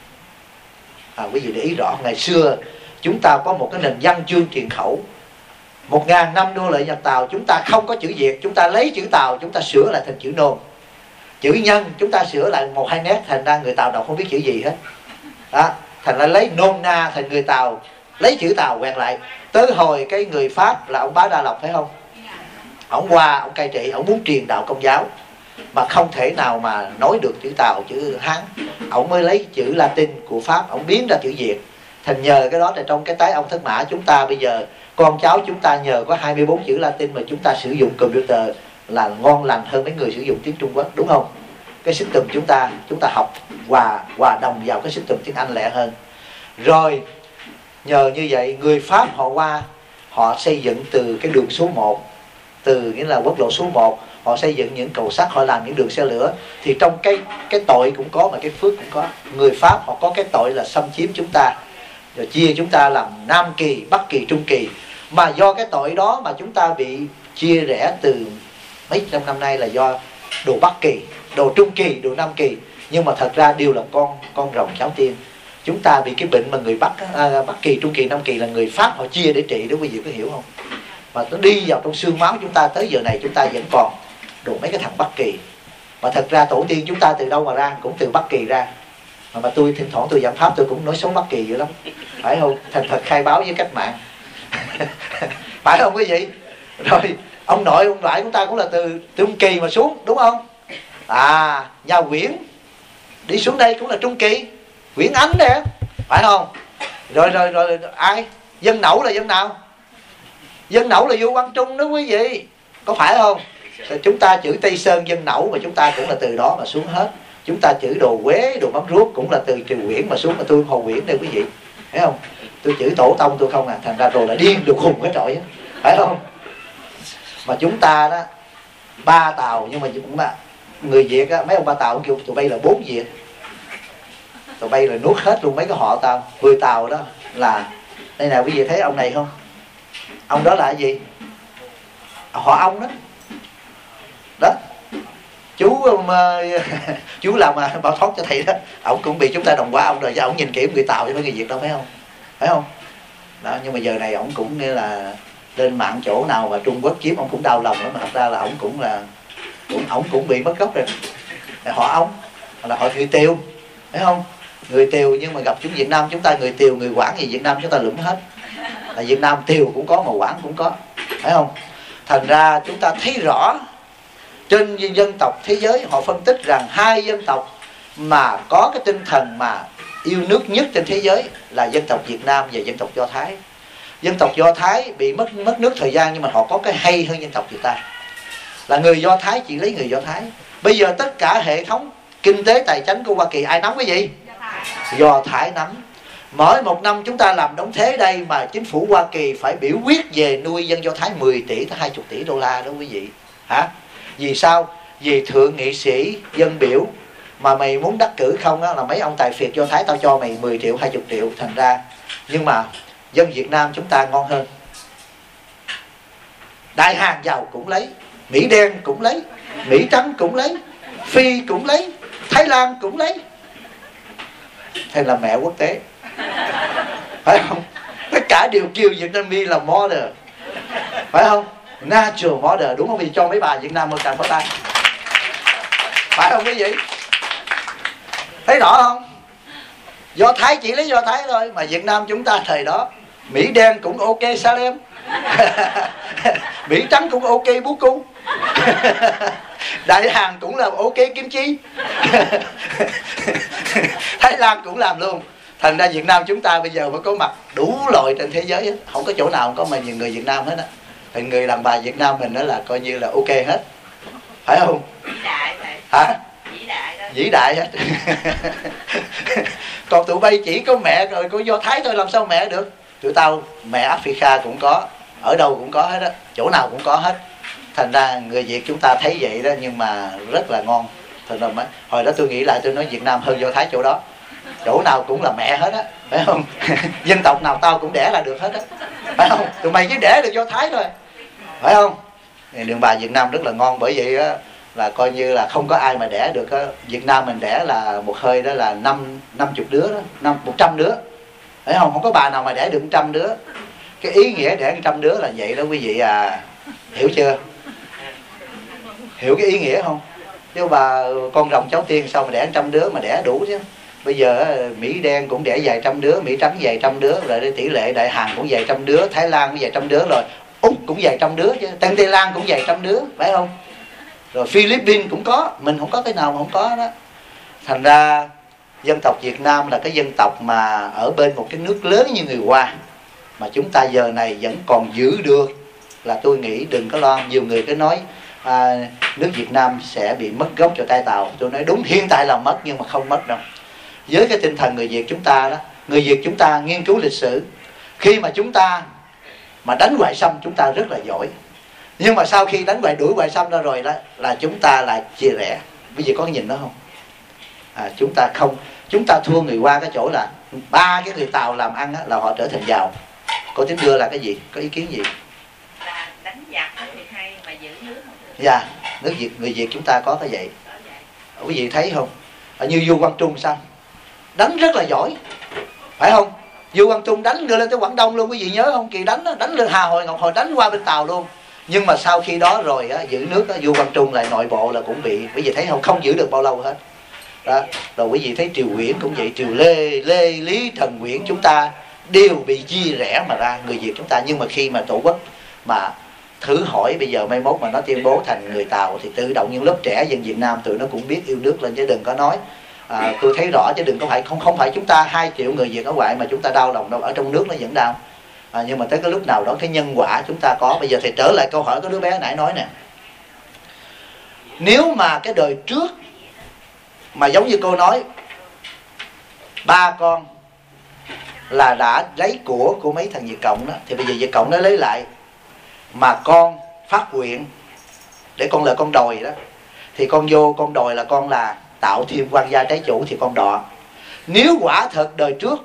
Quý vị để ý rõ, ngày xưa chúng ta có một cái nền văn chương truyền khẩu. 1000 năm nô lệ Nhật Tàu, chúng ta không có chữ Việt, chúng ta lấy chữ Tàu chúng ta sửa lại thành chữ Nôm. Chữ nhân chúng ta sửa lại 1-2 nét, thành ra người Tàu đọc không biết chữ gì hết đó. Thành ra lấy nôm na thành người Tàu, lấy chữ Tàu quẹt lại. Tới hồi cái người Pháp là ông Bá Đa Lộc phải không? Ông qua, ông cai trị, ông muốn truyền đạo Công giáo mà không thể nào mà nói được chữ Tàu, chữ Hán. Ông mới lấy chữ Latin của Pháp, ông biến ra chữ Việt. Thành nhờ cái đó là trong cái tái ông Thất Mã chúng ta bây giờ, con cháu chúng ta nhờ có 24 chữ Latin mà chúng ta sử dụng computer là ngon lành hơn mấy người sử dụng tiếng Trung Quốc, đúng không? Cái system chúng ta học hòa đồng vào cái system tiếng Anh lẹ hơn. Rồi nhờ như vậy người Pháp họ qua, họ xây dựng từ cái đường số 1, từ nghĩa là quốc lộ số 1, họ xây dựng những cầu sắt, họ làm những đường xe lửa. Thì trong cái tội cũng có mà cái phước cũng có. Người Pháp họ có cái tội là xâm chiếm chúng ta, rồi chia chúng ta làm Nam Kỳ, Bắc Kỳ, Trung Kỳ. Mà do cái tội đó mà chúng ta bị chia rẽ từ mấy trăm năm nay là do đồ Bắc Kỳ, đồ Trung Kỳ, đồ Nam Kỳ. Nhưng mà thật ra đều là con rồng cháu tiên. Chúng ta bị cái bệnh mà người Bắc Kỳ, Trung Kỳ, Nam Kỳ là người Pháp họ chia để trị đó, quý vị có hiểu không? Mà nó đi vào trong xương máu chúng ta, tới giờ này chúng ta vẫn còn đồ mấy cái thằng Bắc Kỳ. Mà thật ra tổ tiên chúng ta từ đâu mà ra? Cũng từ Bắc Kỳ ra. Mà tôi thỉnh thoảng tôi giảng pháp tôi cũng nói sống Bắc Kỳ dữ lắm, phải không? Thành thật khai báo với cách mạng. Phải không quý vị? Rồi ông nội ông ngoại chúng ta cũng là từ Trung Kỳ mà xuống, đúng không? Nhà Nguyễn đi xuống đây cũng là Trung Kỳ, Nguyễn Ánh nè, phải không? Rồi ai? Dân Nậu là dân nào? Dân Nậu là vua Quang Trung đó quý vị, có phải không? Rồi chúng ta chữ Tây Sơn dân Nậu mà chúng ta cũng là từ đó mà xuống hết. Chúng ta chữ đồ Quế, đồ Mắm Ruốc cũng là từ Triều Nguyễn mà xuống, mà tôi Hồ Nguyễn đây quý vị, phải không? Tôi chữ tổ tông tôi không thành ra rồi là điên được khùng cái trội á, phải không? Mà chúng ta đó 3 Tàu, nhưng mà cũng là người Việt á, mấy ông 3 Tàu cũng kêu tụi bay là 4 Việt. Tụi bay là nuốt hết luôn mấy cái họ Tàu, 10 Tàu đó là đây nào quý vị thấy ông này không? Ông đó là cái gì? Họ ông đó. Đó. Chú làm bảo thoát cho thầy đó, ổng cũng bị chúng ta đồng hóa ông rồi, chứ ổng nhìn kỹ người Tàu chứ mấy người Việt đâu, phải không? Phải không? Đó, nhưng mà giờ này ổng cũng như là lên mạng chỗ nào mà Trung Quốc chiếm ổng cũng đau lòng lắm, mà thật ra là ổng cũng bị mất gốc rồi. Họ ông là họ người Tiều, phải không? Người Tiều nhưng mà gặp chúng Việt Nam chúng ta người Tiều, người Quảng gì Việt Nam chúng ta lụm hết. Là Việt Nam Tiều cũng có mà Quảng cũng có, phải không? Thành ra chúng ta thấy rõ trên dân tộc thế giới họ phân tích rằng 2 dân tộc mà có cái tinh thần mà yêu nước nhất trên thế giới là dân tộc Việt Nam và dân tộc Do Thái. Dân tộc Do Thái bị mất nước thời gian, nhưng mà họ có cái hay hơn dân tộc người ta là người Do Thái chỉ lấy người Do Thái. Bây giờ tất cả hệ thống kinh tế tài chính của Hoa Kỳ ai nắm cái gì? Do Thái nắm. Mỗi một năm chúng ta làm đóng thế đây mà chính phủ Hoa Kỳ phải biểu quyết về nuôi dân Do Thái 10 tỷ tới 20 tỷ đô la đó quý vị. Hả? Vì sao? Vì thượng nghị sĩ dân biểu mà mày muốn đắc cử không á, là mấy ông tài phiệt Do Thái tao cho mày 10 triệu 20 triệu. Thành ra nhưng mà dân Việt Nam chúng ta ngon hơn. Đại Hàn giàu cũng lấy, Mỹ đen cũng lấy, Mỹ trắng cũng lấy, Phi cũng lấy, Thái Lan cũng lấy. Hay là mẹ quốc tế, phải không? Tất cả đều kêu Việt Nam là model, phải không? Natural model, đúng không? Vì cho mấy bà Việt Nam một càng có tay, phải không quý vị? Thấy rõ không? Do Thái chỉ lấy Do Thái thôi. Mà Việt Nam chúng ta thời đó Mỹ đen cũng ok Salem, Mỹ trắng cũng ok Bú Cung, Đại Hàn cũng là ok Kim Chi, Thái Lan cũng làm luôn. Thành ra Việt Nam chúng ta bây giờ mới có mặt đủ loại trên thế giới hết. Không có chỗ nào không có mà nhiều người Việt Nam hết á. Thì người đàn bà Việt Nam mình đó là coi như là ok hết, phải không? Vĩ đại thầy. Hả? Vĩ đại đó. Vĩ đại hết. Còn tụi bay chỉ có mẹ rồi có Do Thái thôi, làm sao mẹ được? Tụi tao mẹ Africa cũng có, ở đâu cũng có hết á, chỗ nào cũng có hết. Thành ra người Việt chúng ta thấy vậy đó, nhưng mà rất là ngon. Thành ra hồi đó tôi nghĩ lại tôi nói Việt Nam hơn Do Thái chỗ đó. Chỗ nào cũng là mẹ hết á, phải không? Dân tộc nào tao cũng đẻ là được hết á, phải không? Tụi mày chỉ đẻ được Do Thái thôi, phải không? Đường bà Việt Nam rất là ngon, bởi vậy á là coi như là không có ai mà đẻ được á. Việt Nam mình đẻ là một hơi đó là 50 đứa đó, 100 đứa, phải không? Không có bà nào mà đẻ được 100 đứa. Cái ý nghĩa đẻ 100 đứa là vậy đó quý vị à, hiểu chưa? Hiểu cái ý nghĩa không? Chứ bà con rồng cháu tiên sao mà đẻ 100 đứa mà đẻ đủ chứ. Bây giờ Mỹ đen cũng đẻ vài trăm đứa, Mỹ trắng vài trăm đứa, rồi tỷ lệ Đại Hàn cũng vài trăm đứa, Thái Lan cũng vài trăm đứa, rồi Úc cũng vài trăm đứa chứ, Tân Tây Lan cũng vài trăm đứa, phải không? Rồi Philippines cũng có, mình không có cái nào mà không có đó. Thành ra dân tộc Việt Nam là cái dân tộc mà ở bên một cái nước lớn như người Hoa mà chúng ta giờ này vẫn còn giữ được, là tôi nghĩ đừng có lo. Nhiều người cứ nói nước Việt Nam sẽ bị mất gốc cho tay Tàu. Tôi nói đúng, hiện tại là mất nhưng mà không mất đâu. Với cái tinh thần người Việt chúng ta đó, người Việt chúng ta nghiên cứu lịch sử, khi mà chúng ta mà đánh Ngoại xâm chúng ta rất là giỏi, nhưng mà sau khi đánh đuổi Ngoại xâm ra rồi đó là chúng ta lại chia rẽ. Bây giờ có cái nhìn đó không? Chúng ta thua người Hoa cái chỗ là ba cái người Tàu làm ăn á, là họ trở thành giàu. Cô Tính Đưa là cái gì? Có ý kiến gì? Là đánh giặc thì hay mà giữ nước không được. Dạ, người Việt chúng ta có cái vậy. Quý vị thấy không? Như Vua Quang Trung sao? Đánh rất là giỏi, phải không? Vua Quang Trung đánh đưa lên tới Quảng Đông luôn, quý vị nhớ không? Kỳ đánh lên Hà Hồi, Ngọc Hồi, đánh qua bên Tàu luôn. Nhưng mà sau khi đó rồi á, giữ nước á, Vua Quang Trung lại nội bộ là cũng bị, quý vị thấy không? Không giữ được bao lâu hết. Đó. Rồi quý vị thấy Triều Nguyễn cũng vậy, Triều Lê, Lý, Trần Nguyễn chúng ta đều bị chia rẽ mà ra, người Việt chúng ta. Nhưng mà khi mà Tổ quốc mà thử hỏi bây giờ mai mốt mà nó tuyên bố thành người Tàu thì tự động những lớp trẻ dân Việt Nam tụi nó cũng biết yêu nước lên, chứ đừng có nói tôi thấy rõ, chứ đừng có phải không phải chúng ta 2 triệu người Việt ở ngoại mà chúng ta đau lòng đâu, ở trong nước nó vẫn đau. Nhưng mà tới cái lúc nào đó cái nhân quả chúng ta có. Bây giờ thầy trở lại câu hỏi của đứa bé nãy nói nè, nếu mà cái đời trước mà giống như cô nói, ba con là đã lấy của mấy thằng Việt Cộng đó, thì bây giờ Việt Cộng nó lấy lại, mà con phát nguyện để con là con đòi đó, thì con vô con đòi là con là tạo thêm quan gia trái chủ, thì con đọ. Nếu quả thật đời trước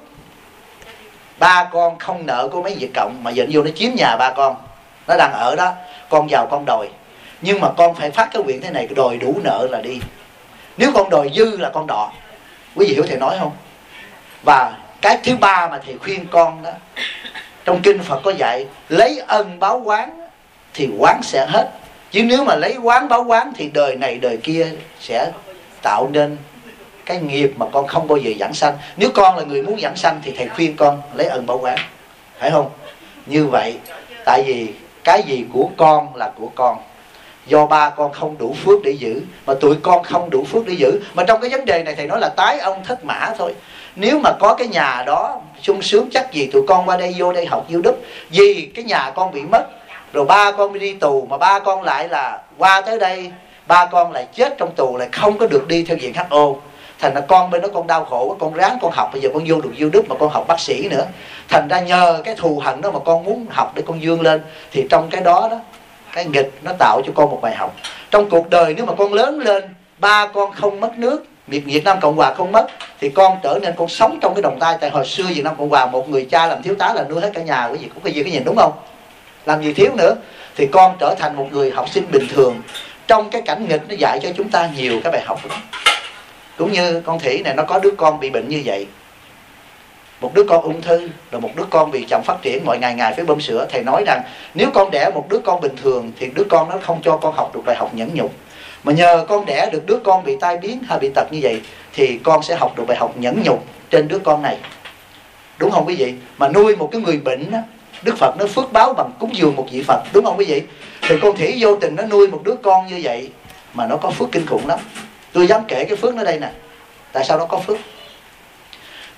ba con không nợ của mấy Việt Cộng mà giờ vô nó chiếm nhà ba con, nó đang ở đó, con vào con đòi, nhưng mà con phải phát cái nguyện thế này, đòi đủ nợ là đi. Nếu con đòi dư là con đọ. Quý vị hiểu thầy nói không? Và cái thứ ba mà thầy khuyên con đó, trong kinh Phật có dạy, lấy ân báo oán thì oán sẽ hết. Chứ nếu mà lấy oán báo oán thì đời này đời kia sẽ tạo nên cái nghiệp mà con không bao giờ giảng sanh. Nếu con là người muốn giảng sanh thì thầy khuyên con lấy ân báo oán, phải không? Như vậy, tại vì cái gì của con là của con, do ba con không đủ phước để giữ, mà tụi con không đủ phước để giữ. Mà trong cái vấn đề này thầy nói là tái ông thất mã thôi. Nếu mà có cái nhà đó sung sướng chắc gì tụi con qua đây vô đây học yêu đức. Vì cái nhà con bị mất, rồi ba con đi tù, mà ba con lại là qua tới đây, ba con lại chết trong tù, lại không có được đi theo diện HO. Thành ra con bên đó con đau khổ, con ráng con học, bây giờ con vô được yêu đức mà con học bác sĩ nữa. Thành ra nhờ cái thù hận đó mà con muốn học để con vươn lên. Thì trong cái đó đó, cái nghịch nó tạo cho con một bài học. Trong cuộc đời nếu mà con lớn lên, ba con không mất nước, Việt Nam Cộng Hòa không mất, thì con trở nên con sống trong cái đồng tay. Tại hồi xưa Việt Nam Cộng Hòa một người cha làm thiếu tá là nuôi hết cả nhà, quý vị cũng cái gì cái nhìn đúng không? Làm gì thiếu nữa. Thì con trở thành một người học sinh bình thường. Trong cái cảnh nghịch nó dạy cho chúng ta nhiều cái bài học đó. Cũng như con Thủy này, nó có đứa con bị bệnh như vậy, một đứa con ung thư, rồi một đứa con bị chậm phát triển, mọi ngày phải bơm sữa. Thầy nói rằng nếu con đẻ một đứa con bình thường thì đứa con nó không cho con học được bài học nhẫn nhục. Mà nhờ con đẻ được đứa con bị tai biến hay bị tật như vậy thì con sẽ học được bài học nhẫn nhục trên đứa con này. Đúng không quý vị? Mà nuôi một cái người bệnh đó, Đức Phật nó phước báo bằng cúng dường một vị Phật, đúng không quý vị? Thì con Thủy vô tình nó nuôi một đứa con như vậy mà nó có phước kinh khủng lắm. Tôi dám kể cái phước nó đây nè. Tại sao nó có phước?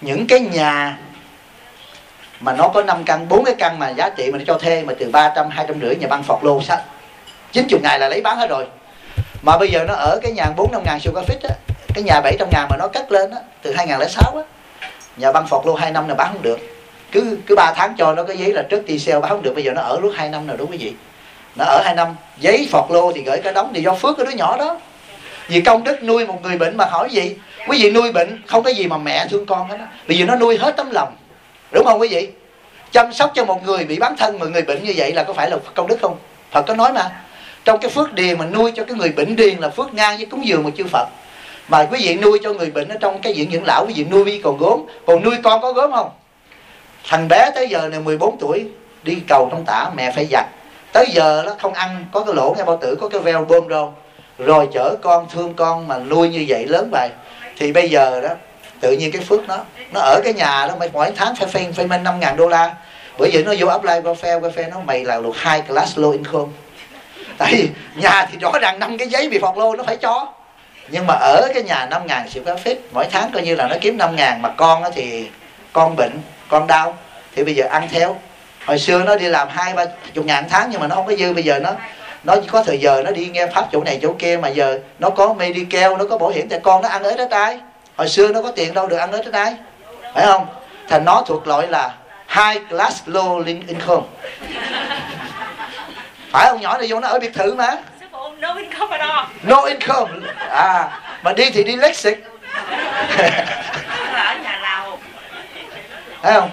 những cái nhà mà nó có 5 căn, 4 cái căn mà giá trị mà nó cho thuê mà từ 300, 250, nhà băng Phọt Lô sách 90 ngày là lấy bán hết rồi. Mà bây giờ nó ở cái nhà 4-5 ngàn square feet á, cái nhà 700 ngàn mà nó cất lên á, từ 2006 á, nhà băng Phọt Lô 2 năm là bán không được. Cứ 3 tháng cho nó cái giấy là trước đi sale bán không được, bây giờ nó ở lúc 2 năm nào đúng quý vị. Nó ở 2 năm, giấy Phọt Lô thì gửi cả đống, thì do phước của đứa nhỏ đó. Vì công đức nuôi một người bệnh mà hỏi gì? Quý vị nuôi bệnh không có gì mà mẹ thương con hết á. Bởi vì nó nuôi hết tấm lòng. Đúng không quý vị? Chăm sóc cho một người bị bán thân mà người bệnh như vậy là có phải là công đức không? Phật có nói mà. Trong cái phước điền mà nuôi cho cái người bệnh điền là phước ngang với cúng dường một chư Phật. Mà quý vị nuôi cho người bệnh ở trong cái viện dưỡng lão, quý vị nuôi vì còn gốm. Còn nuôi con có gốm không? Thằng bé tới giờ này 14 tuổi đi cầu trong tả mẹ phải giặt. Tới giờ nó không ăn, có cái lỗ ngay bao tử, có cái veo bơm rau. Rồi chở con, thương con mà nuôi như vậy lớn vậy. Thì bây giờ đó tự nhiên cái phước nó ở cái nhà đó mỗi tháng phải payment 5.000 đô la. Bởi vậy nó vô apply welfare nó mày là luật high class low income. Tại vì nhà thì rõ ràng 5 cái giấy bị Phọt Lô nó phải cho. Nhưng mà ở cái nhà 5.000 square feet mỗi tháng coi như là nó kiếm 5.000. Mà con thì con bệnh, con đau thì bây giờ ăn theo. Hồi xưa nó đi làm 20-30 ngàn tháng nhưng mà nó không có dư. Bây giờ nó chỉ có thời giờ nó đi nghe pháp chỗ này chỗ kia, mà giờ nó có Medicare, nó có bảo hiểm, thì con nó ăn ở đất đai. Hồi xưa nó có tiền đâu được ăn ở đất đai, phải không? Thành nó thuộc loại là high class low income. Phải không? Nhỏ này vô nó ở biệt thự mà. No income at all. No income. À, mà đi thì đi Leipzig. Ở nhà lầu. Thấy không?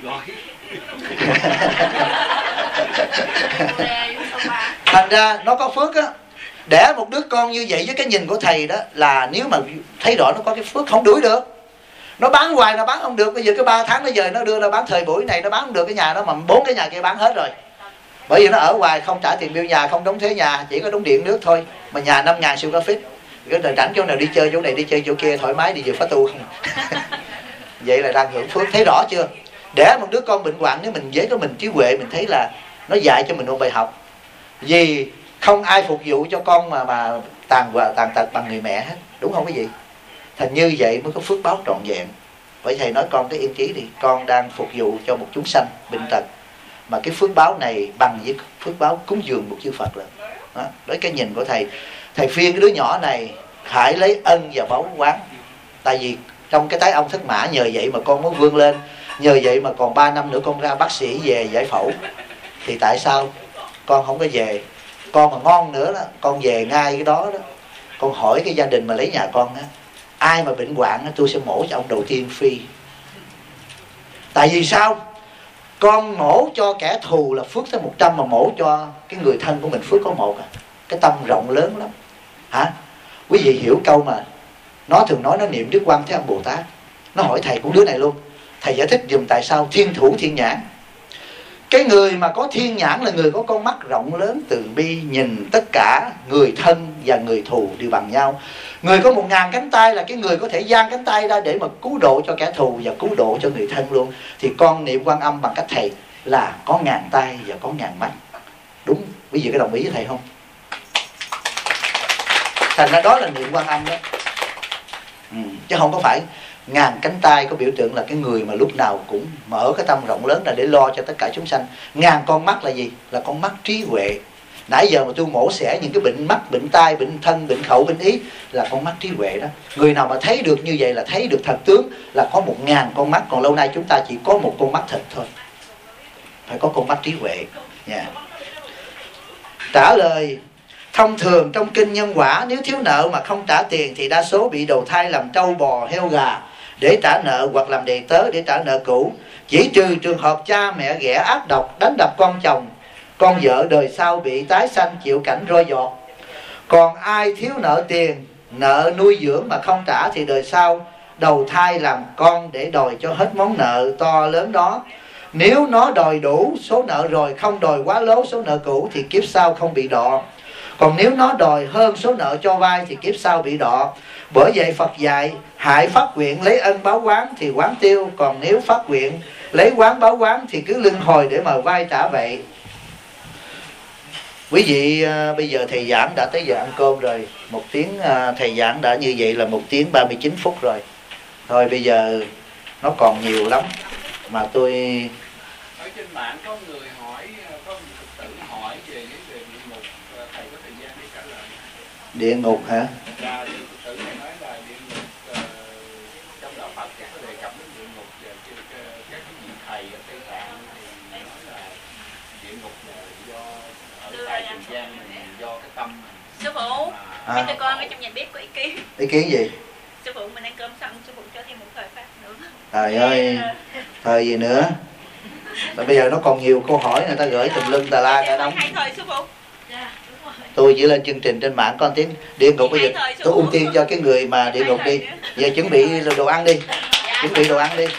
Thành ra nó có phước á. Đẻ một đứa con như vậy với cái nhìn của thầy đó là nếu mà thấy rõ nó có cái phước không đuổi được. Nó bán hoài nó bán không được. Bây giờ cái 3 tháng nó giờ nó đưa ra bán thời buổi này nó bán không được cái nhà đó, mà 4 cái nhà kia bán hết rồi. Bởi vì nó ở hoài không trả tiền bill nhà, không đóng thuế nhà, chỉ có đóng điện nước thôi. Mà nhà 5.000 square feet. Cái đời rảnh chỗ nào đi chơi chỗ này, đi chơi chỗ kia thoải mái, đi vừa phá tu không. Vậy là đang hưởng phước. Thấy rõ chưa? Để một đứa con bệnh hoạn, nếu mình với cái mình trí huệ, mình thấy là nó dạy cho mình một bài học. Vì không ai phục vụ cho con mà tàn tật bằng người mẹ hết. Đúng không quý vị? Thành như vậy mới có phước báo trọn vẹn. Vậy thầy nói con cái yên trí đi. Con đang phục vụ cho một chúng sanh bệnh tật, mà cái phước báo này bằng với phước báo cúng dường một chư Phật rồi đó. Đấy cái nhìn của thầy. Thầy khuyên cái đứa nhỏ này hãy lấy ân và báu quán. Tại vì trong cái tái ông thất mã, nhờ vậy mà con muốn vươn lên. Nhờ vậy mà còn 3 năm nữa con ra bác sĩ về giải phẫu. Thì tại sao con không có về? Con mà ngon nữa đó, con về ngay cái đó đó. Con hỏi cái gia đình mà lấy nhà con á, ai mà bệnh hoạn tôi sẽ mổ cho ông đầu tiên free. Tại vì sao? Con mổ cho kẻ thù là phước tới 100, mà mổ cho cái người thân của mình phước có 1 à. Cái tâm rộng lớn lắm. Hả? Quý vị hiểu câu mà nó thường nói nó niệm Đức Quan Thế Âm Bồ Tát. Nó hỏi thầy cũng đứa này luôn. Thầy giải thích dùm tại sao thiên thủ thiên nhãn. Cái người mà có thiên nhãn là người có con mắt rộng lớn từ bi, nhìn tất cả người thân và người thù đều bằng nhau. Người có 1000 cánh tay là cái người có thể giang cánh tay ra để mà cứu độ cho kẻ thù và cứu độ cho người thân luôn. Thì con niệm Quan Âm bằng cách thầy là có 1000 tay và có 1000 mắt. Đúng, quý vị có đồng ý với thầy không? Thành ra đó là niệm Quan Âm đó. Chứ không có phải 1000 cánh tay có biểu tượng là cái người mà lúc nào cũng mở cái tâm rộng lớn là để lo cho tất cả chúng sanh. 1000 con mắt là gì? Là con mắt trí huệ. Nãy giờ mà tôi mổ xẻ những cái bệnh mắt, bệnh tai, bệnh thân, bệnh khẩu, bệnh ý là con mắt trí huệ đó. Người nào mà thấy được như vậy là thấy được thật tướng, là có 1000 con mắt. Còn lâu nay chúng ta chỉ có 1 con mắt thịt thôi. Phải có con mắt trí huệ. Trả lời: thông thường trong kinh nhân quả, nếu thiếu nợ mà không trả tiền thì đa số bị đầu thai làm trâu bò, heo gà để trả nợ, hoặc làm đầy tớ để trả nợ cũ. Chỉ trừ trường hợp cha mẹ ghẻ ác độc đánh đập con chồng, con vợ đời sau bị tái sanh chịu cảnh roi giọt. Còn ai thiếu nợ tiền, nợ nuôi dưỡng mà không trả thì đời sau đầu thai làm con để đòi cho hết món nợ to lớn đó. Nếu nó đòi đủ số nợ rồi, không đòi quá lố số nợ cũ thì kiếp sau không bị đọ. Còn nếu nó đòi hơn số nợ cho vay thì kiếp sau bị đọ. Bởi vậy Phật dạy hãy phát nguyện lấy ân báo oán thì oán tiêu. Còn nếu phát nguyện lấy oán báo oán thì cứ luân hồi để mà vay trả vậy. Quý vị, bây giờ thầy giảng đã tới giờ ăn cơm rồi. 1 tiếng thầy giảng đã như vậy là 1 tiếng 39 phút rồi. Thôi bây giờ nó còn nhiều lắm mà tôi. Ở trên mạng có người hỏi, có người Phật tử hỏi về vấn đề địa ngục, thầy có thời gian để trả lời. Địa ngục hả? Và Phật tử này nói là địa ngục trong đạo Phật có đề cập đến địa ngục, và các cái vị thầy ở Tây Tạng thì nói là địa ngục là do ở tại trần gian này, do cái tâm mình. Sư phụ, mấy tụi con ở trong nhà bếp có ý kiến. Ý kiến gì? Sư phụ mình ăn cơm xong, sư phụ cho thêm một thời phát nữa. Trời ơi, thời gì nữa? Tại bây giờ nó còn nhiều câu hỏi người ta gửi tùm lum tà la cả đống. 12 thời sư phụ. Tôi chỉ lên chương trình trên mạng có tiếng địa ngục, bây giờ tôi ưu tiên cho cái người mà địa ngục đi. Giờ chuẩn bị đồ ăn đi, chuẩn bị đồ ăn đi.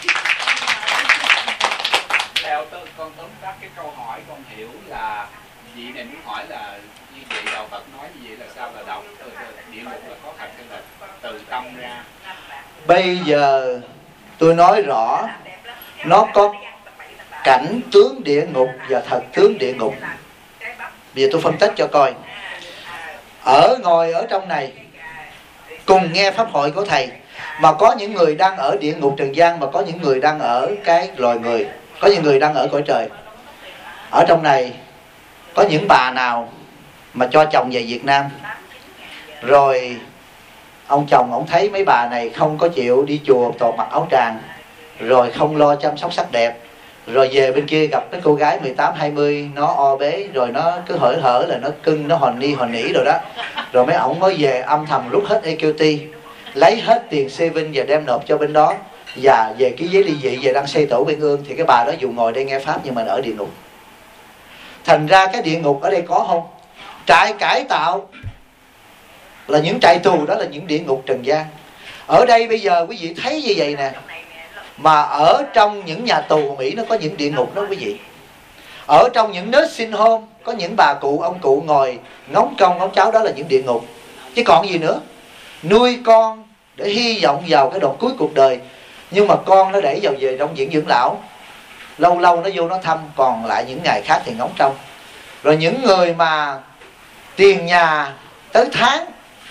Theo con tóm tắt cái câu hỏi con hiểu là vị này muốn hỏi là như vậy đạo Phật nói như vậy là sao, là đạo địa ngục là có thật hay là từ tâm ra? Bây giờ tôi nói rõ, nó có cảnh tướng địa ngục và thật tướng địa ngục. Bây giờ tôi phân tích cho coi. Ngồi ở trong này cùng nghe pháp hội của thầy, mà có những người đang ở địa ngục trần gian, mà có những người đang ở cái loài người, có những người đang ở cõi trời. Ở trong này có những bà nào mà cho chồng về Việt Nam, rồi ông chồng ông thấy mấy bà này không có chịu đi chùa toàn mặc áo tràng, rồi không lo chăm sóc sắc đẹp, rồi về bên kia gặp cái cô gái 18-20 nó o bế, rồi nó cứ hở hở là nó cưng, nó hòn ni hòn nỉ rồi đó. Rồi mấy ổng mới về âm thầm rút hết EQT, lấy hết tiền saving và đem nộp cho bên đó, và về ký giấy ly dị, về đăng xây tổ bên ương. Thì cái bà đó dù ngồi đây nghe pháp nhưng mà ở địa ngục. Thành ra cái địa ngục ở đây có không? Trại cải tạo là những trại tù, đó là những địa ngục trần gian. Ở đây bây giờ quý vị thấy như vậy nè, mà ở trong những nhà tù Mỹ nó có những địa ngục đó quý vị. Ở trong những nursing home có những bà cụ, ông cụ ngồi ngóng con ngóng cháu, đó là những địa ngục. Chứ còn gì nữa. Nuôi con để hy vọng vào cái đoạn cuối cuộc đời, nhưng mà con nó đẩy vào về trong viện dưỡng lão, lâu lâu nó vô nó thăm, còn lại những ngày khác thì ngóng trông. Rồi những người mà tiền nhà tới tháng,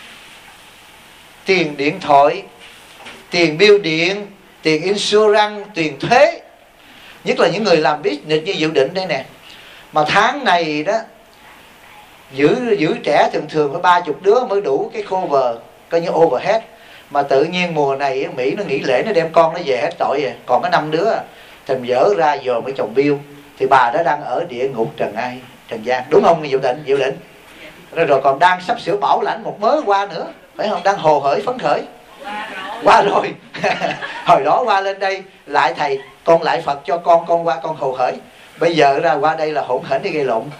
tiền điện thoại, tiền bill điện, tiền insurance, tiền thuế, nhất là những người làm business như Dự Định đây nè, mà tháng này đó giữ trẻ thường thường phải 30 đứa mới đủ cái cover, coi như overhead. Mà tự nhiên mùa này Mỹ nó nghỉ lễ, nó đem con nó về hết tội rồi, còn có 5 đứa thèm dở ra dòm với chồng bill. Thì bà đó đang ở địa ngục trần gian, đúng không Dự Định? Rồi còn đang sắp sửa bảo lãnh một mớ qua nữa, phải không? Đang hồ hởi phấn khởi. Qua rồi. Hồi đó qua lên đây lại thầy, con lại Phật cho con qua con hồ hởi. Bây giờ ra qua đây là hỗn hển đi gây lộn.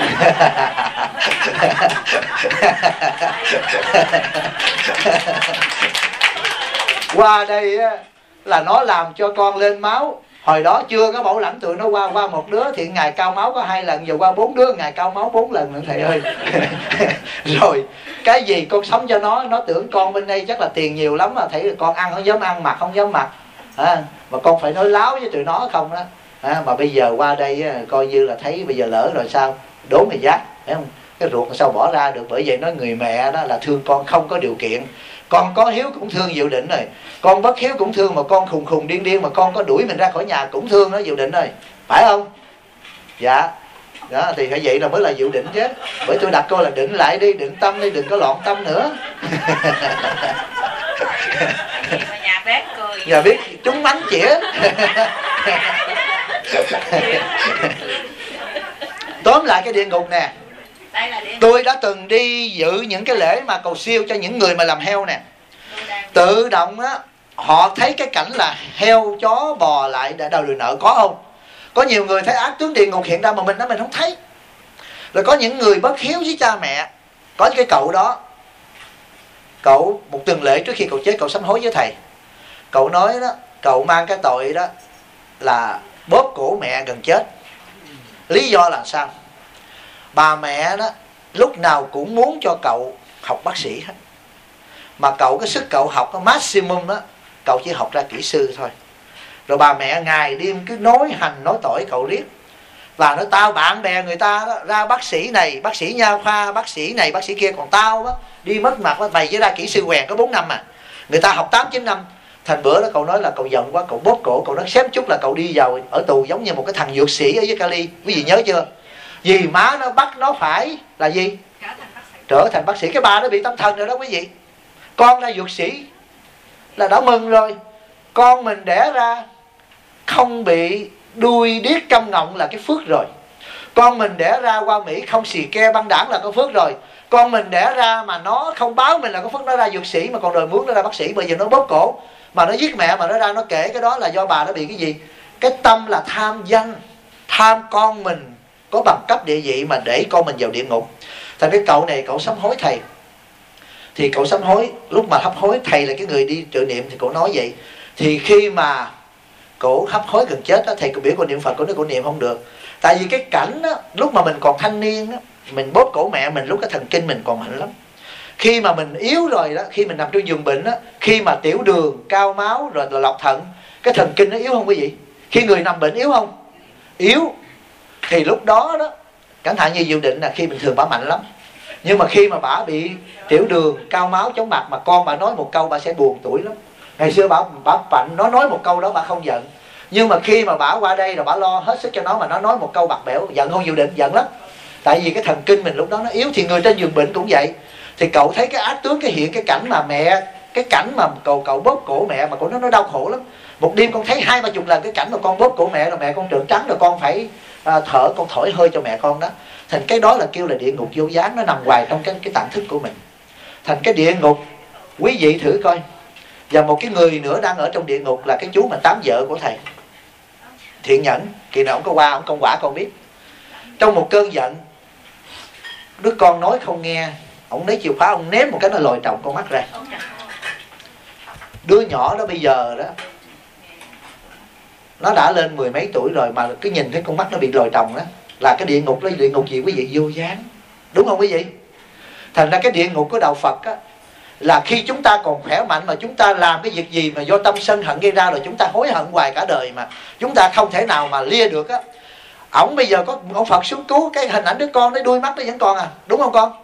Qua đây là nó làm cho con lên máu. Hồi đó chưa có bảo lãnh tụi nó qua một đứa thì ngày cao máu có 2 lần, giờ qua 4 đứa ngày cao máu 4 lần nữa thầy ơi. Rồi cái gì con sống cho nó tưởng con bên đây chắc là tiền nhiều lắm, mà thấy con ăn không dám ăn, mặc không dám mặc, mà con phải nói láo với tụi nó không đó. Mà bây giờ qua đây coi như là thấy bây giờ lỡ rồi sao đốn thì giác, thấy không? Cái ruột sao bỏ ra được. Bởi vậy nói người mẹ đó là thương con không có điều kiện. Con có hiếu cũng thương Dự Định rồi, con bất hiếu cũng thương, mà con khùng điên mà con có đuổi mình ra khỏi nhà cũng thương đó Dự Định rồi, phải không? Dạ đó, thì phải vậy là mới là Dự Định chứ. Bởi tôi đặt câu là định lại đi, định tâm đi, đừng có loạn tâm nữa. Nhà bếp cười. Nhà biết chúng mánh chĩa. Tóm lại cái địa ngục nè, tôi đã từng đi dự những cái lễ mà cầu siêu cho những người mà làm heo nè. Tự động á, họ thấy cái cảnh là heo chó bò lại để đòi nợ, có không? Có nhiều người thấy ác tướng địa ngục hiện ra mà mình không thấy. Rồi có những người bất hiếu với cha mẹ. Có cái cậu đó, cậu một tuần lễ trước khi cậu chết, cậu sám hối với thầy. Cậu nói đó, cậu mang cái tội đó là bóp cổ mẹ gần chết. Lý do là sao? Bà mẹ đó lúc nào cũng muốn cho cậu học bác sĩ hết, mà cậu cái sức cậu học nó maximum đó, cậu chỉ học ra kỹ sư thôi. Rồi bà mẹ ngày đêm cứ nói hành nói tỏi cậu riết, và nói tao bạn bè người ta đó, ra bác sĩ này, bác sĩ nha khoa, bác sĩ này, bác sĩ kia, còn tao đó đi mất mặt đó, mày chỉ ra kỹ sư quèn có 4 năm mà người ta học 8-9 năm. Thành bữa đó cậu nói là cậu giận quá, cậu bóp cổ, cậu nói xém chút là cậu đi vào ở tù giống như một cái thằng dược sĩ ở với Cali. Quý vị nhớ chưa? Vì má nó bắt nó phải là gì? Trở thành bác sĩ. Cái bà nó bị tâm thần rồi đó quý vị. Con là dược sĩ là đã mừng rồi. Con mình đẻ ra không bị đuôi điếc câm ngọng là cái phước rồi. Con mình đẻ ra qua Mỹ không xì ke băng đảng là có phước rồi. Con mình đẻ ra mà nó không báo mình là có phước, nó ra dược sĩ, mà còn đời muốn nó ra bác sĩ. Bây giờ nó bóp cổ mà nó giết mẹ mà nó ra nó kể cái đó là do bà nó bị cái gì? Cái tâm là tham danh, tham con mình có bằng cấp địa vị mà để con mình vào địa ngục. Thành cái cậu này cậu sám hối thầy. Thì cậu sám hối, lúc mà hấp hối, thầy là cái người đi trợ niệm thì cậu nói vậy. Thì khi mà cậu hấp hối gần chết đó, thầy cũng biểu con niệm Phật, cậu nói cậu niệm không được. Tại vì cái cảnh đó, lúc mà mình còn thanh niên đó, mình bóp cổ mẹ mình, lúc cái thần kinh mình còn mạnh lắm. Khi mà mình yếu rồi đó, khi mình nằm trong giường bệnh đó, khi mà tiểu đường, cao máu rồi là lọc thận, cái thần kinh nó yếu không quý vị? Khi người nằm bệnh yếu không? Yếu. Thì lúc đó đó, chẳng hạn như Diệu Định là khi bình thường bà mạnh lắm. Nhưng mà khi mà bà bị tiểu đường, cao máu, chóng mặt mà con bà nói một câu bà sẽ buồn tủi lắm. Ngày xưa bà bệnh, nó nói một câu đó bà không giận. Nhưng mà khi mà bà qua đây rồi bà lo hết sức cho nó mà nó nói một câu bạc bẽo, giận không Diệu Định? Giận lắm. Tại vì cái thần kinh mình lúc đó nó yếu. Thì người trên giường bệnh cũng vậy. Thì cậu thấy cái ác tướng, cái hiện cái cảnh mà mẹ, cái cảnh mà cậu bóp cổ mẹ mà cậu nó đau khổ lắm. Một đêm con thấy 20-30 lần cái cảnh mà con bóp cổ mẹ, rồi mẹ con trợn trắng, rồi con phải thở, con thổi hơi cho mẹ con đó. Thành cái đó là kêu là địa ngục vô gián, nó nằm hoài trong cái tạng thức của mình. Thành cái địa ngục, quý vị thử coi. Và một cái người nữa đang ở trong địa ngục là cái chú mà 8 vợ của thầy Thiện Nhẫn. Kỳ nào ông có qua, ông công quả con biết. Trong một cơn giận, đứa con nói không nghe, ông lấy chìa khóa ông ném một cái, nó lòi tròng con mắt ra. Đứa nhỏ đó bây giờ đó, nó đã lên 10 mấy tuổi rồi mà cứ nhìn thấy con mắt nó bị lòi tròng đó, là cái địa ngục. Là địa ngục gì quý vị? Vô gián. Đúng không quý vị? Thành ra cái địa ngục của đạo Phật á, là khi chúng ta còn khỏe mạnh mà chúng ta làm cái việc gì mà do tâm sân hận gây ra, rồi chúng ta hối hận hoài cả đời mà chúng ta không thể nào mà lia được á. Ổng bây giờ có ông Phật xuống cứu, cái hình ảnh đứa con đấy, đuôi mắt nó vẫn còn à, đúng không con?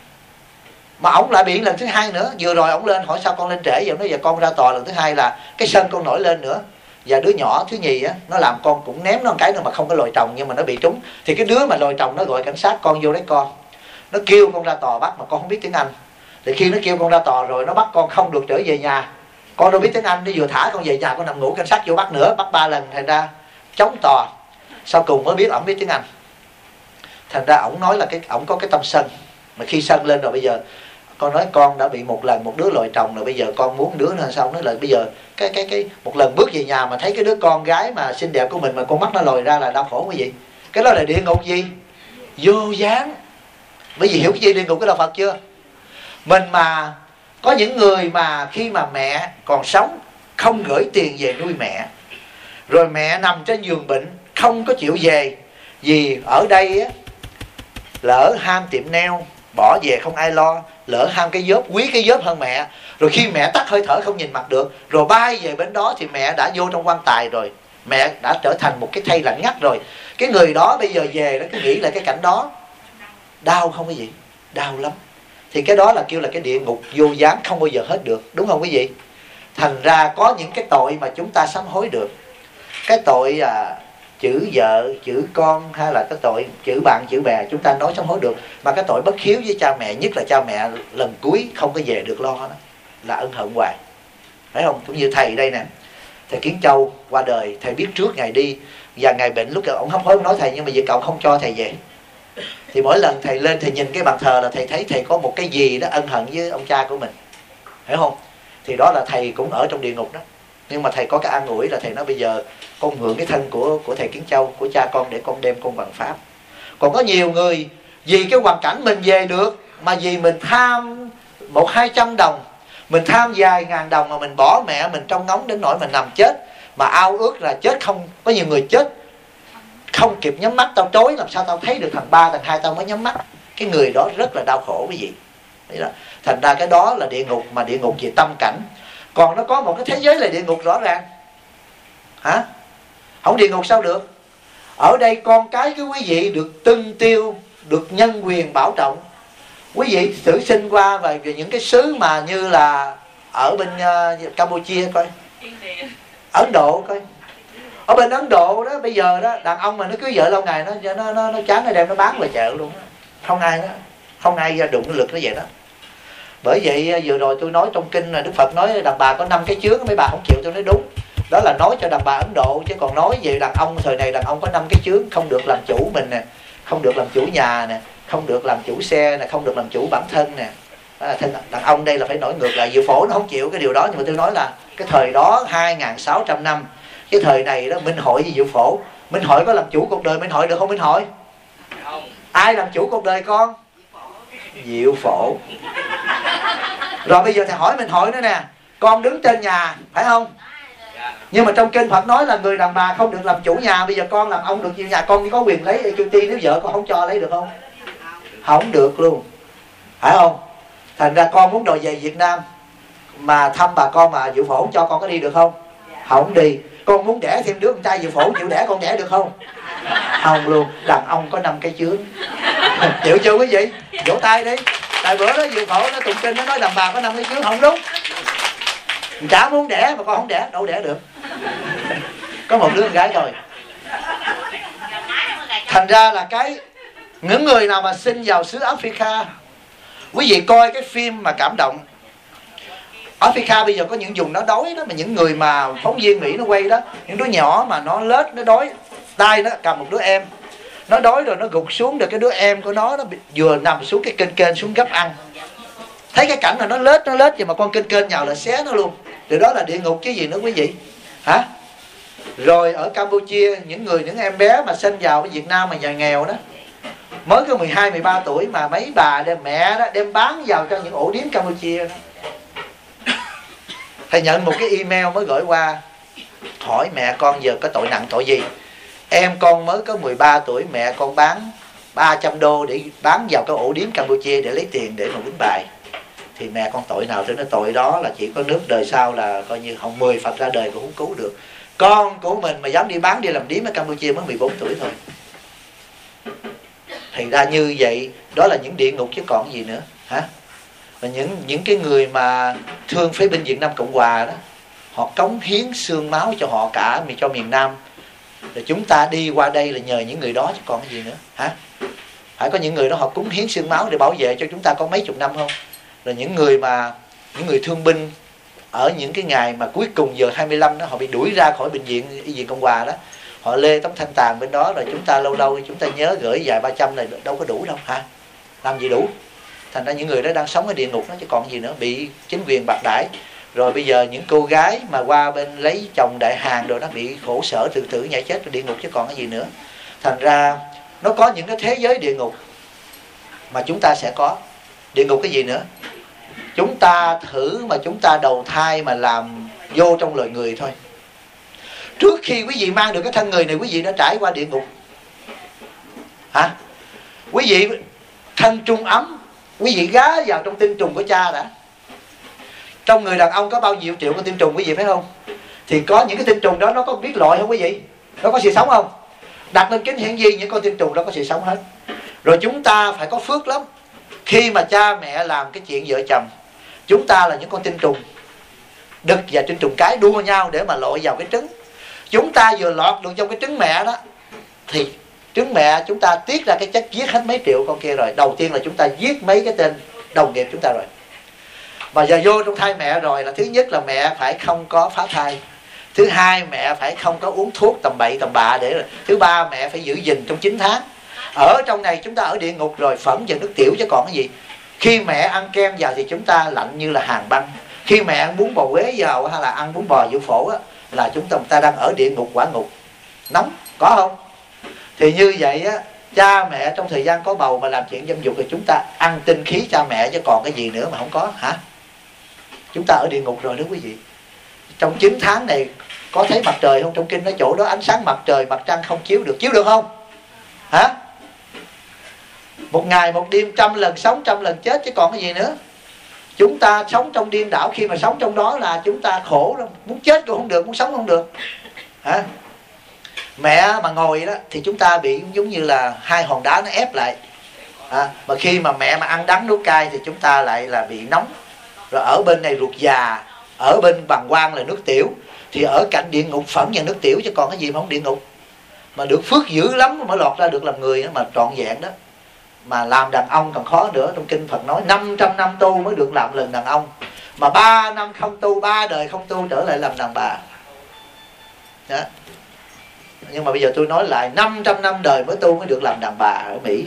Mà ổng lại bị lần thứ hai nữa. Vừa rồi ổng lên hỏi sao con lên trễ vậy, nói giờ con ra tòa lần thứ hai là cái sân con nổi lên nữa. Và đứa nhỏ thứ nhì á, nó làm con cũng ném nó một cái nữa mà không có lòi tròng, nhưng mà nó bị trúng. Thì cái đứa mà lòi tròng nó gọi cảnh sát, con vô lấy con. Nó kêu con ra tòa bắt mà con không biết tiếng Anh. Thì khi nó kêu con ra tòa rồi, nó bắt con không được trở về nhà. Con đâu biết tiếng Anh, nó vừa thả con về nhà, con nằm ngủ, cảnh sát vô bắt nữa, bắt 3 lần, thành ra chống tòa. Sau cùng mới biết ổng biết tiếng Anh. Thành ra ổng nói là ổng có cái tâm sân. Mà khi sân lên rồi bây giờ, con nói con đã bị một lần một đứa lòi tròng rồi, bây giờ con muốn đứa nữa. Sao nói là bây giờ cái một lần bước về nhà mà thấy cái đứa con gái mà xinh đẹp của mình mà con mắt nó lòi ra là đau khổ quý vị. Cái đó là địa ngục gì? Vô gián. Bởi vì hiểu cái gì địa ngục của đạo Phật chưa? Mình mà có những người mà khi mà mẹ còn sống không gửi tiền về nuôi mẹ, rồi mẹ nằm trên giường bệnh không có chịu về, vì ở đây á, lỡ ham tiệm nail bỏ về không ai lo, lỡ ham cái vóp, quý cái vóp hơn mẹ, rồi khi mẹ tắt hơi thở không nhìn mặt được, rồi bay về bên đó thì mẹ đã vô trong quan tài rồi, mẹ đã trở thành một cái thây lạnh ngắt rồi. Cái người đó bây giờ về nó cứ nghĩ lại cái cảnh đó, đau không quý vị? Đau lắm. Thì cái đó là kêu là cái địa ngục vô gián, không bao giờ hết được, đúng không quý vị? Thành ra có những cái tội mà chúng ta sám hối được. Cái tội chữ vợ, chữ con, hay là cái tội chữ bạn, chữ bè, chúng ta nói sám hối được. Mà cái tội bất hiếu với cha mẹ, nhất là cha mẹ lần cuối không có về được lo đó, là ân hận hoài. Phải không? Cũng như thầy đây nè, thầy Kiến Châu qua đời, thầy biết trước ngày đi và ngày bệnh, lúc ông hấp hối nói thầy, nhưng mà vì cậu không cho thầy về. Thì mỗi lần thầy lên thầy nhìn cái bàn thờ là thầy thấy thầy có một cái gì đó ân hận với ông cha của mình, hiểu không? Thì đó là thầy cũng ở trong địa ngục đó. Nhưng mà thầy có cái an ủi là thầy nói bây giờ con mượn cái thân của thầy Kiến Châu, của cha con, để con đem con bằng pháp. Còn có nhiều người vì cái hoàn cảnh mình về được, mà vì mình tham 100-200 đồng, mình tham vài ngàn đồng mà mình bỏ mẹ mình trong ngóng đến nỗi mình nằm chết, mà ao ước là chết không. Có nhiều người chết không kịp nhắm mắt, tao trối làm sao tao thấy được thằng 3, thằng 2 tao mới nhắm mắt. Cái người đó rất là đau khổ quý vị. Thành ra cái đó là địa ngục, mà địa ngục về tâm cảnh. Còn nó có một cái thế giới là địa ngục rõ ràng. Hả? Không địa ngục sao được? Ở đây con cái của quý vị được tưng tiêu, được nhân quyền bảo trọng. Quý vị thử sinh qua về những cái xứ mà như là ở bên Campuchia coi, Ấn Độ coi. Ở bên Ấn Độ đó bây giờ đó, đàn ông mà nó cưới vợ lâu ngày nó chán, nó đem nó bán ngoài chợ luôn đó. Không ai ra đụng cái lực nó vậy đó. Bởi vậy vừa rồi tôi nói trong kinh là Đức Phật nói đàn bà có 5 cái chướng, mấy bà không chịu, tôi nói đúng. Đó là nói cho đàn bà Ấn Độ, chứ còn nói về đàn ông thời này, đàn ông có 5 cái chướng: không được làm chủ mình nè, không được làm chủ nhà nè, không được làm chủ xe nè, không được làm chủ bản thân nè. Đàn ông đây là phải nổi ngược lại. Diệu Phổ nó không chịu cái điều đó, nhưng mà tôi nói là cái thời đó 2600 năm, cái thời này đó Minh Hội với Diệu Phổ. Minh Hội có làm chủ cuộc đời Minh Hội được không Minh Hội? Ai làm chủ cuộc đời con? Diệu Phổ. Rồi bây giờ thầy hỏi Minh Hội nữa nè, con đứng trên nhà phải không? Nhưng mà trong kinh Phật nói là người đàn bà không được làm chủ nhà. Bây giờ con làm ông được chịu nhà, con có quyền lấy equity nếu vợ con không cho lấy được không? Không được luôn, phải không? Thành ra con muốn đòi về Việt Nam mà thăm bà con mà Diệu Phổ không cho, con có đi được không? Không đi. Con muốn đẻ thêm đứa con trai Diệu Phổ chịu đẻ, con đẻ được không? Không luôn. Đàn ông có 5 cái chướng. Chịu chưa quý vị? Vỗ tay đi. Tại bữa đó Diệu Phổ nó tụng kinh nó nói đàn bà có 5 cái chướng, không đúng. Chả muốn đẻ mà con không đẻ, đâu đẻ được. Có một đứa con gái thôi. Thành ra là những người nào mà sinh vào xứ Africa, quý vị coi cái phim mà cảm động. Africa bây giờ có những vùng nó đói đó, mà những người mà phóng viên Mỹ nó quay đó, những đứa nhỏ mà nó lết, nó đói, tay nó cầm một đứa em, nó đói rồi nó gục xuống, được cái đứa em của nó vừa nằm xuống cái kênh xuống gấp ăn. Thấy cái cảnh là nó lết vậy mà con kênh nhào là xé nó luôn. Điều đó là địa ngục chứ gì nữa quý vị hả? Rồi ở Campuchia, những em bé mà sinh vào ở Việt Nam mà nhà nghèo đó, mới có 12-13 tuổi mà mấy bà mẹ đó đem bán vào cho những ổ điếm Campuchia đó. Thầy nhận một cái email mới gửi qua, hỏi mẹ con giờ có tội nặng tội gì. Em con mới có 13 tuổi, mẹ con bán 300 đô để bán vào cái ổ điếm Campuchia để lấy tiền để mà quýnh bài. Thì mẹ con tội nào? Thì nó tội đó là chỉ có nước đời sau là coi như hồng 10 Phật ra đời cũng không cứu được. Con của mình mà dám đi bán, đi làm điếm ở Campuchia mới 14 tuổi thôi. Thành ra như vậy, đó là những địa ngục chứ còn gì nữa hả? Và những cái người mà thương phế binh Việt Nam Cộng Hòa đó, họ cống hiến xương máu cho họ cả cho miền Nam. Rồi chúng ta đi qua đây là nhờ những người đó chứ còn gì nữa hả? Phải có những người đó họ cúng hiến xương máu để bảo vệ cho chúng ta có mấy chục năm không? Rồi những người thương binh ở những cái ngày mà cuối cùng giờ 25 đó, họ bị đuổi ra khỏi bệnh viện Y viện Cộng Hòa đó, họ lê tấm thanh tàn bên đó, rồi chúng ta lâu lâu chúng ta nhớ gửi vài 300 này đâu có đủ đâu hả? Làm gì đủ? Thành ra những người đó đang sống ở địa ngục đó chứ còn gì nữa, bị chính quyền bạc đãi. Rồi bây giờ những cô gái mà qua bên lấy chồng Đại Hàn rồi nó bị khổ sở tự tử nhảy chết ở địa ngục chứ còn cái gì nữa. Thành ra nó có những cái thế giới địa ngục mà chúng ta sẽ có. Địa ngục cái gì nữa? Chúng ta thử mà chúng ta đầu thai mà làm vô trong loài người thôi. Trước khi quý vị mang được cái thân người này, quý vị đã trải qua địa ngục hả? Quý vị thân trung ấm, quý vị gá vào trong tinh trùng của cha đã. Trong người đàn ông có bao nhiêu triệu con tinh trùng quý vị phải không? Thì có những cái tinh trùng đó nó có biết loại không quý vị? Nó có sự sống không? Đặt lên kính hiển vi những con tinh trùng đó có sự sống hết. Rồi chúng ta phải có phước lắm. Khi mà cha mẹ làm cái chuyện vợ chồng, chúng ta là những con tinh trùng đực và tinh trùng cái đua nhau để mà lội vào cái trứng. Chúng ta vừa lọt được trong cái trứng mẹ đó, thì trứng mẹ chúng ta tiết ra cái chất giết hết mấy triệu con kia rồi. Đầu tiên là chúng ta giết mấy cái tên đồng nghiệp chúng ta rồi. Và giờ vô trong thai mẹ rồi là thứ nhất là mẹ phải không có phá thai. Thứ hai mẹ phải không có uống thuốc tầm bậy tầm bạ để rồi. Thứ ba mẹ phải giữ gìn trong 9 tháng. Ở trong này chúng ta ở địa ngục rồi, phẫn và nước tiểu chứ còn cái gì. Khi mẹ ăn kem vào thì chúng ta lạnh như là hàng băng. Khi mẹ ăn bún bò Huế vào hay là ăn bún bò Diệu Phổ á, là chúng ta đang ở địa ngục quả ngục. Nóng, có không? Thì như vậy á, cha mẹ trong thời gian có bầu mà làm chuyện dâm dục thì chúng ta ăn tinh khí cha mẹ chứ còn cái gì nữa mà không có hả? Chúng ta ở địa ngục rồi đó quý vị. Trong 9 tháng này có thấy mặt trời không? Trong kinh nói chỗ đó ánh sáng mặt trời, mặt trăng không chiếu được không? Hả? Một ngày một đêm 100 lần sống 100 lần chết chứ còn cái gì nữa. Chúng ta sống trong điên đảo, khi mà sống trong đó là chúng ta khổ lắm. Muốn chết cũng không được, muốn sống không được hả? Mẹ mà ngồi đó thì chúng ta bị giống như là hai hòn đá nó ép lại mà khi mà mẹ mà ăn đắng nuốt cay thì chúng ta lại là bị nóng. Rồi ở bên này ruột già, ở bên bàng quang là nước tiểu, thì ở cạnh địa ngục phẫn và nước tiểu, chứ còn cái gì mà không địa ngục. Mà được phước dữ lắm mới lọt ra được làm người mà trọn vẹn đó. Mà làm đàn ông còn khó nữa. Trong kinh Phật nói 500 năm tu mới được làm lần đàn ông, mà 3 năm không tu, 3 đời không tu trở lại làm đàn bà đó. Nhưng mà bây giờ tôi nói lại, 500 năm đời mới tu mới được làm đàn bà ở Mỹ.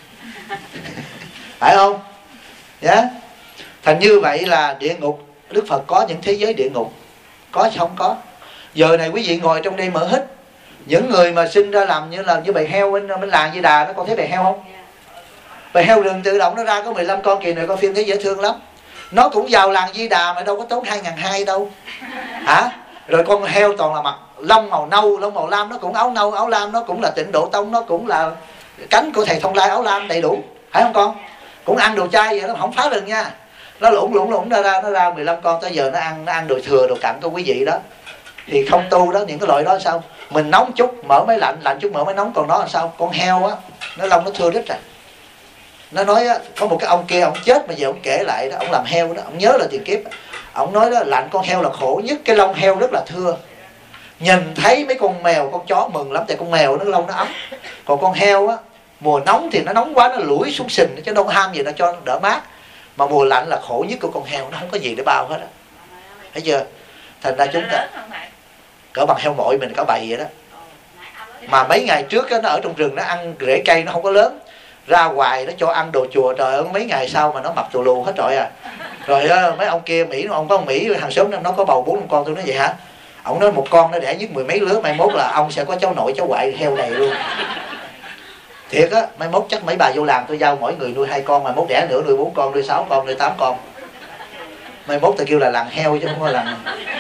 Phải không? Yeah. Thành như vậy là địa ngục, Đức Phật có những thế giới địa ngục. Có chứ không có. Giờ này quý vị ngồi trong đây mở hít, những người mà sinh ra làm như bầy heo bên làng Di Đà, nó còn thấy bầy heo không? Bầy heo rừng tự động nó ra có 15 con, kỳ này coi phim thấy dễ thương lắm. Nó cũng vào làng Di Đà mà đâu có tốn 2.200 đâu. Hả? Rồi con heo toàn là mặt lông màu nâu, lông màu lam, nó cũng áo nâu, áo lam, nó cũng là Tịnh Độ Tông, nó cũng là cánh của thầy Thông Lai áo lam đầy đủ. Phải không con? Cũng ăn đồ chay vậy, nó không phá rừng nha. Nó lũng nó ra 15 con, tới giờ nó ăn đồ thừa, đồ cặn của quý vị đó. Thì không tu đó, những cái loại đó sao? Mình nóng chút mở máy lạnh, lạnh chút mở máy nóng, còn nó làm sao? Con heo á, nó lông nó thưa đít rồi. Nó nói á, có một cái ông kia, ông chết mà giờ ông kể lại đó, ông làm heo đó, ông nhớ là tiền kiếp. Ông nói đó, lạnh con heo là khổ nhất, cái lông heo rất là thưa. Nhìn thấy mấy con mèo, con chó mừng lắm, tại con mèo nó lông nó ấm. Còn con heo á, mùa nóng thì nó nóng quá, nó lủi xuống sình, chứ đâu ham gì nó cho nó đỡ mát. Mà mùa lạnh là khổ nhất của con heo, nó không có gì để bao hết á. Thấy chưa? Thành ra chúng ta cỡ bằng heo mội mình, cỡ bầy vậy đó. Mà mấy ngày trước á, nó ở trong rừng nó ăn rễ cây, nó không có lớn, ra ngoài nó cho ăn đồ chùa, trời ơi mấy ngày sau mà nó mập tù lù hết rồi à. Rồi mấy ông kia Mỹ, ông có ông Mỹ hàng xóm nó có bầu 4 con, tôi nói vậy hả? Ông nói một con nó đẻ giết 10 mấy lứa, mai mốt là ông sẽ có cháu nội cháu ngoại heo này luôn. Thiệt á, mai mốt chắc mấy bà vô làm tôi giao mỗi người nuôi 2 con, mai mốt đẻ nữa nuôi 4 con, nuôi 6 con, nuôi 8 con. Mai mốt tôi kêu là làng heo chứ không có làng.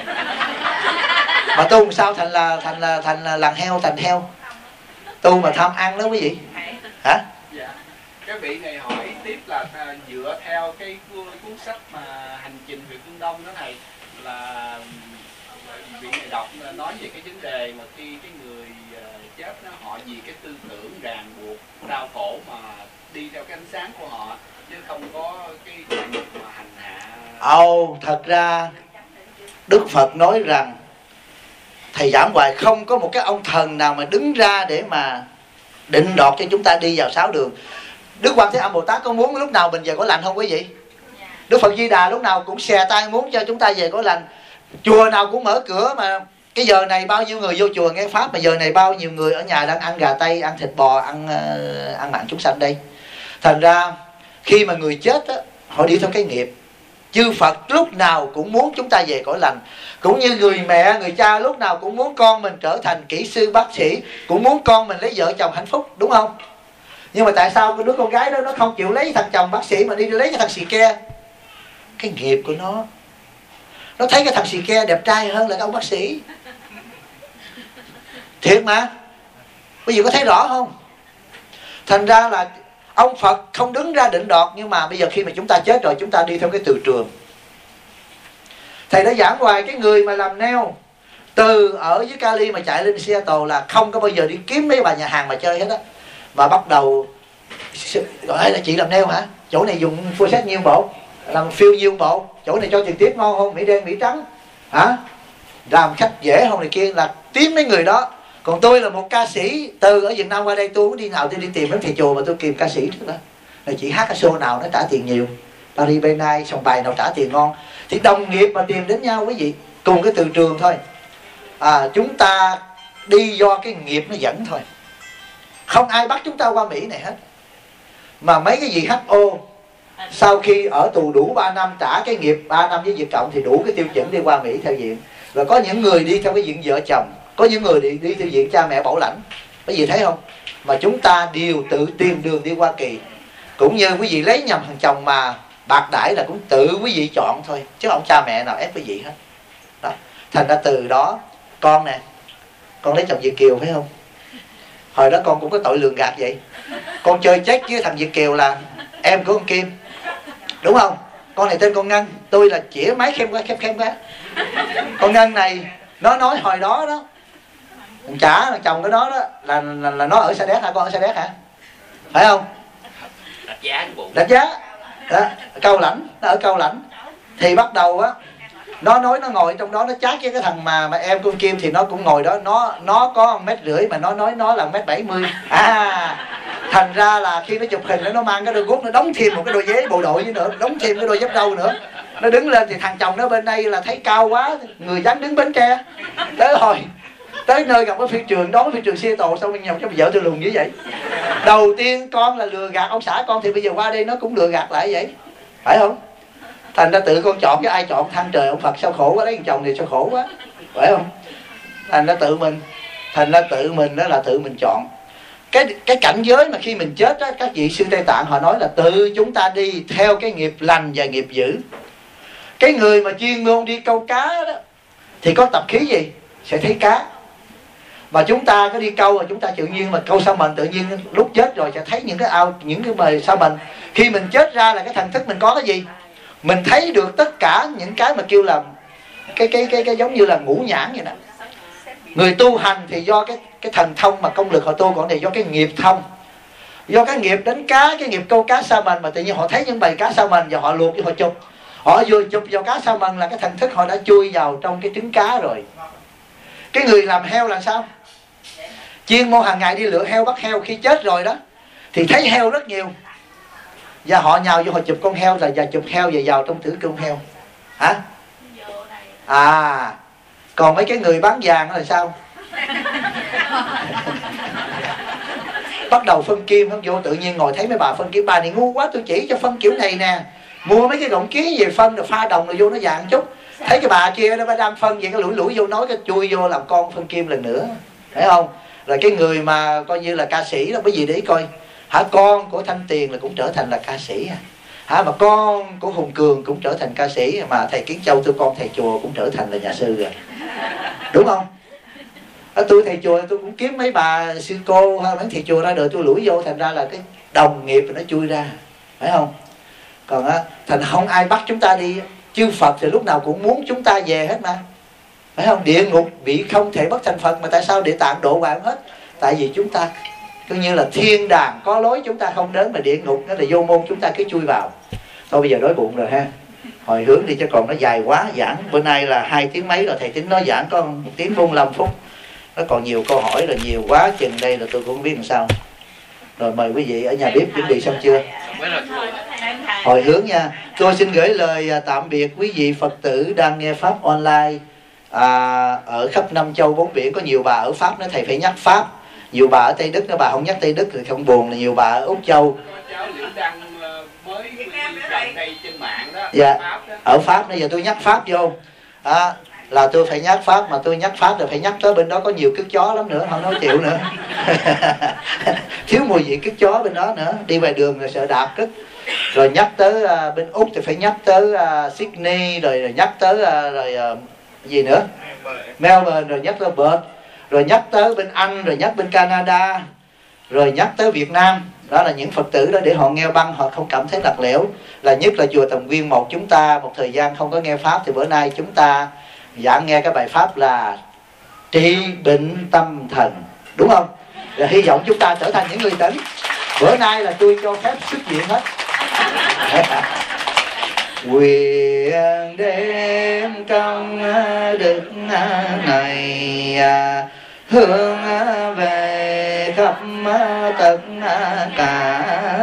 Mà tu sao thành là làng heo, thành heo. Tu mà tham ăn đó quý vị. Hả? Dạ. Cái vị này hỏi tiếp là dựa theo cái cuốn sách mà Hành trình về phương Đông đó thầy, là vị này đọc nói về cái vấn đề mà khi cái người chết đó, họ vì cái tư tưởng ràng buộc đau khổ mà đi theo cái ánh sáng của họ, chứ không có cái việc mà hành hạ. Thật ra Đức Phật nói rằng thầy giảng hoài không có một cái ông thần nào mà đứng ra để mà định đoạt cho chúng ta đi vào 6 đường. Đức Quan Thế Âm Bồ Tát có muốn lúc nào mình về cõi lành không quý vị? Đức Phật Di Đà lúc nào cũng xè tay muốn cho chúng ta về cõi lành. Chùa nào cũng mở cửa, mà cái giờ này bao nhiêu người vô chùa nghe pháp, mà giờ này bao nhiêu người ở nhà đang ăn gà tây, ăn thịt bò, ăn mạng chúng sanh đây. Thành ra khi mà người chết á, họ đi theo cái nghiệp. Chư Phật lúc nào cũng muốn chúng ta về cõi lành. Cũng như người mẹ, người cha lúc nào cũng muốn con mình trở thành kỹ sư, bác sĩ, cũng muốn con mình lấy vợ chồng hạnh phúc, đúng không? Nhưng mà tại sao cái đứa con gái đó nó không chịu lấy thằng chồng bác sĩ mà đi lấy cái thằng xì ke? Cái nghiệp của nó thấy cái thằng xì ke đẹp trai hơn là cái ông bác sĩ. Thiệt mà. Bây giờ có thấy rõ không? Thành ra là ông Phật không đứng ra định đoạt. Nhưng mà bây giờ khi mà chúng ta chết rồi, chúng ta đi theo cái từ trường. Thầy đã giảng hoài cái người mà làm nail từ ở dưới Cali mà chạy lên Seattle là không có bao giờ đi kiếm mấy bà nhà hàng mà chơi hết á. Mà bắt đầu gọi là chị làm nail hả? Chỗ này dùng phô xét nhiêu bộ, làm phiêu nhiêu bộ, chỗ này cho tiền tiếp ngon không, Mỹ đen Mỹ trắng hả, làm khách dễ không này kia, là kiếm mấy người đó. Còn tôi là một ca sĩ từ ở Việt Nam qua đây, tôi không đi nào tôi đi tìm đến thầy chùa mà tôi kìm ca sĩ trước đó. Rồi chị hát cái show nào nó trả tiền nhiều, Paris by Night, xong bài nào trả tiền ngon, thì đồng nghiệp mà tìm đến nhau quý vị, cùng cái từ trường thôi. Chúng ta đi do cái nghiệp nó dẫn thôi. Không ai bắt chúng ta qua Mỹ này hết. Mà mấy cái gì HO sau khi ở tù đủ 3 năm trả cái nghiệp 3 năm với Việt Cộng thì đủ cái tiêu chuẩn đi qua Mỹ theo diện. Rồi có những người đi theo cái diện vợ chồng, có những người đi theo diện cha mẹ bảo lãnh. Quý vị thấy không? Mà chúng ta đều tự tìm đường đi Hoa Kỳ. Cũng như quý vị lấy nhầm thằng chồng mà bạc đãi là cũng tự quý vị chọn thôi, chứ không cha mẹ nào ép quý vị hết đó. Thành ra từ đó con nè, con lấy chồng Việt kiều phải không? Hồi đó con cũng có tội lường gạt vậy. Con chơi chết với thằng Việt kiều là em của con Kim, đúng không? Con này tên con Ngân, tôi là chĩa máy khem quá. Con Ngân này nó nói hồi đó đó, thằng chồng của nó đó là nó ở Sa Đéc hả? Con ở Sa Đéc hả? Phải không? Rạch Giá đó, Cao Lãnh, nó ở Cao Lãnh. Thì bắt đầu á Nó nói nó ngồi trong đó nó chát với cái thằng mà em con Kim thì nó cũng ngồi đó, nó có 1,5 m mà nó nói nó là 1,70 m. Thành ra là khi nó chụp hình nó mang cái đôi guốc, nó đóng thêm một cái đôi giấy bộ đội nữa, đóng thêm cái đôi dép đâu nữa. Nó đứng lên thì thằng chồng nó bên đây là thấy cao quá, người dám đứng Bến Tre. Tới nơi gặp cái phi trường, đón phi trường xe tồ, xong mình nhầm cho vợ tôi lùn như vậy. Đầu tiên con là lừa gạt ông xã con, thì bây giờ qua đây nó cũng lừa gạt lại vậy, phải không? Thành ra tự con chọn, cái ai chọn than trời ông Phật sao khổ quá, lấy chồng thì sao khổ quá, phải không? Thành ra tự mình đó là tự mình chọn. Cái cảnh giới mà khi mình chết đó, các vị sư Tây Tạng họ nói là tự chúng ta đi theo cái nghiệp lành và nghiệp dữ. Cái người mà chuyên môn đi câu cá đó thì có tập khí gì? Sẽ thấy cá. Mà chúng ta có đi câu mà chúng ta tự nhiên mà câu sao mình tự nhiên lúc chết rồi sẽ thấy những cái ao, những cái bề sao mình. Khi mình chết ra là cái thần thức mình có cái gì? Mình thấy được tất cả những cái mà kêu là cái giống như là ngũ nhãn vậy đó. Người tu hành thì do cái thần thông mà công lực họ tu, còn này do cái nghiệp thông, do cái nghiệp đánh cá, cái nghiệp câu cá sa mần, mà tự nhiên họ thấy những bầy cá sa mần và họ luộc cho họ chụp. Họ vừa chụp vào cá sa mần là cái thần thức họ đã chui vào trong cái trứng cá rồi. Cái người làm heo là sao? Chuyên môn hàng ngày đi lựa heo, bắt heo, khi chết rồi đó thì thấy heo rất nhiều và họ nhào vô họ chụp con heo rồi và chụp heo về vào trong tử cung heo. Hả? Còn mấy cái người bán vàng là sao? Bắt đầu phân kim, không vô tự nhiên ngồi thấy mấy bà phân kim, bà này ngu quá tôi chỉ cho phân kiểu này nè, mua mấy cái gọng kiến về phân rồi pha đồng rồi vô nó vàng chút. Thấy cái bà kia nó đang phân vậy, cái lủi vô nói cái chui vô làm con phân kim lần nữa, thấy không? Rồi cái người mà coi như là ca sĩ đó, bởi vì để coi con của Thanh Tiền là cũng trở thành là ca sĩ mà con của Hùng Cường cũng trở thành ca sĩ, mà thầy Kiến Châu tôi con thầy chùa cũng trở thành là nhà sư rồi, đúng không? Tôi thầy chùa tôi cũng kiếm mấy bà sư cô hay mấy thầy chùa ra đời tôi lủi vô, thành ra là cái đồng nghiệp nó chui ra, phải không? Còn thành không ai bắt chúng ta đi. Chư Phật thì lúc nào cũng muốn chúng ta về hết mà, phải không? Địa ngục bị không thể bắt thành Phật, mà tại sao Địa Tạng độ bạn hết? Tại vì chúng ta cứ như là thiên đàng có lối chúng ta không đến, mà địa ngục nó là vô môn chúng ta cứ chui vào. Thôi bây giờ đói bụng rồi ha, hồi hướng đi chứ còn nó dài quá. Giảng bữa nay là 2 tiếng mấy rồi, thầy tính nói giảng có 1 tiếng 45 phút. Nó còn nhiều câu hỏi là nhiều quá, chừng đây là tôi cũng không biết làm sao. Rồi mời quý vị ở nhà bếp chuẩn bị xong chưa? Hồi hướng nha. Tôi xin gửi lời tạm biệt quý vị Phật tử đang nghe Pháp online ở khắp 5 châu 4 biển. Có nhiều bà ở Pháp nói thầy phải nhắc Pháp, nhiều bà ở Tây Đức nói bà không nhắc Tây Đức thì không buồn, là nhiều bà ở Úc Châu. Dạ, ở Pháp bây giờ tôi nhắc Pháp vô là tôi phải nhắc Pháp, mà tôi nhắc Pháp rồi phải nhắc tới bên đó có nhiều cứt chó lắm nữa, không nói chịu nữa. Thiếu mùi vị cứt chó bên đó nữa, đi ngoài đường rồi sợ đạp cứt. Rồi nhắc tới bên Úc thì phải nhắc tới Sydney, rồi nhắc tới gì nữa, Melbourne, rồi nhắc tới Perth, rồi nhắc tới bên Anh, rồi nhắc bên Canada, rồi nhắc tới Việt Nam. Đó là những Phật tử đó để họ nghe băng họ không cảm thấy lạc lẽo. Là nhất là chùa Tầm Nguyên một chúng ta một thời gian không có nghe Pháp, thì bữa nay chúng ta giảng nghe cái bài Pháp là trị bệnh tâm thần, đúng không? Và hy vọng chúng ta trở thành những người tỉnh. Bữa nay là tôi cho phép xuất viện hết. Quyền đêm trong đức này hướng về khắp tất cả,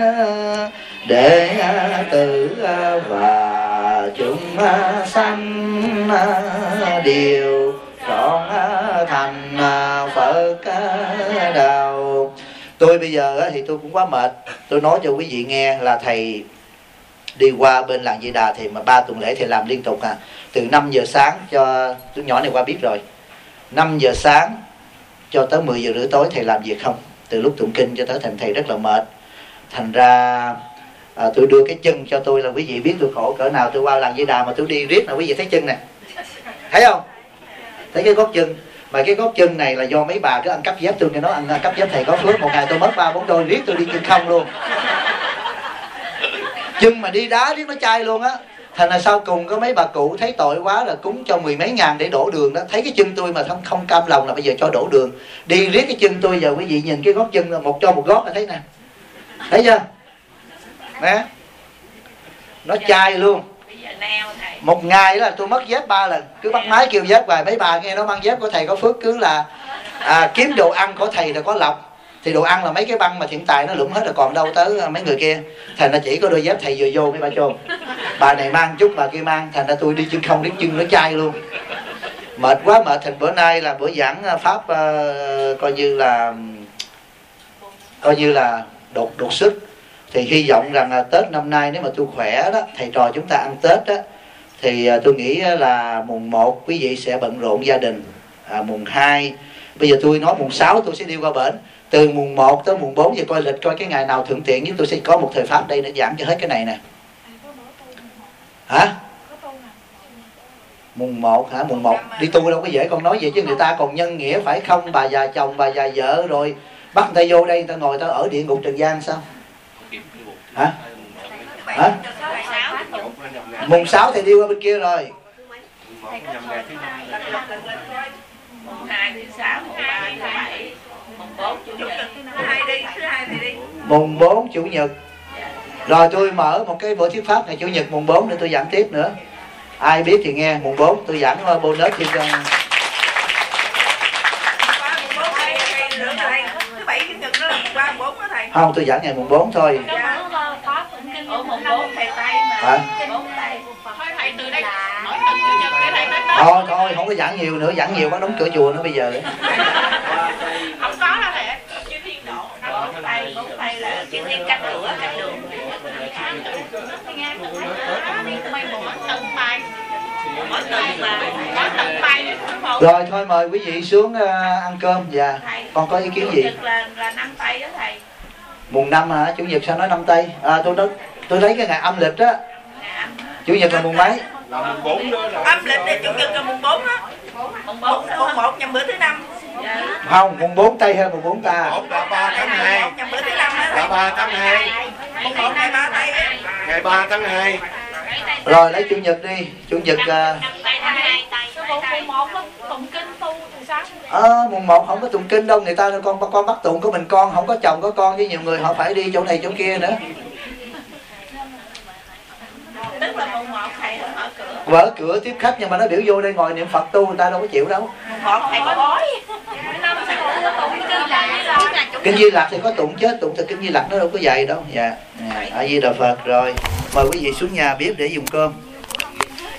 để tử và chúng sanh đều trọn thành Phật đạo. Tôi bây giờ thì tôi cũng quá mệt. Tôi nói cho quý vị nghe là thầy đi qua bên làng Di Đà thì mà 3 tuần lễ thầy làm liên tục từ 5 giờ sáng cho đứa nhỏ này qua biết rồi, 5 giờ sáng cho tới 10 giờ rưỡi tối thầy làm việc không, từ lúc tụng kinh cho tới thành thầy rất là mệt. Thành ra tôi đưa cái chân cho tôi là quý vị biết tôi khổ cỡ nào. Tôi qua làng Di Đà mà tôi đi riết là quý vị thấy chân nè, thấy không? Thấy cái gót chân, mà cái gót chân này là do mấy bà cứ ăn cắp dép. Tôi nghe nói ăn cắp dép thầy có phước, một ngày tôi mất 3-4 đôi, riết tôi đi chân không luôn. Chân mà đi đá riết nó chai luôn á. Thành ra sau cùng có mấy bà cụ thấy tội quá là cúng cho 10 mấy ngàn để đổ đường đó. Thấy cái chân tôi mà không cam lòng là bây giờ cho đổ đường. Đi riết cái chân tôi, giờ quý vị nhìn cái gót chân là một gót là thấy nè, thấy chưa? Nè, nó chai luôn. Bây giờ neo thầy. Một ngày là tôi mất dép 3 lần, cứ bắt máy kêu dép hoài. Mấy bà nghe nó mang dép của thầy có phước, cứ là kiếm đồ ăn của thầy là có lộc. Thì đồ ăn là mấy cái băng mà hiện tại nó lụm hết rồi, còn đâu tới mấy người kia. Thành ra chỉ có đôi dép thầy vừa vô mấy bà chôn. Bà này mang chút, bà kia mang, thành ra tôi đi chân không, đến chân nó chai luôn. Mệt quá mệt. Thành bữa nay là bữa giảng pháp coi như là đột sức. Thì hy vọng rằng Tết năm nay nếu mà tôi khỏe đó, thầy trò chúng ta ăn Tết đó, thì tôi nghĩ là mùng 1 quý vị sẽ bận rộn gia đình. Mùng 2, bây giờ tôi nói mùng 6 tôi sẽ đi qua bển. Từ mùng 1 tới mùng 4 thì coi lịch, coi cái ngày nào thuận tiện, với tôi sẽ có một thời pháp đây để giảng cho hết cái này nè. Hả? Mùng 1 hả? Mùng 1 đi tu đâu có dễ, con nói vậy chứ người ta còn nhân nghĩa phải không? Bà già chồng, bà già vợ rồi bắt người ta vô đây, người ta ngồi, người ta ở địa ngục trần gian sao? Hả? Hả? Mùng 6 thì đi qua bên kia rồi. Mùng 2 thứ 6, mùng 3 thứ 7, mùng 4 chủ nhật. Thứ 2 đi, thứ 2 thì đi. Mùng 4 chủ nhật. Rồi tôi mở một cái buổi thuyết pháp ngày chủ nhật mùng 4 để tôi giảng tiếp nữa. Ai biết thì nghe. Mùng 4 tôi giảng bonus thêm cho. Thứ 7 chủ nhật đó là mùng 3 mùng 4 đó thầy. Không, tôi giảng ngày mùng 4 thôi. Ủa mùng 4 thầy Tây mà. Hả? 4 Tây. Thôi thầy từ đây mỗi tuần chủ nhật để thầy tới Tết. Thôi không có giảng nhiều nữa, giảng nhiều bắt đóng cửa chùa nữa bây giờ. Không có đâu thầy. Chư Thiên Độ. 4 Tây là chư Thiên canh cửa, canh đường. Mỗi tuần mà. Rồi thôi mời quý vị xuống ăn cơm. Dạ. Con có ý kiến gì? Chủ nhật là năm Tây đó thầy. Mùng 5 hả? Chủ nhật sao nói năm Tây? Tôi lấy cái ngày âm lịch á. Chủ nhật là mùng mấy? Là mùng 4 đó. Âm lịch thì chủ nhật là mùng 4 đó. Mùng 1 nhằm bữa thứ 5. Không, mùng 4 Tây hay mùng 4 ta? 1 là 3 tháng 2. Nhằm bữa thứ 5 đó. Là 3 tháng 2. Mùng 1 ngày 3 Tây. Ngày 3 tháng 2. Rồi lấy chủ nhật đi. Chủ nhật Mùng 1 đó, tụng kinh tu thì sao? mùng 1 không có tụng kinh đâu. Người ta con bắt tụng của mình, con không có chồng có con, với nhiều người họ phải đi chỗ này chỗ kia nữa. Tức là mùng 1 thầy mở cửa. Mở cửa tiếp khách, nhưng mà nó biểu vô đây ngồi niệm Phật tu, người ta đâu có chịu đâu. Mùng 1 thầy có bói. Kinh Di Lặc thì có tụng chết, tụng từ Kinh Di Lặc nó đâu có dạy đâu. Dạ. A Di Đà Phật. Rồi mời quý vị xuống nhà bếp để dùng cơm.